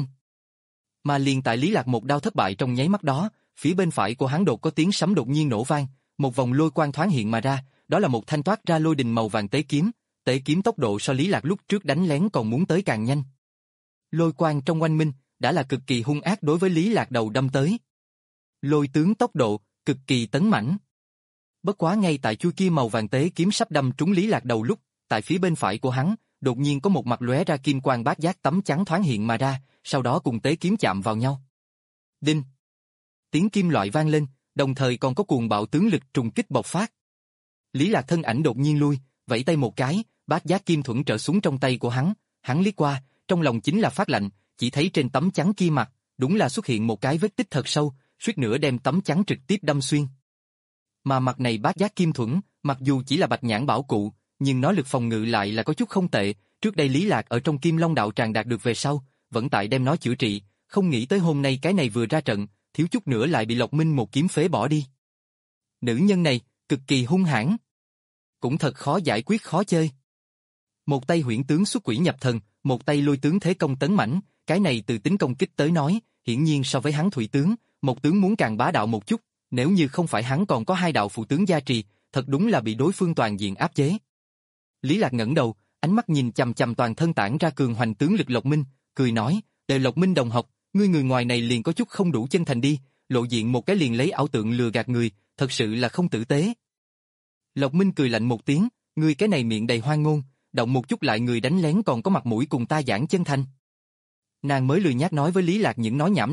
Mà liền tại Lý Lạc một đao thất bại trong nháy mắt đó, phía bên phải của hắn đột có tiếng sấm đột nhiên nổ vang, một vòng lôi quang thoáng hiện mà ra, đó là một thanh toát ra lôi đình màu vàng tế kiếm, tế kiếm tốc độ so Lý Lạc lúc trước đánh lén còn muốn tới càng nhanh. Lôi quang trong oanh minh, đã là cực kỳ hung ác đối với Lý Lạc đầu đâm tới. Lôi tướng tốc độ, cực kỳ tấn mãnh. Bất quá ngay tại chuôi kia màu vàng tế kiếm sắp đâm trúng Lý Lạc đầu lúc, tại phía bên phải của hắn, đột nhiên có một mặt lóe ra kim quang bát giác tấm trắng thoáng hiện mà ra, sau đó cùng tế kiếm chạm vào nhau. Đinh. Tiếng kim loại vang lên, đồng thời còn có cuồng bạo tướng lực trùng kích bộc phát. Lý Lạc thân ảnh đột nhiên lui, vẫy tay một cái, bát giác kim thuẫn trở xuống trong tay của hắn, hắn liếc qua, trong lòng chính là phát lạnh, chỉ thấy trên tấm trắng kia mặt, đúng là xuất hiện một cái vết tích thật sâu, suýt nữa đem tấm trắng trực tiếp đâm xuyên. Mà mặt này bát giác kim thuẫn, mặc dù chỉ là bạch nhãn bảo cụ, nhưng nó lực phòng ngự lại là có chút không tệ, trước đây Lý Lạc ở trong Kim Long đạo tràng đạt được về sau, vẫn tại đem nó chữa trị, không nghĩ tới hôm nay cái này vừa ra trận, thiếu chút nữa lại bị Lộc Minh một kiếm phế bỏ đi. Nữ nhân này, cực kỳ hung hãn. Cũng thật khó giải quyết khó chơi. Một tay huyễn tướng xuất quỷ nhập thần, một tay lôi tướng thế công tấn mãnh, cái này từ tính công kích tới nói, hiển nhiên so với hắn thủy tướng, một tướng muốn càng bá đạo một chút, nếu như không phải hắn còn có hai đạo phụ tướng gia trì, thật đúng là bị đối phương toàn diện áp chế. Lý Lạc ngẩng đầu, ánh mắt nhìn chằm chằm toàn thân tản ra cường hoành tướng lực Lộc Minh, cười nói, "Đệ Lộc Minh đồng học, ngươi người ngoài này liền có chút không đủ chân thành đi, lộ diện một cái liền lấy ảo tượng lừa gạt người, thật sự là không tử tế." Lộc Minh cười lạnh một tiếng, "Ngươi cái này miệng đầy hoang ngôn, động một chút lại người đánh lén còn có mặt mũi cùng ta giảng chân thành." Nàng mới lười nhác nói với Lý Lạc những nói nhảm này,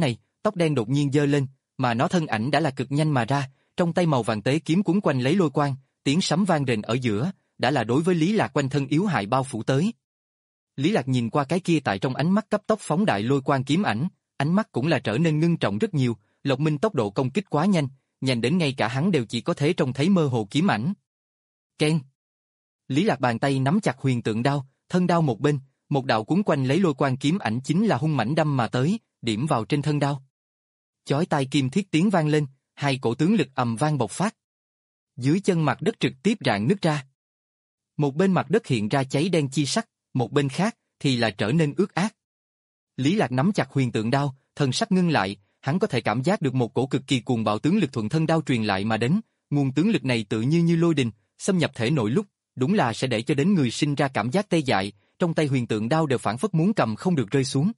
tóc đen đột nhiên giơ lên, mà nó thân ảnh đã là cực nhanh mà ra, trong tay màu vàng tế kiếm cuốn quanh lấy lôi quang, tiếng sấm vang rền ở giữa, đã là đối với Lý Lạc quanh thân yếu hại bao phủ tới. Lý Lạc nhìn qua cái kia tại trong ánh mắt cấp tốc phóng đại lôi quang kiếm ảnh, ánh mắt cũng là trở nên ngưng trọng rất nhiều, Lộc Minh tốc độ công kích quá nhanh, nhanh đến ngay cả hắn đều chỉ có thể trông thấy mơ hồ kiếm ảnh. Keng. Lý Lạc bàn tay nắm chặt huyền tượng đao, thân đao một bên, một đạo cuốn quanh lấy lôi quang kiếm ảnh chính là hung mãnh đâm mà tới, điểm vào trên thân đao. Chói tai kim thiết tiếng vang lên, hai cổ tướng lực ầm vang bộc phát. Dưới chân mặt đất trực tiếp rạn nứt ra. Một bên mặt đất hiện ra cháy đen chi sắc, một bên khác thì là trở nên ướt át. Lý Lạc nắm chặt huyền tượng đao, thần sắc ngưng lại, hắn có thể cảm giác được một cổ cực kỳ cuồng bạo tướng lực thuận thân đao truyền lại mà đến, nguồn tướng lực này tự như như lôi đình, xâm nhập thể nội lúc, đúng là sẽ để cho đến người sinh ra cảm giác tê dại, trong tay huyền tượng đao đều phản phất muốn cầm không được rơi xuống.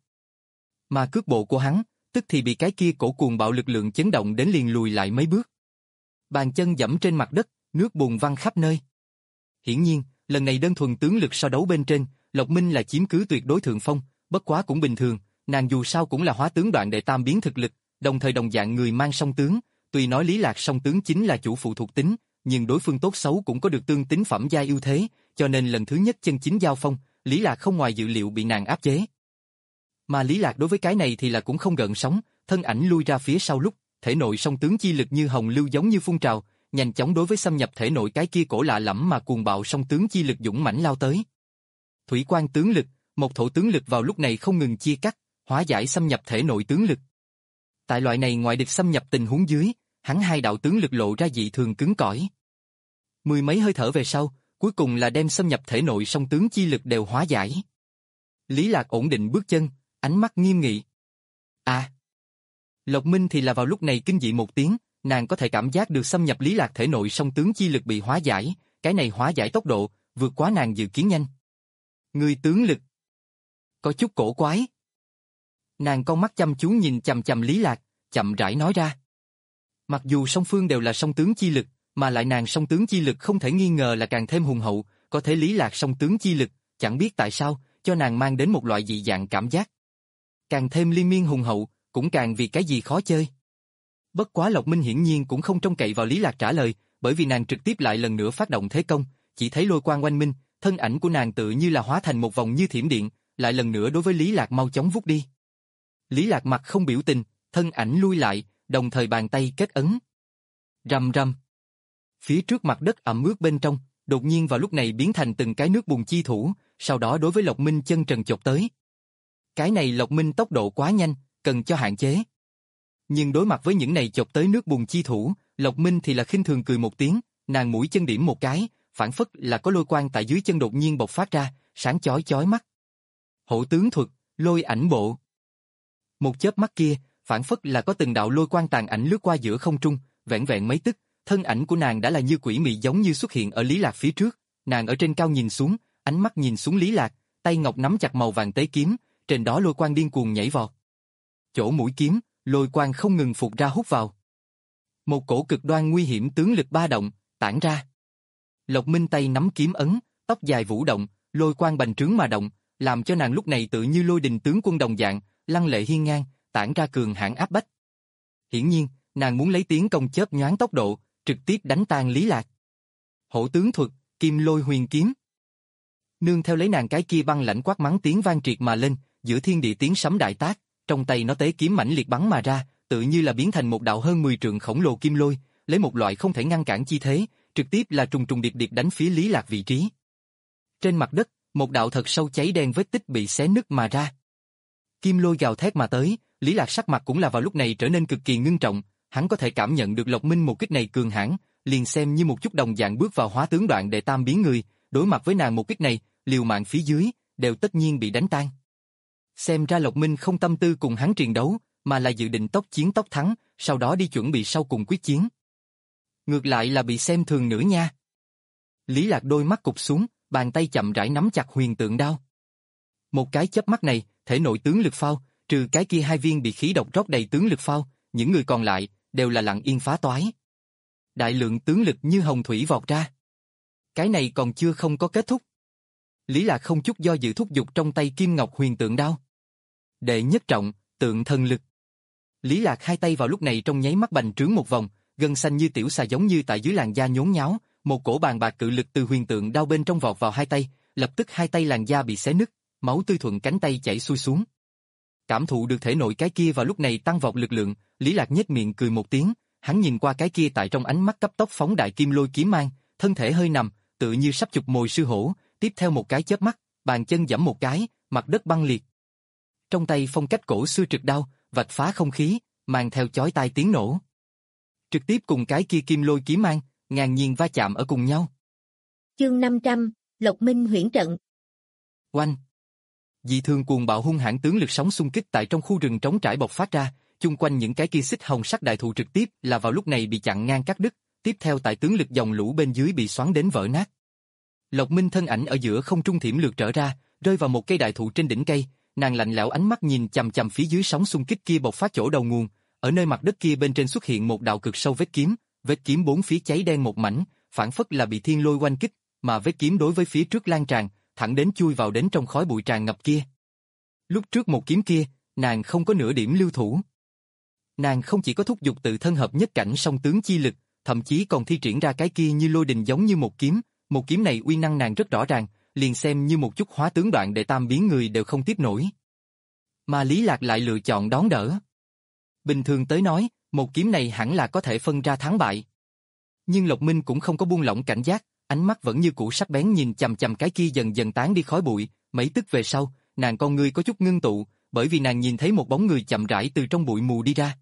Mà cước bộ của hắn, tức thì bị cái kia cổ cuồng bạo lực lượng chấn động đến liền lùi lại mấy bước. Bàn chân dẫm trên mặt đất, nước bùn văng khắp nơi. Hiển nhiên, lần này đơn thuần tướng lực so đấu bên trên, Lộc Minh là chiếm cứ tuyệt đối thượng phong, bất quá cũng bình thường, nàng dù sao cũng là hóa tướng đoạn đệ tam biến thực lực, đồng thời đồng dạng người mang song tướng, tuy nói Lý Lạc song tướng chính là chủ phụ thuộc tính, nhưng đối phương tốt xấu cũng có được tương tính phẩm giai ưu thế, cho nên lần thứ nhất chân chính giao phong, Lý Lạc không ngoài dự liệu bị nàng áp chế. Mà Lý Lạc đối với cái này thì là cũng không gợn sóng, thân ảnh lui ra phía sau lúc, thể nội song tướng chi lực như hồng lưu giống như phun trào, nhanh chóng đối với xâm nhập thể nội cái kia cổ lạ lẫm mà cuồng bạo song tướng chi lực dũng mãnh lao tới. Thủy quan tướng lực, một thổ tướng lực vào lúc này không ngừng chia cắt, hóa giải xâm nhập thể nội tướng lực. Tại loại này ngoại địch xâm nhập tình huống dưới, hắn hai đạo tướng lực lộ ra dị thường cứng cỏi. Mười mấy hơi thở về sau, cuối cùng là đem xâm nhập thể nội song tướng chi lực đều hóa giải. Lý Lạc ổn định bước chân, ánh mắt nghiêm nghị. À! Lộc Minh thì là vào lúc này kinh dị một tiếng, nàng có thể cảm giác được xâm nhập Lý Lạc thể nội song tướng chi lực bị hóa giải, cái này hóa giải tốc độ, vượt quá nàng dự kiến nhanh. Người tướng lực. Có chút cổ quái. Nàng con mắt chăm chú nhìn chằm chằm Lý Lạc, chậm rãi nói ra. Mặc dù song phương đều là song tướng chi lực, mà lại nàng song tướng chi lực không thể nghi ngờ là càng thêm hùng hậu, có thể Lý Lạc song tướng chi lực, chẳng biết tại sao, cho nàng mang đến một loại dị dạng cảm giác. Càng thêm liên miên hùng hậu, cũng càng vì cái gì khó chơi. Bất quá Lộc Minh hiển nhiên cũng không trông cậy vào Lý Lạc trả lời, bởi vì nàng trực tiếp lại lần nữa phát động thế công, chỉ thấy lôi quang oanh minh, thân ảnh của nàng tự như là hóa thành một vòng như thiểm điện, lại lần nữa đối với Lý Lạc mau chóng vút đi. Lý Lạc mặt không biểu tình, thân ảnh lui lại, đồng thời bàn tay kết ấn. Rầm rầm. Phía trước mặt đất ẩm ướt bên trong, đột nhiên vào lúc này biến thành từng cái nước bùn chi thủ, sau đó đối với Lộc Minh chân trần chộp tới. Cái này Lộc Minh tốc độ quá nhanh, cần cho hạn chế. Nhưng đối mặt với những này chộp tới nước bùn chi thủ, Lộc Minh thì là khinh thường cười một tiếng, nàng mũi chân điểm một cái, phản phất là có lôi quang tại dưới chân đột nhiên bộc phát ra, sáng chói chói mắt. Hổ tướng thuật, lôi ảnh bộ. Một chớp mắt kia, phản phất là có từng đạo lôi quang tàn ảnh lướt qua giữa không trung, vẹn vẹn mấy tức, thân ảnh của nàng đã là như quỷ mị giống như xuất hiện ở Lý Lạc phía trước, nàng ở trên cao nhìn xuống, ánh mắt nhìn xuống Lý Lạc, tay ngọc nắm chặt màu vàng tế kiếm, trên đó lôi quang điên cuồng nhảy vọt. Chỗ mũi kiếm, lôi quang không ngừng phụt ra hút vào. Một cổ cực đoan nguy hiểm tướng lực ba động, tản ra. Lộc Minh tay nắm kiếm ấn, tóc dài vũ động, lôi quang bành trướng mà động, làm cho nàng lúc này tự như lôi đình tướng quân đồng dạng, lăng lệ hiên ngang, tản ra cường hãn áp bách. Hiển nhiên, nàng muốn lấy tiến công chớp nhoáng tốc độ, trực tiếp đánh tan Lý Lạc. Hổ tướng thuật, kim lôi huyền kiếm. Nương theo lấy nàng cái kia băng lãnh quát mắng tiếng vang triệt mà lên, giữa thiên địa tiếng sấm đại tác, trong tay nó tế kiếm mãnh liệt bắn mà ra, tự như là biến thành một đạo hơn mười trượng khổng lồ kim lôi, lấy một loại không thể ngăn cản chi thế, trực tiếp là trùng trùng điệp điệp đánh phía Lý Lạc vị trí. Trên mặt đất, một đạo thật sâu cháy đen vết tích bị xé nứt mà ra. Kim lôi gào thét mà tới, Lý Lạc sắc mặt cũng là vào lúc này trở nên cực kỳ ngưng trọng, hắn có thể cảm nhận được Lộc Minh một kích này cường hãn, liền xem như một chút đồng dạng bước vào hóa tướng đoạn đệ tam biến người, đối mặt với nàng một kích này, liều mạng phía dưới, đều tất nhiên bị đánh tan. Xem ra Lộc Minh không tâm tư cùng hắn triền đấu, mà là dự định tốc chiến tốc thắng, sau đó đi chuẩn bị sau cùng quyết chiến. Ngược lại là bị xem thường nữa nha. Lý Lạc đôi mắt cụp xuống, bàn tay chậm rãi nắm chặt huyền tượng đao. Một cái chớp mắt này, thể nội tướng lực phao, trừ cái kia hai viên bị khí độc rót đầy tướng lực phao, những người còn lại đều là lặng yên phá toái. Đại lượng tướng lực như hồng thủy vọt ra. Cái này còn chưa không có kết thúc. Lý Lạc không chút do dự thúc giục trong tay kim ngọc huyền tượng đao. Đệ nhất trọng, tượng thần lực. Lý Lạc hai tay vào lúc này trong nháy mắt bành trướng một vòng, gân xanh như tiểu xà giống như tại dưới làn da nhốn nháo, một cổ bàn bạc cự lực từ huyền tượng đao bên trong vọt vào hai tay, lập tức hai tay làn da bị xé nứt, máu tươi thuận cánh tay chảy xuôi xuống. Cảm thụ được thể nội cái kia vào lúc này tăng vọt lực lượng, Lý Lạc nhếch miệng cười một tiếng, hắn nhìn qua cái kia tại trong ánh mắt cấp tốc phóng đại kim lôi kiếm mang, thân thể hơi nằm, tự như sắp chụp mồi sư hổ, tiếp theo một cái chớp mắt, bàn chân giẫm một cái, mặt đất băng liệt. Trong tay phong cách cổ xưa trực đao, vạch phá không khí, mang theo chói tai tiếng nổ. Trực tiếp cùng cái kia kim lôi kiếm mang, ngang nhiên va chạm ở cùng nhau. Chương năm trăm, Lộc Minh huyễn trận. Oanh! Dị thường cuồng bạo hung hãn tướng lực sóng xung kích tại trong khu rừng trống trải bộc phát ra, chung quanh những cái kia xích hồng sắc đại thụ trực tiếp là vào lúc này bị chặn ngang cắt đứt, tiếp theo tại tướng lực dòng lũ bên dưới bị xoắn đến vỡ nát. Lộc Minh thân ảnh ở giữa không trung thiểm lược trở ra, rơi vào một cây đại thụ trên đỉnh cây, nàng lạnh lẽo ánh mắt nhìn chằm chằm phía dưới sóng xung kích kia bộc phát chỗ đầu nguồn, ở nơi mặt đất kia bên trên xuất hiện một đạo cực sâu vết kiếm, vết kiếm bốn phía cháy đen một mảnh, phản phất là bị thiên lôi oanh kích, mà vết kiếm đối với phía trước lan tràn, thẳng đến chui vào đến trong khói bụi tràn ngập kia. Lúc trước một kiếm kia, nàng không có nửa điểm lưu thủ. Nàng không chỉ có thúc giục tự thân hợp nhất cảnh song tướng chi lực, thậm chí còn thi triển ra cái kia như lôi đình giống như một kiếm, một kiếm này uy năng nàng rất rõ ràng, liền xem như một chút hóa tướng đoạn để tam biến người đều không tiếp nổi. Mà Lý Lạc lại lựa chọn đón đỡ. Bình thường tới nói, một kiếm này hẳn là có thể phân ra thắng bại. Nhưng Lộc Minh cũng không có buông lỏng cảnh giác, ánh mắt vẫn như cũ sắc bén nhìn chằm chằm cái kia dần dần tán đi khói bụi, mấy tức về sau, nàng con ngươi có chút ngưng tụ, bởi vì nàng nhìn thấy một bóng người chậm rãi từ trong bụi mù đi ra.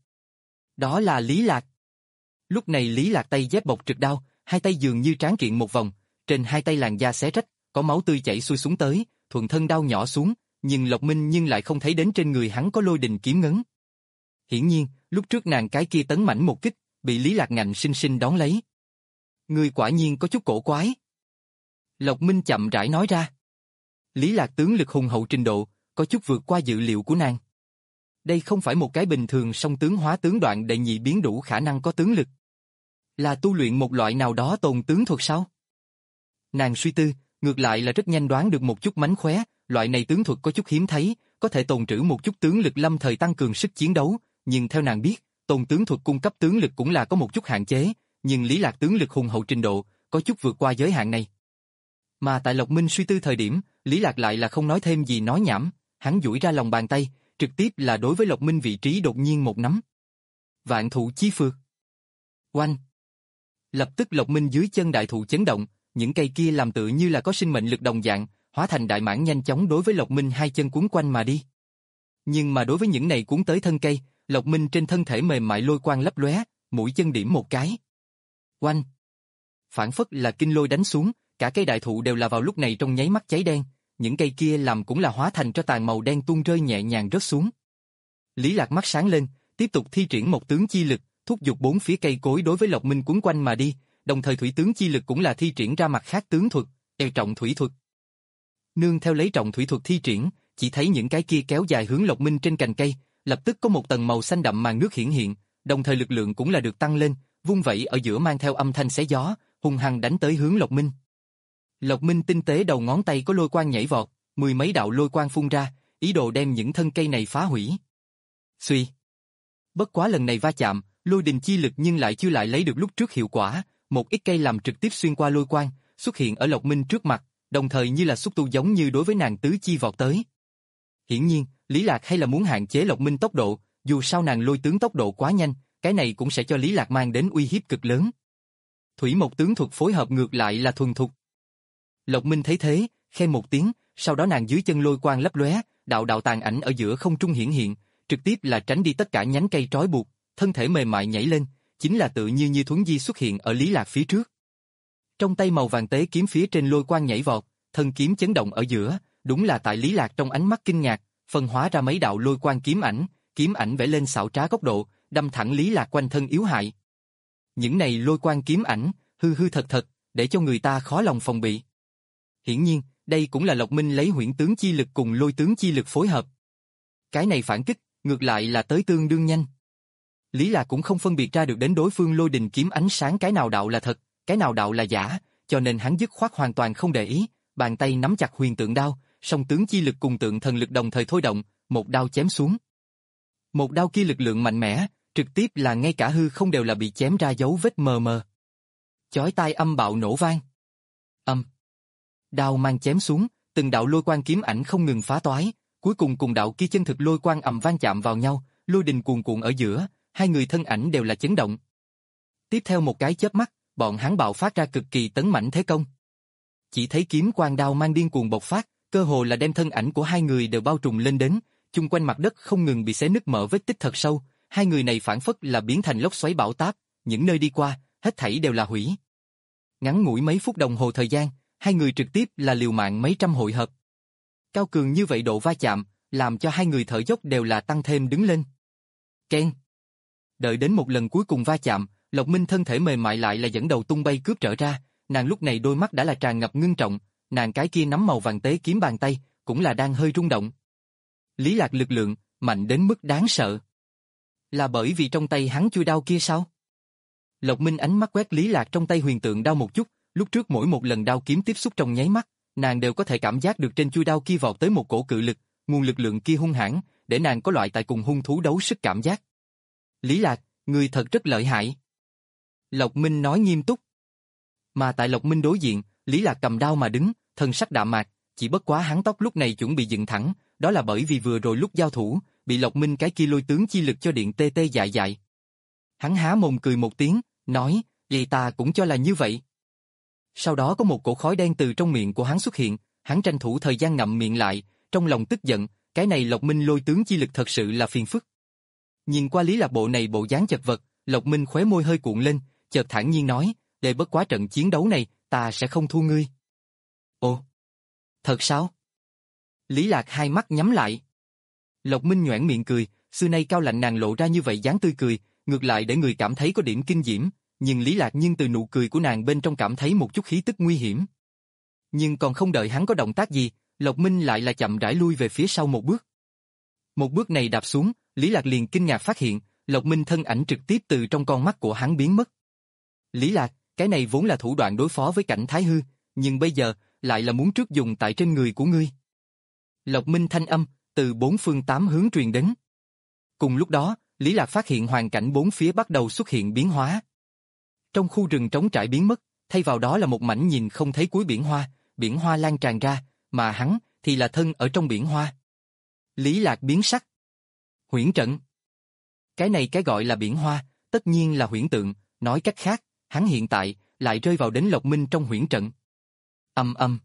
Đó là Lý Lạc. Lúc này Lý Lạc tay dép bọc trực đao, hai tay dường như tráng kiện một vòng, trên hai tay làn da xé rách, có máu tươi chảy xuôi xuống tới, thuận thân đao nhỏ xuống, nhưng Lộc Minh nhưng lại không thấy đến trên người hắn có lôi đình kiếm ngấn. Hiển nhiên, lúc trước nàng cái kia tấn mãnh một kích, bị Lý Lạc ngạnh sinh sinh đón lấy. Người quả nhiên có chút cổ quái. Lộc Minh chậm rãi nói ra. Lý Lạc tướng lực hùng hậu trình độ, có chút vượt qua dự liệu của nàng. Đây không phải một cái bình thường song tướng hóa tướng đoạn đệ nhị biến đủ khả năng có tướng lực. Là tu luyện một loại nào đó tồn tướng thuật sao? Nàng suy tư, ngược lại là rất nhanh đoán được một chút mánh khóe, loại này tướng thuật có chút hiếm thấy, có thể tồn trữ một chút tướng lực lâm thời tăng cường sức chiến đấu, nhưng theo nàng biết, tồn tướng thuật cung cấp tướng lực cũng là có một chút hạn chế, nhưng Lý Lạc tướng lực hùng hậu trình độ, có chút vượt qua giới hạn này. Mà tại Lộc Minh suy tư thời điểm, Lý Lạc lại là không nói thêm gì nói nhảm, hắn duỗi ra lòng bàn tay, trực tiếp là đối với Lộc Minh vị trí đột nhiên một nắm. Vạn thụ chí phược. Oanh! Lập tức Lộc Minh dưới chân đại thụ chấn động, những cây kia làm tựa như là có sinh mệnh lực đồng dạng, hóa thành đại mãng nhanh chóng đối với Lộc Minh hai chân cuốn quanh mà đi. Nhưng mà đối với những này cuốn tới thân cây, Lộc Minh trên thân thể mềm mại lôi quang lấp lóe, mũi chân điểm một cái. Oanh! Phản phất là kinh lôi đánh xuống, cả cây đại thụ đều là vào lúc này trong nháy mắt cháy đen, những cây kia làm cũng là hóa thành cho tàn màu đen tuôn rơi nhẹ nhàng rớt xuống. Lý Lạc mắt sáng lên, tiếp tục thi triển một tướng chi lực, thúc giục bốn phía cây cối đối với Lộc Minh cuốn quanh mà đi, đồng thời thủy tướng chi lực cũng là thi triển ra mặt khác tướng thuật, eo trọng thủy thuật. Nương theo lấy trọng thủy thuật thi triển, chỉ thấy những cái kia kéo dài hướng Lộc Minh trên cành cây, lập tức có một tầng màu xanh đậm màn nước hiển hiện, đồng thời lực lượng cũng là được tăng lên, vung vẩy ở giữa mang theo âm thanh xé gió, hung hăng đánh tới hướng Lộc Minh. Lộc Minh tinh tế đầu ngón tay có lôi quang nhảy vọt, mười mấy đạo lôi quang phun ra, ý đồ đem những thân cây này phá hủy. Xuy. Bất quá lần này va chạm, lôi đình chi lực nhưng lại chưa lại lấy được lúc trước hiệu quả, một ít cây làm trực tiếp xuyên qua lôi quang, xuất hiện ở Lộc Minh trước mặt, đồng thời như là xúc tu giống như đối với nàng tứ chi vọt tới. Hiển nhiên, Lý Lạc hay là muốn hạn chế Lộc Minh tốc độ, dù sao nàng lôi tướng tốc độ quá nhanh, cái này cũng sẽ cho Lý Lạc mang đến uy hiếp cực lớn. Thủy một tướng thuật phối hợp ngược lại là thuần thục. Lộc Minh thấy thế, khen một tiếng, sau đó nàng dưới chân lôi quang lấp lóe, đạo đạo tàn ảnh ở giữa không trung hiển hiện, trực tiếp là tránh đi tất cả nhánh cây trói buộc, thân thể mềm mại nhảy lên, chính là tự như như thuấn di xuất hiện ở Lý Lạc phía trước. Trong tay màu vàng tế kiếm phía trên lôi quang nhảy vọt, thân kiếm chấn động ở giữa, đúng là tại Lý Lạc trong ánh mắt kinh ngạc, phân hóa ra mấy đạo lôi quang kiếm ảnh, kiếm ảnh vẽ lên xảo trá góc độ, đâm thẳng Lý Lạc quanh thân yếu hại. Những này lôi quang kiếm ảnh, hư hư thật thật, để cho người ta khó lòng phòng bị. Hiển nhiên, đây cũng là Lộc Minh lấy huyễn tướng chi lực cùng lôi tướng chi lực phối hợp. Cái này phản kích, ngược lại là tới tương đương nhanh. Lý Lạc cũng không phân biệt ra được đến đối phương lôi đình kiếm ánh sáng cái nào đạo là thật, cái nào đạo là giả, cho nên hắn dứt khoát hoàn toàn không để ý, bàn tay nắm chặt huyền tượng đao, song tướng chi lực cùng tượng thần lực đồng thời thôi động, một đao chém xuống. Một đao kia lực lượng mạnh mẽ, trực tiếp là ngay cả hư không đều là bị chém ra dấu vết mờ mờ. Chói tai âm bạo nổ vang. Âm. Đao mang chém xuống, từng đạo lôi quang kiếm ảnh không ngừng phá toái, cuối cùng cùng đạo kia chân thực lôi quang ầm vang chạm vào nhau, lôi đình cuồn cuộn ở giữa, hai người thân ảnh đều là chấn động. Tiếp theo một cái chớp mắt, bọn hắn bạo phát ra cực kỳ tấn mãnh thế công. Chỉ thấy kiếm quang đao mang điên cuồng bộc phát, cơ hồ là đem thân ảnh của hai người đều bao trùm lên đến, chung quanh mặt đất không ngừng bị xé nứt mở vết tích thật sâu, hai người này phản phất là biến thành lốc xoáy bão táp, những nơi đi qua, hết thảy đều là hủy. Ngắn ngủi mấy phút đồng hồ thời gian, hai người trực tiếp là liều mạng mấy trăm hội hợp. Cao cường như vậy độ va chạm, làm cho hai người thở dốc đều là tăng thêm đứng lên. Keng. Đợi đến một lần cuối cùng va chạm, Lộc Minh thân thể mềm mại lại là dẫn đầu tung bay cướp trở ra, nàng lúc này đôi mắt đã là tràn ngập ngưng trọng, nàng cái kia nắm màu vàng tế kiếm bàn tay, cũng là đang hơi rung động. Lý Lạc lực lượng, mạnh đến mức đáng sợ. Là bởi vì trong tay hắn chui đao kia sao? Lộc Minh ánh mắt quét Lý Lạc trong tay huyền tượng đao một chút, lúc trước mỗi một lần đao kiếm tiếp xúc trong nháy mắt, nàng đều có thể cảm giác được trên chui đao kia vọt tới một cổ cự lực, nguồn lực lượng kia hung hãn, để nàng có loại tại cùng hung thú đấu sức cảm giác. Lý Lạc, người thật rất lợi hại. Lộc Minh nói nghiêm túc. Mà tại Lộc Minh đối diện, Lý Lạc cầm đao mà đứng, thân sắc đạm mạc, chỉ bất quá hắn tóc lúc này chuẩn bị dựng thẳng, đó là bởi vì vừa rồi lúc giao thủ, bị Lộc Minh cái kia lôi tướng chi lực cho điện tê tê dại dại. Hắn há mồm cười một tiếng, nói, vậy ta cũng cho là như vậy. Sau đó có một cổ khói đen từ trong miệng của hắn xuất hiện, hắn tranh thủ thời gian ngậm miệng lại, trong lòng tức giận, cái này Lộc Minh lôi tướng chi lực thật sự là phiền phức. Nhìn qua Lý Lạc bộ này bộ dáng chật vật, Lộc Minh khóe môi hơi cuộn lên, chợt thản nhiên nói, để bất quá trận chiến đấu này, ta sẽ không thua ngươi. Ồ, thật sao? Lý Lạc hai mắt nhắm lại. Lộc Minh nhoẻn miệng cười, xưa nay cao lạnh nàng lộ ra như vậy dáng tươi cười, ngược lại để người cảm thấy có điểm kinh diễm, nhưng Lý Lạc nhưng từ nụ cười của nàng bên trong cảm thấy một chút khí tức nguy hiểm. Nhưng còn không đợi hắn có động tác gì, Lộc Minh lại là chậm rãi lui về phía sau một bước. Một bước này đạp xuống, Lý Lạc liền kinh ngạc phát hiện, Lộc Minh thân ảnh trực tiếp từ trong con mắt của hắn biến mất. Lý Lạc, cái này vốn là thủ đoạn đối phó với cảnh Thái Hư, nhưng bây giờ, lại là muốn trước dùng tại trên người của ngươi. Lộc Minh thanh âm, từ bốn phương tám hướng truyền đến. Cùng lúc đó, Lý Lạc phát hiện hoàn cảnh bốn phía bắt đầu xuất hiện biến hóa. Trong khu rừng trống trải biến mất, thay vào đó là một mảnh nhìn không thấy cuối biển hoa, biển hoa lan tràn ra, mà hắn thì là thân ở trong biển hoa. Lý Lạc biến sắc. Huyễn trận. Cái này cái gọi là biển hoa, tất nhiên là huyễn tượng, nói cách khác, hắn hiện tại lại rơi vào đến Lộc Minh trong huyễn trận. Âm âm.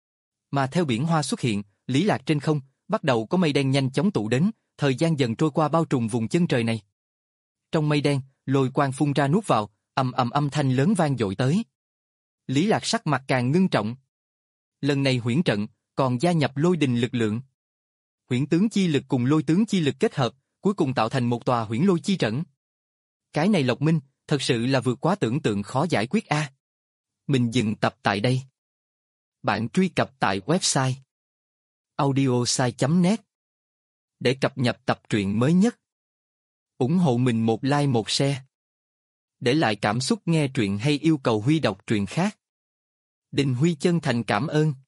Mà theo biển hoa xuất hiện, Lý Lạc trên không, bắt đầu có mây đen nhanh chóng tụ đến, thời gian dần trôi qua bao trùm vùng chân trời này. Trong mây đen, lôi quang phun ra nuốt vào, ầm ầm âm thanh lớn vang dội tới. Lý Lạc sắc mặt càng ngưng trọng. Lần này huyễn trận, còn gia nhập lôi đình lực lượng. Huyễn tướng chi lực cùng lôi tướng chi lực kết hợp, cuối cùng tạo thành một tòa huyễn lôi chi trận. Cái này Lộc Minh, thật sự là vượt quá tưởng tượng khó giải quyết a. Mình dừng tập tại đây. Bạn truy cập tại website audiosai chấm net để cập nhật tập truyện mới nhất. Ủng hộ mình một like một share. Để lại cảm xúc nghe truyện hay yêu cầu Huy đọc truyện khác. Đình Huy chân thành cảm ơn.